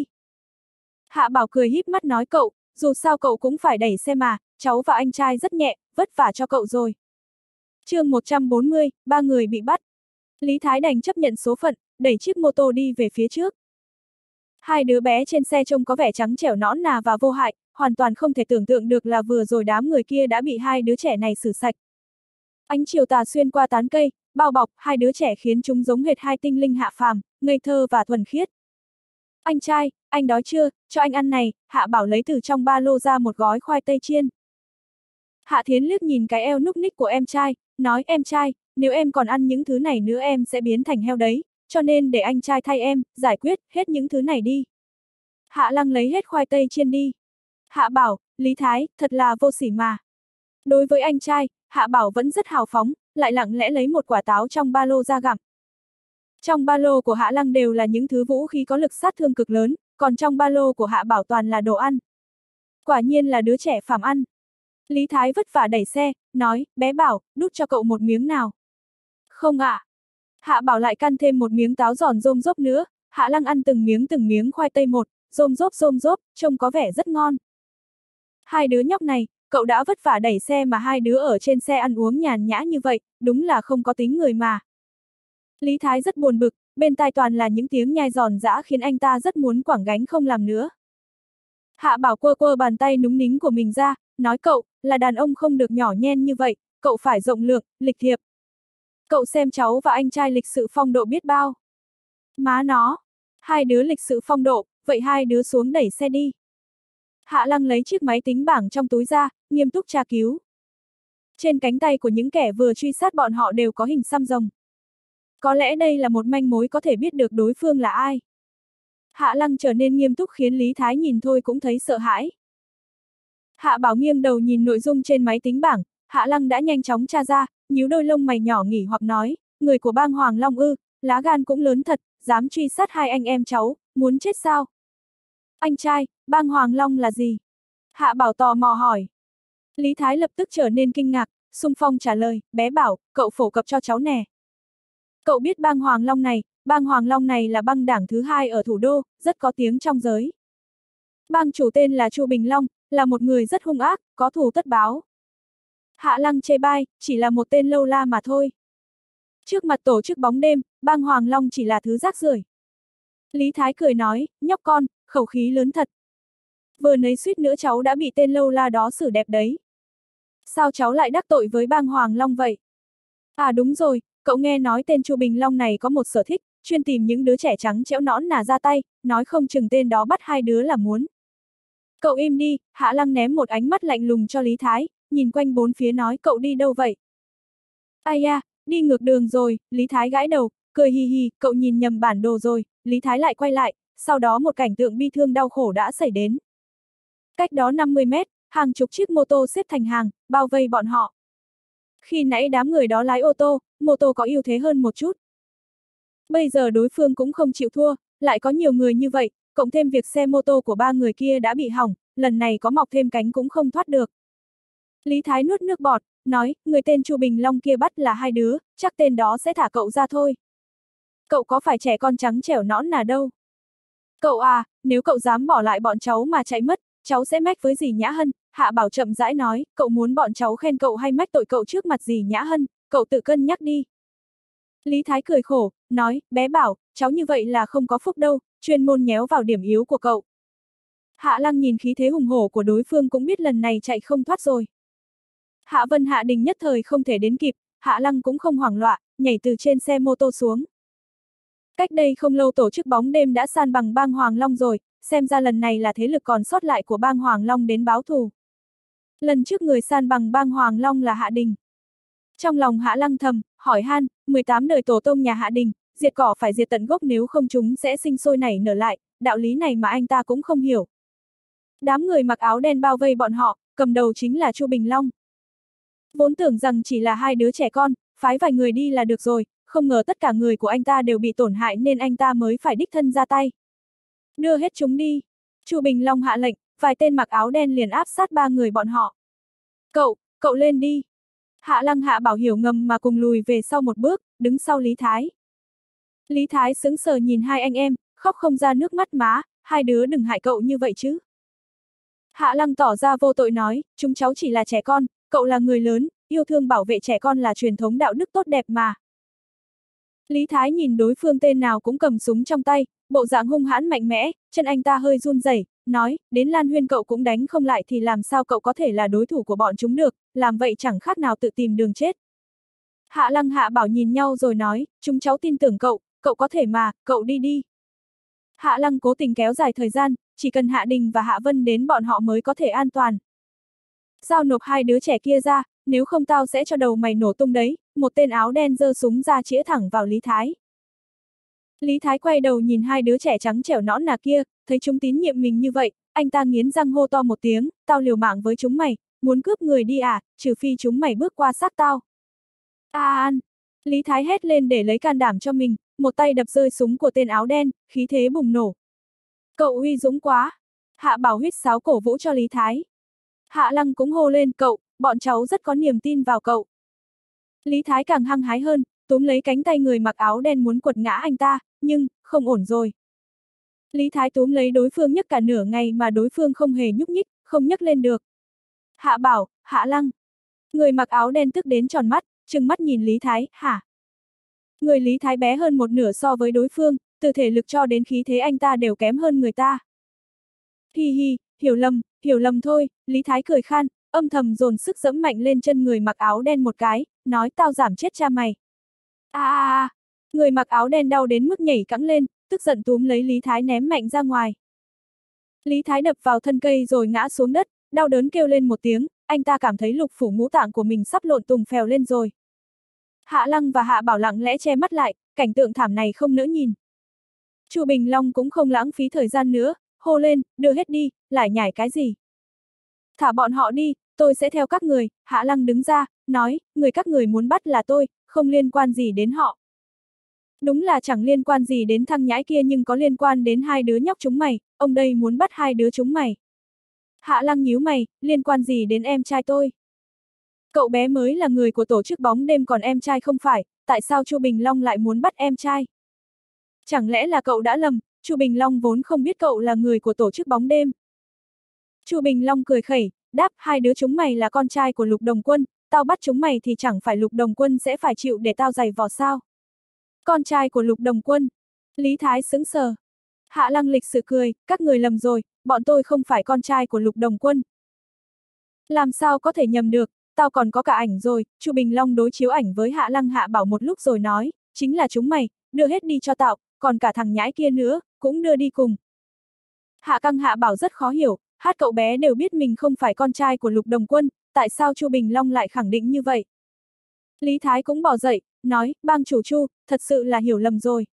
Hạ Bảo cười híp mắt nói cậu, dù sao cậu cũng phải đẩy xe mà, cháu và anh trai rất nhẹ, vất vả cho cậu rồi. Chương một trăm bốn mươi, ba người bị bắt. Lý Thái đành chấp nhận số phận, đẩy chiếc mô tô đi về phía trước. Hai đứa bé trên xe trông có vẻ trắng trẻo nõn nà và vô hại, hoàn toàn không thể tưởng tượng được là vừa rồi đám người kia đã bị hai đứa trẻ này xử sạch. Ánh chiều tà xuyên qua tán cây, bao bọc hai đứa trẻ khiến chúng giống hệt hai tinh linh hạ phàm, ngây thơ và thuần khiết. Anh trai, anh đói chưa, cho anh ăn này, Hạ Bảo lấy từ trong ba lô ra một gói khoai tây chiên. Hạ Thiến liếc nhìn cái eo núc ních của em trai, nói em trai, nếu em còn ăn những thứ này nữa em sẽ biến thành heo đấy, cho nên để anh trai thay em, giải quyết hết những thứ này đi. Hạ Lăng lấy hết khoai tây chiên đi. Hạ Bảo, Lý Thái, thật là vô sỉ mà. Đối với anh trai, Hạ Bảo vẫn rất hào phóng, lại lặng lẽ lấy một quả táo trong ba lô ra gặm. Trong ba lô của Hạ Lăng đều là những thứ vũ khí có lực sát thương cực lớn, còn trong ba lô của Hạ Bảo toàn là đồ ăn. Quả nhiên là đứa trẻ phàm ăn. Lý Thái vất vả đẩy xe, nói, bé Bảo, đút cho cậu một miếng nào. Không ạ. À. Hạ Bảo lại căn thêm một miếng táo giòn rôm rốp nữa, Hạ Lăng ăn từng miếng từng miếng khoai tây một, rôm rốp rôm rốp, trông có vẻ rất ngon. Hai đứa nhóc này, cậu đã vất vả đẩy xe mà hai đứa ở trên xe ăn uống nhàn nhã như vậy, đúng là không có tính người mà. Lý Thái rất buồn bực, bên tai toàn là những tiếng nhai giòn giã khiến anh ta rất muốn quẳng gánh không làm nữa. Hạ Bảo quơ quơ bàn tay núng nính của mình ra, nói cậu, là đàn ông không được nhỏ nhen như vậy, cậu phải rộng lượng, lịch thiệp. Cậu xem cháu và anh trai lịch sự phong độ biết bao. Má nó, hai đứa lịch sự phong độ, vậy hai đứa xuống đẩy xe đi. Hạ Lăng lấy chiếc máy tính bảng trong túi ra, nghiêm túc tra cứu. Trên cánh tay của những kẻ vừa truy sát bọn họ đều có hình xăm rồng. Có lẽ đây là một manh mối có thể biết được đối phương là ai. Hạ Lăng trở nên nghiêm túc khiến Lý Thái nhìn thôi cũng thấy sợ hãi. Hạ Bảo nghiêng đầu nhìn nội dung trên máy tính bảng, Hạ Lăng đã nhanh chóng tra ra, nhíu đôi lông mày nhỏ nghỉ hoặc nói, người của bang Hoàng Long ư, lá gan cũng lớn thật, dám truy sát hai anh em cháu, muốn chết sao? Anh trai, bang Hoàng Long là gì? Hạ Bảo tò mò hỏi. Lý Thái lập tức trở nên kinh ngạc, xung phong trả lời, bé Bảo, cậu phổ cập cho cháu nè. Cậu biết bang Hoàng Long này, bang Hoàng Long này là bang đảng thứ hai ở thủ đô, rất có tiếng trong giới. Bang chủ tên là Chu Bình Long, là một người rất hung ác, có thù tất báo. Hạ Lăng chê bai, chỉ là một tên lâu la mà thôi. Trước mặt tổ chức bóng đêm, bang Hoàng Long chỉ là thứ rác rưởi. Lý Thái cười nói, nhóc con, khẩu khí lớn thật. Vừa nấy suýt nữa cháu đã bị tên lâu la đó xử đẹp đấy. Sao cháu lại đắc tội với bang Hoàng Long vậy? À đúng rồi, cậu nghe nói tên Chu Bình Long này có một sở thích, chuyên tìm những đứa trẻ trắng trẻo nõn nà ra tay, nói không chừng tên đó bắt hai đứa là muốn. Cậu im đi, Hạ Lăng ném một ánh mắt lạnh lùng cho Lý Thái, nhìn quanh bốn phía nói cậu đi đâu vậy? Ai da, đi ngược đường rồi, Lý Thái gãi đầu, cười hì hì, cậu nhìn nhầm bản đồ rồi, Lý Thái lại quay lại, sau đó một cảnh tượng bi thương đau khổ đã xảy đến. Cách đó năm mươi mét, hàng chục chiếc mô tô xếp thành hàng, bao vây bọn họ. Khi nãy đám người đó lái ô tô, mô tô có ưu thế hơn một chút. Bây giờ đối phương cũng không chịu thua, lại có nhiều người như vậy, cộng thêm việc xe mô tô của ba người kia đã bị hỏng, lần này có mọc thêm cánh cũng không thoát được. Lý Thái nuốt nước bọt, nói, người tên Chu Bình Long kia bắt là hai đứa, chắc tên đó sẽ thả cậu ra thôi. Cậu có phải trẻ con trắng trẻo nõn nà đâu. Cậu à, nếu cậu dám bỏ lại bọn cháu mà chạy mất, cháu sẽ mách với dì Nhã Hân, Hạ Bảo chậm rãi nói, cậu muốn bọn cháu khen cậu hay mách tội cậu trước mặt dì Nhã Hân, cậu cậu tự cân nhắc đi. Lý Thái cười khổ, nói, bé bảo, cháu như vậy là không có phúc đâu, chuyên môn nhéo vào điểm yếu của cậu. Hạ Lăng nhìn khí thế hùng hổ của đối phương cũng biết lần này chạy không thoát rồi. Hạ Vân Hạ Đình nhất thời không thể đến kịp, Hạ Lăng cũng không hoảng loạn, nhảy từ trên xe mô tô xuống. Cách đây không lâu tổ chức bóng đêm đã san bằng bang Hoàng Long rồi, xem ra lần này là thế lực còn sót lại của bang Hoàng Long đến báo thù. Lần trước người san bằng bang Hoàng Long là Hạ Đình. Trong lòng Hạ Lăng thầm, hỏi han, mười tám đời tổ tông nhà Hạ Đình, diệt cỏ phải diệt tận gốc nếu không chúng sẽ sinh sôi nảy nở lại, đạo lý này mà anh ta cũng không hiểu. Đám người mặc áo đen bao vây bọn họ, cầm đầu chính là Chu Bình Long. Vốn tưởng rằng chỉ là hai đứa trẻ con, phái vài người đi là được rồi, không ngờ tất cả người của anh ta đều bị tổn hại nên anh ta mới phải đích thân ra tay. Đưa hết chúng đi. Chu Bình Long hạ lệnh, vài tên mặc áo đen liền áp sát ba người bọn họ. Cậu, cậu lên đi. Hạ Lăng Hạ Bảo hiểu ngầm mà cùng lùi về sau một bước, đứng sau Lý Thái. Lý Thái sững sờ nhìn hai anh em, khóc không ra nước mắt má, hai đứa đừng hại cậu như vậy chứ. Hạ Lăng tỏ ra vô tội nói, chúng cháu chỉ là trẻ con, cậu là người lớn, yêu thương bảo vệ trẻ con là truyền thống đạo đức tốt đẹp mà. Lý Thái nhìn đối phương tên nào cũng cầm súng trong tay, bộ dạng hung hãn mạnh mẽ, chân anh ta hơi run rẩy, nói, đến Lan Huyên cậu cũng đánh không lại thì làm sao cậu có thể là đối thủ của bọn chúng được, làm vậy chẳng khác nào tự tìm đường chết. Hạ Lăng Hạ Bảo nhìn nhau rồi nói, chúng cháu tin tưởng cậu, cậu có thể mà, cậu đi đi. Hạ Lăng cố tình kéo dài thời gian, chỉ cần Hạ Đình và Hạ Vân đến bọn họ mới có thể an toàn. Giao nộp hai đứa trẻ kia ra, nếu không tao sẽ cho đầu mày nổ tung đấy, một tên áo đen giơ súng ra chĩa thẳng vào Lý Thái. Lý Thái quay đầu nhìn hai đứa trẻ trắng trẻo nõn nà kia, thấy chúng tín nhiệm mình như vậy, anh ta nghiến răng hô to một tiếng, tao liều mạng với chúng mày, muốn cướp người đi à, trừ phi chúng mày bước qua xác tao. À an! Lý Thái hét lên để lấy can đảm cho mình, một tay đập rơi súng của tên áo đen, khí thế bùng nổ. Cậu uy dũng quá! Hạ Bảo huýt sáo cổ vũ cho Lý Thái. Hạ Lăng cũng hô lên, cậu, bọn cháu rất có niềm tin vào cậu. Lý Thái càng hăng hái hơn, túm lấy cánh tay người mặc áo đen muốn quật ngã anh ta, nhưng, không ổn rồi. Lý Thái túm lấy đối phương nhấc cả nửa ngày mà đối phương không hề nhúc nhích, không nhấc lên được. Hạ Bảo, Hạ Lăng. Người mặc áo đen tức đến tròn mắt, trừng mắt nhìn Lý Thái, hả? Người Lý Thái bé hơn một nửa so với đối phương, từ thể lực cho đến khí thế anh ta đều kém hơn người ta. Hi hi, hiểu lầm, hiểu lầm thôi, Lý Thái cười khan, âm thầm dồn sức giẫm mạnh lên chân người mặc áo đen một cái, nói tao giảm chết cha mày. A a a, người mặc áo đen đau đến mức nhảy cẫng lên, tức giận túm lấy Lý Thái ném mạnh ra ngoài. Lý Thái đập vào thân cây rồi ngã xuống đất, đau đớn kêu lên một tiếng, anh ta cảm thấy lục phủ ngũ tạng của mình sắp lộn tùng phèo lên rồi. Hạ Lăng và Hạ Bảo lặng lẽ che mắt lại, cảnh tượng thảm này không nỡ nhìn. Chu Bình Long cũng không lãng phí thời gian nữa, hô lên, đưa hết đi, lại nhảy cái gì? Thả bọn họ đi, tôi sẽ theo các người, Hạ Lăng đứng ra, nói, người các người muốn bắt là tôi, không liên quan gì đến họ. Đúng là chẳng liên quan gì đến thằng nhãi kia nhưng có liên quan đến hai đứa nhóc chúng mày, ông đây muốn bắt hai đứa chúng mày. Hạ Lăng nhíu mày, liên quan gì đến em trai tôi? Cậu bé mới là người của tổ chức bóng đêm còn em trai không phải, tại sao Chu Bình Long lại muốn bắt em trai? Chẳng lẽ là cậu đã lầm, Chu Bình Long vốn không biết cậu là người của tổ chức bóng đêm. Chu Bình Long cười khẩy, đáp, hai đứa chúng mày là con trai của Lục Đồng Quân, tao bắt chúng mày thì chẳng phải Lục Đồng Quân sẽ phải chịu để tao giày vò sao? Con trai của Lục Đồng Quân. Lý Thái sững sờ. Hạ Lăng lịch sự cười, các người lầm rồi, bọn tôi không phải con trai của Lục Đồng Quân. Làm sao có thể nhầm được, tao còn có cả ảnh rồi, Chu Bình Long đối chiếu ảnh với Hạ Lăng Hạ Bảo một lúc rồi nói, chính là chúng mày, đưa hết đi cho tao, còn cả thằng nhãi kia nữa, cũng đưa đi cùng. Hạ Căng Hạ Bảo rất khó hiểu, hát cậu bé đều biết mình không phải con trai của Lục Đồng Quân, tại sao Chu Bình Long lại khẳng định như vậy? Lý Thái cũng bỏ dậy, nói, bang chủ Chu, thật sự là hiểu lầm rồi.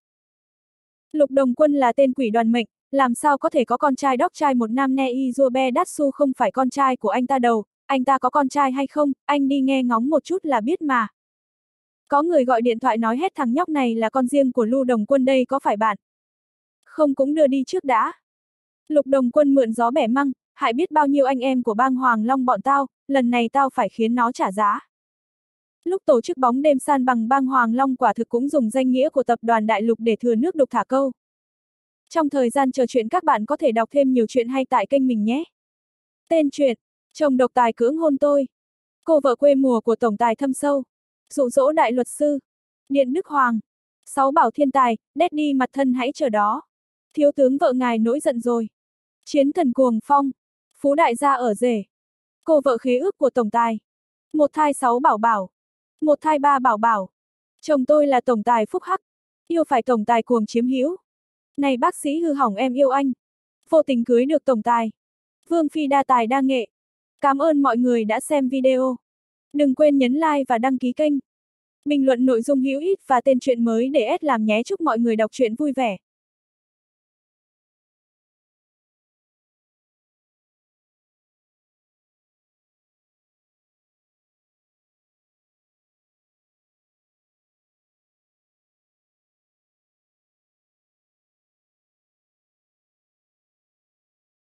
Lục Đồng Quân là tên quỷ đoàn mệnh, làm sao có thể có con trai đóc trai một nam Nei Zobe Datsu không phải con trai của anh ta đâu, anh ta có con trai hay không, anh đi nghe ngóng một chút là biết mà. Có người gọi điện thoại nói hết thằng nhóc này là con riêng của Lưu Đồng Quân đây có phải bạn? Không cũng đưa đi trước đã. Lục Đồng Quân mượn gió bẻ măng, hại biết bao nhiêu anh em của bang Hoàng Long bọn tao, lần này tao phải khiến nó trả giá. Lúc tổ chức bóng đêm san bằng bang Hoàng Long quả thực cũng dùng danh nghĩa của tập đoàn Đại Lục để thừa nước đục thả câu. Trong thời gian chờ chuyện các bạn có thể đọc thêm nhiều chuyện hay tại kênh mình nhé. Tên truyện, chồng độc tài cưỡng hôn tôi. Cô vợ quê mùa của tổng tài thâm sâu. Dụ dỗ đại luật sư. Điện Đức Hoàng. Sáu bảo thiên tài, Daddy mặt thân hãy chờ đó. Thiếu tướng vợ ngài nổi giận rồi. Chiến thần cuồng phong. Phú đại gia ở rể. Cô vợ khế ước của tổng tài. Một thai sáu bảo bảo. Một thai ba bảo bảo. Chồng tôi là tổng tài phúc hắc. Yêu phải tổng tài cuồng chiếm hữu. Này bác sĩ hư hỏng em yêu anh. Vô tình cưới được tổng tài. Vương phi đa tài đa nghệ. Cảm ơn mọi người đã xem video. Đừng quên nhấn like và đăng ký kênh. Bình luận nội dung hữu ích và tên truyện mới để S làm nhé. Chúc mọi người đọc truyện vui vẻ.